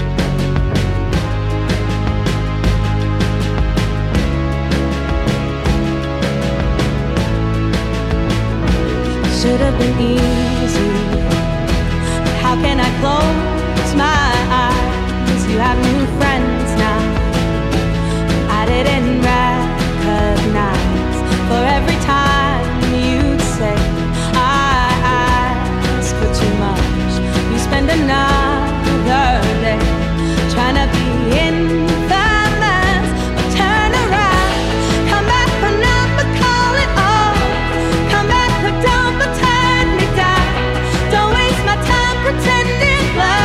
Should have been easy. How can I close my eyes? You have new friends now. I didn't recognize. For every time you'd say I ask for too much, you spend another day trying to be infamous. But turn around, come back but never call it off. Come back but don't but turn me down. Don't waste my time pretending love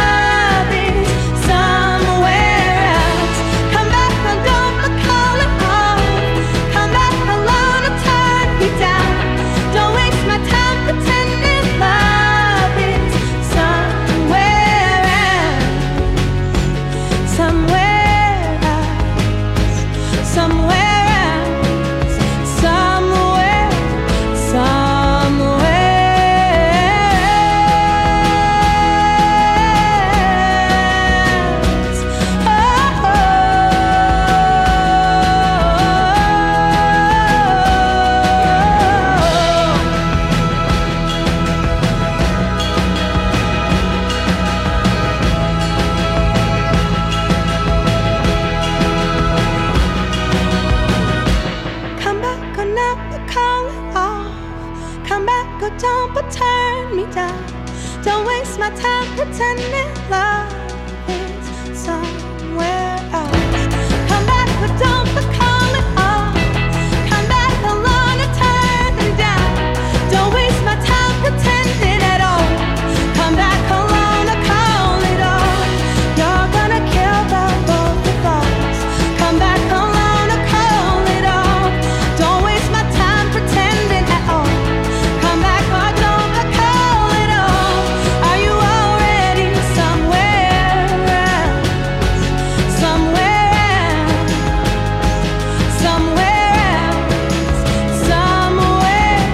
Don't waste my time pretending love is somewhere else. Come back, but don't call it off. Come back alone and turn me down. Don't waste my time pretending at all. Come back alone and call it off. You're gonna kill the both of us. Come back alone and call it off. Don't waste my time pretending at all. Come back or don't call it off. Are you already somewhere else? Somewhere else. Somewhere else. Somewhere.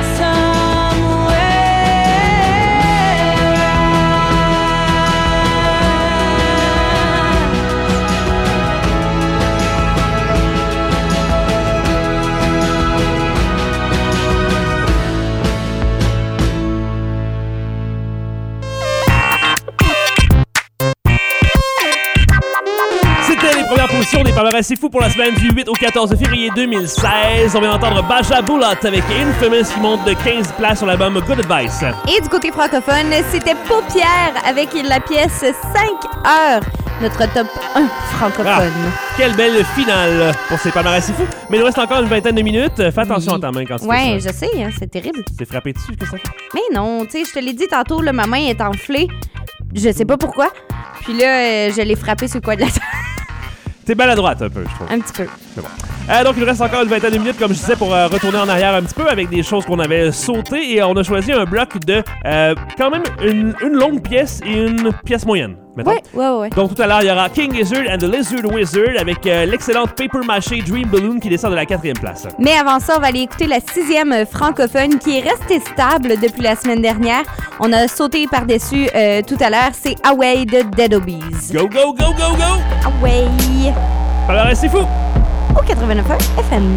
C'était les premières positions des palmarès C'est Fou pour la semaine du huit au quatorze février deux mille seize. On vient d'entendre Baja Bulat avec Infamous qui monte de quinze places sur l'album Good Advice. Et du côté francophone, c'était Paupières avec la pièce cinq heures, notre top un francophone. Ah, quelle belle finale pour ces palmarès C'est Fou. Mais il nous reste encore une vingtaine de minutes. Fais attention à ta main quand tu Ouais, fais ça. je sais, hein, c'est terrible. C'est frappé dessus que ça fait. Mais non, tu sais, je te l'ai dit tantôt, là, ma main est enflée. Je sais pas pourquoi. Puis là, euh, je l'ai frappé sur le coin de la tête. T'es maladroite un peu, je trouve. Un petit peu. C'est bon. Euh, donc, il nous reste encore une vingtaine de minutes, comme je disais, pour euh, retourner en arrière un petit peu avec des choses qu'on avait sautées. Et on a choisi un bloc de euh, quand même une, une longue pièce et une pièce moyenne. Mettons. Ouais, ouais, ouais. Donc, tout à l'heure, il y aura King Gizzard and the Lizard Wizard avec euh, l'excellente Paper Maché Dream Balloon qui descend de la quatrième place. Mais avant ça, on va aller écouter la sixième euh, francophone qui est restée stable depuis la semaine dernière. On a sauté par-dessus euh, tout à l'heure. C'est Away de Dead Obies. Go, go, go, go, go! Away! Alors, c'est fou! Au quatre-vingt-neuf F M.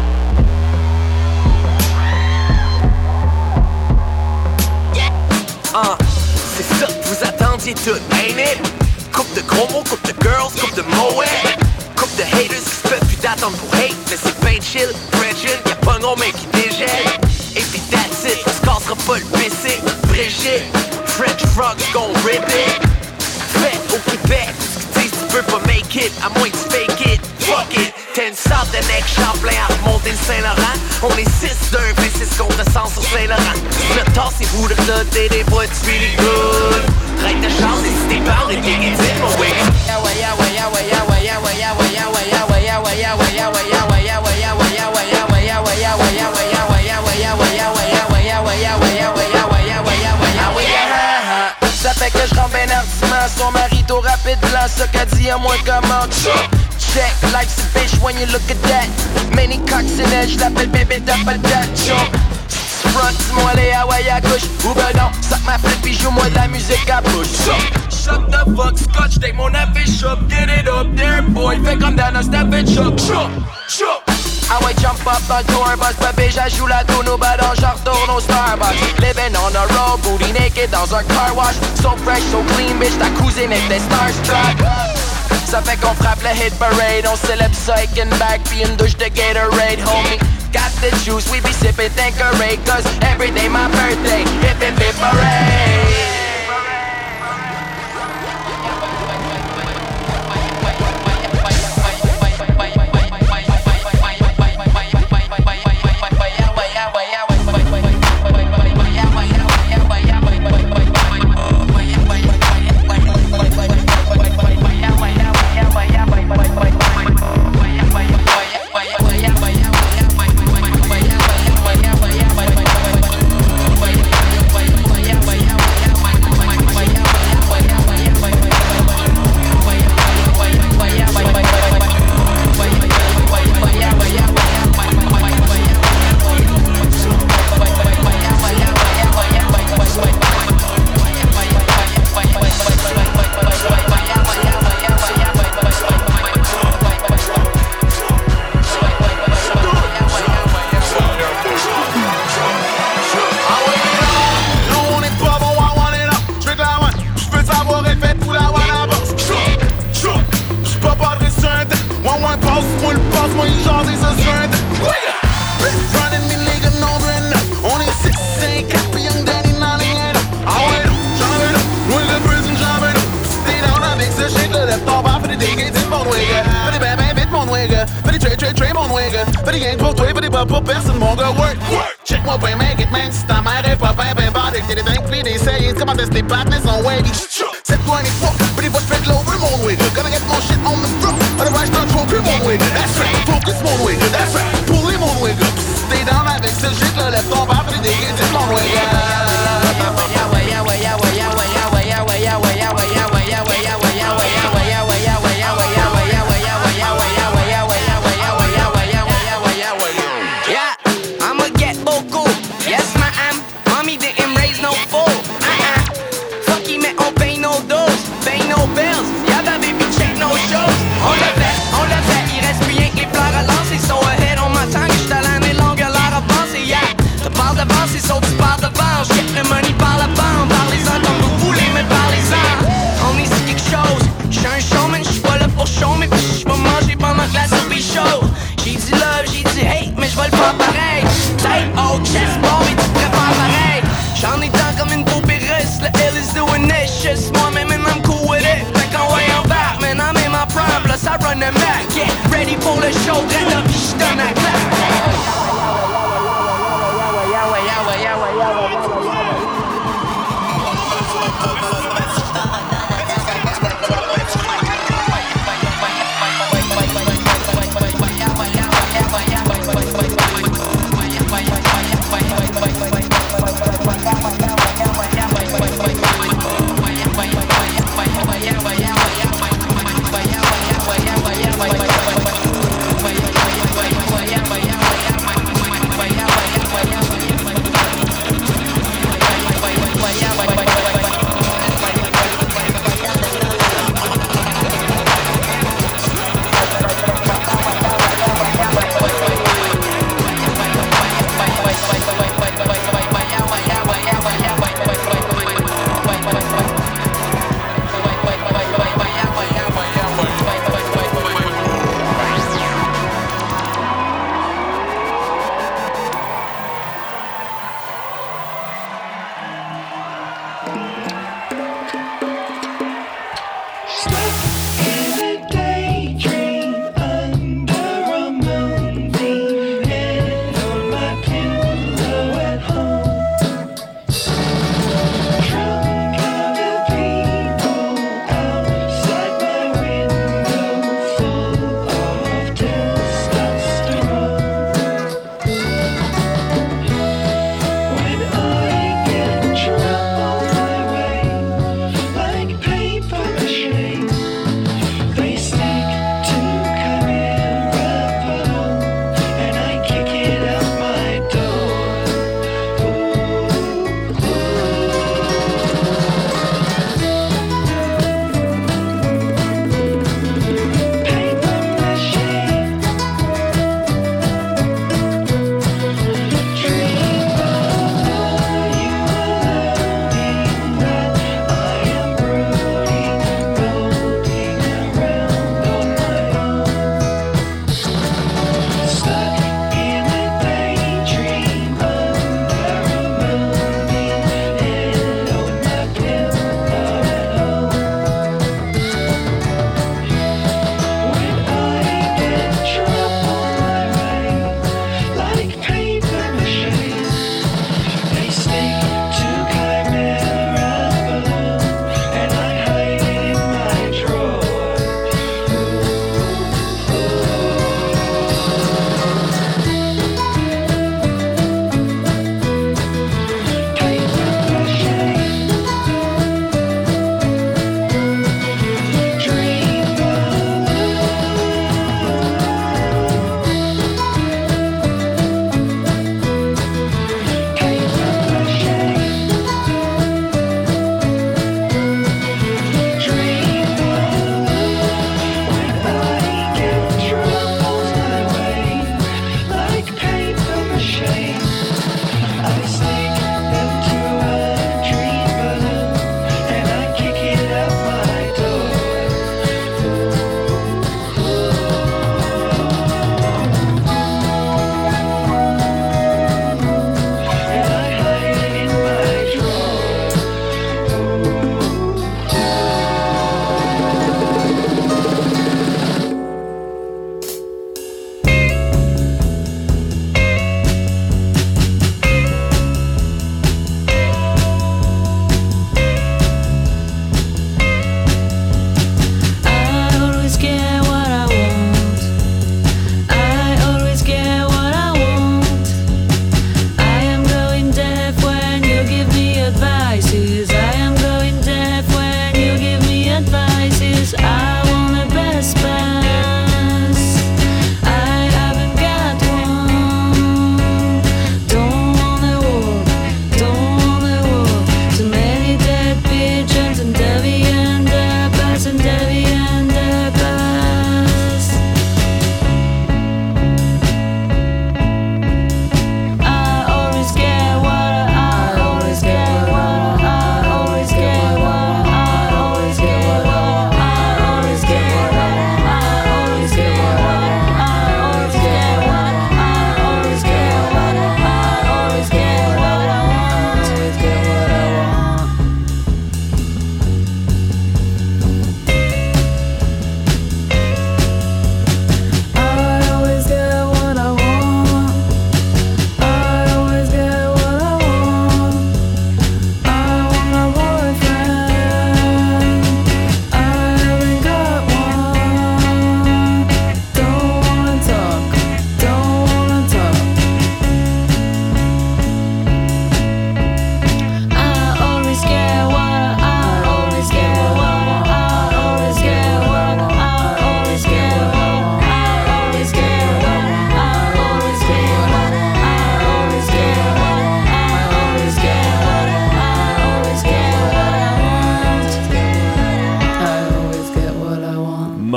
Ah, c'est ça que vous attendiez tout, ain't it? Coupe de gros mots, coupe de girls, coupe de moët. Coupe de haters qui se peuvent plus d'attendre pour hate. Mais c'est ben chill, fragile, y'a pas un gros mec qui dégèle. Et pis that's it, on se cassera pas le P C. Brigitte, French frogs gon' rip it. Fait au Québec, ce que tu peux pas make it, à moins que tu fake it. Fuck it, t'as une sorte de neck Champlain à remonter le Saint-Laurent. On est six d'un V six contre cent sur Saint-Laurent. Le tassez-vous de là, t'es des boys, it's really good. Règle de chance, et si t'es parle, et t'es guidé, mon way. Ça fait que je rentre ben hardiment sur ma rideau rapide blanc, ça qu'a dit à moi comment check, life's a bitch when you look at that. Many cocks in edge, l'appelle bébé d'appel dat. Front, dis-moi les Hawaii à gauche. Ou ben non, sac ma flip pis joue-moi de la musique à bouche. Shut the fuck, scotch, take mon affiche up. Get it up there, boy, fait comme dans un step and chop. Chop, chop. Ah ouais, jump up dans le tour bus, bébé, j'ajoute la goune au ballon, j'en retourne au Starbucks. Living on the road, booty naked dans un car wash. So fresh, so clean, bitch, ta cousine était starstruck. Ça fait qu'on frappe le hit parade, on célèbre ça avec une bague pis une douche de Gatorade, homie. Got the juice, we be sipping Tanqueray, cause every day my birthday, hip hip hip parade. nigga. Fais des gains pour toi, fais des pas pour personne, mon gars, work. Check-moi ben, make it, man, si ta mère est pas ben, ben, bad, t'es des dingues, pis des saillies, comment est-ce tes patness sont wavy? Cette fois, les fuck, but if I straight over mon wig. Gonna get more shit on the front, otherwise start choking mon wig. That's right, focus mon wig, that's right, pull it mon wig up. Stay down avec ce shit là, lève ton bas, pis des gains, c'est mon wig. So tu parles devant, je get le money par la bande. Parlez-en comme vous voulez, mais parlez-en. On est sur quelque chose, j'suis un showman, j'suis pas là pour show, mais j'suis pas manger pendant que la soupe est chaude. J'ai dit love, j'ai dit hate, mais j'vais le faire pareil. Tight, oh, chest ball, mais tu préfères pareil. J'en ai tant comme une poupée russe, le L is doing this, just moi-même and I'm cool with it. Fait qu'en voyant back, man, I'm in my prime, plus I run the Mac. Get ready pour le show, dread up, pis j'donne la claque.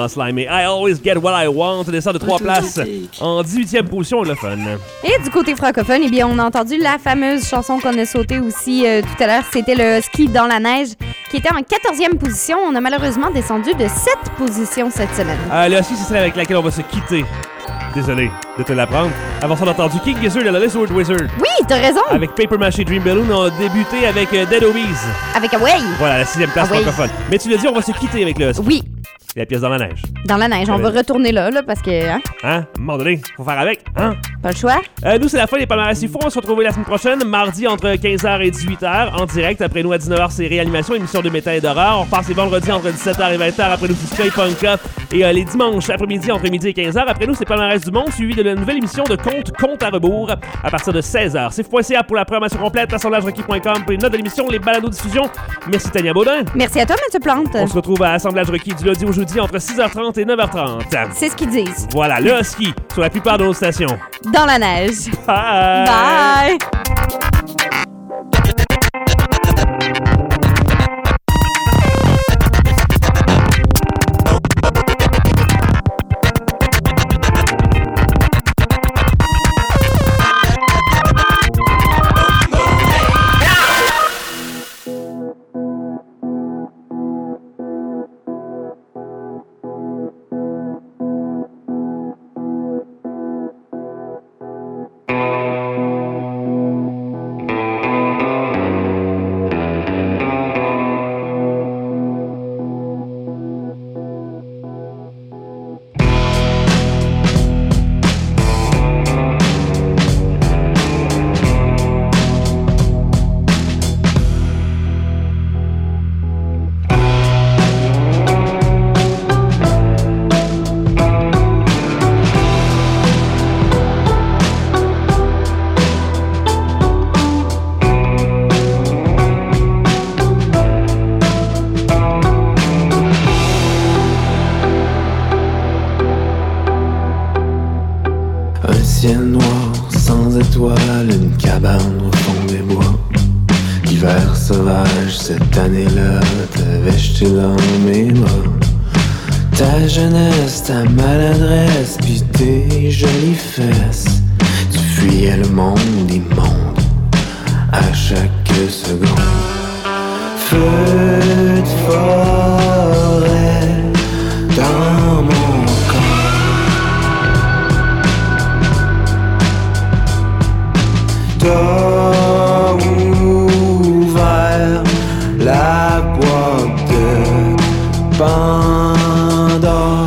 Slime et I Always Get What I Want descend de trois places en dix-huitième position, le fun. Et du côté francophone, eh bien, on a entendu la fameuse chanson qu'on a sautée aussi euh, tout à l'heure. C'était le Ski dans la neige, qui était en quatorzième position. On a malheureusement descendu de sept positions cette semaine. Euh, là aussi, c'est celle avec laquelle on va se quitter. Désolé de te l'apprendre. Avant ça, on a entendu King Gizzard et la Lizard Wizard. Oui, t'as raison. Avec Paper Maché Dream Balloon, on a débuté avec euh, Dead Obies. Avec Away. Voilà, la sixième place Away. francophone. Mais tu l'as dit, on va se quitter avec le ski. Oui. Et la pièce dans la neige. Dans la neige. On va retourner là, là, parce que... Hein? Hein? À un moment donné, faut faire avec, hein? Pas le choix. Euh, nous, c'est la fin des palmarès. Il faut on se retrouve la semaine prochaine, mardi entre quinze heures et dix-huit heures, en direct. Après nous, à dix-neuf heures, c'est Réanimation, émission de métal et d'horreur. On repart, c'est vendredi entre dix-sept heures et vingt heures. Après nous, c'est Straight Punk Up. Et euh, les dimanches après-midi, entre midi et quinze heures. Après nous, c'est palmarès du monde, suivi de la nouvelle émission de Compte, Compte à rebours, à partir de seize heures. C'est f.ca pour la programmation complète, assemblage requis point com pour les notes de l'émission, les balados-diffusions. Merci Tania Baudin. Merci à toi, Mathieu Plante. On se retrouve à Assemblage requis du lundi au jeudi entre six heures trente et neuf heures trente. C'est ce qu'ils disent. Voilà, le ski sur la plupart de nos stations. Dans la neige. Bye! Bye! ciel noir, sans étoiles, une cabane au fond des bois. L'hiver sauvage, cette année-là, t'avais jeté dans mes bras. Ta jeunesse, ta maladresse, pis tes jolies fesses. Tu fuyais le monde immonde à chaque seconde. Feu de forêt dans mon corps. T'as ouvert la boîte de Pandore.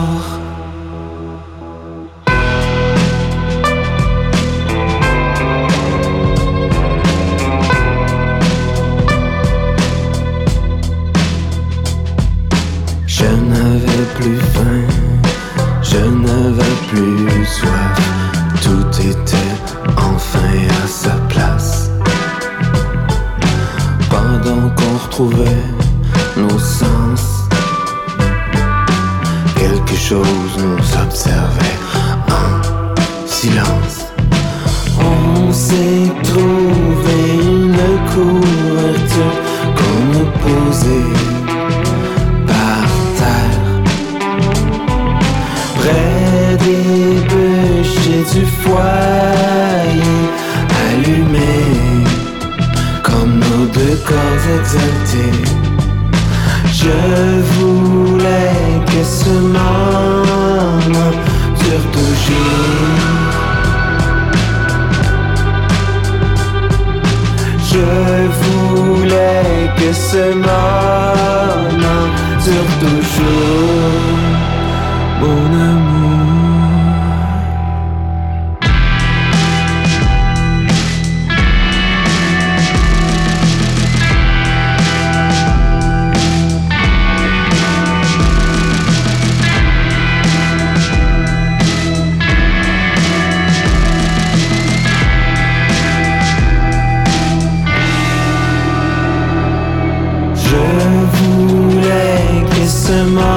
Je n'avais plus faim, je n'avais plus soif. Tout était enfin à sa place. Pendant qu'on retrouvait nos sens, quelque chose nous observait en silence. On s'est trouvé une couverture qu'on a posée par terre, près des bûches et du foyer allumé, comme nos deux corps exaltés. Je voulais que ce moment dure toujours. Je voulais que ce moment dure toujours, mon amour. Je voulais que ce moment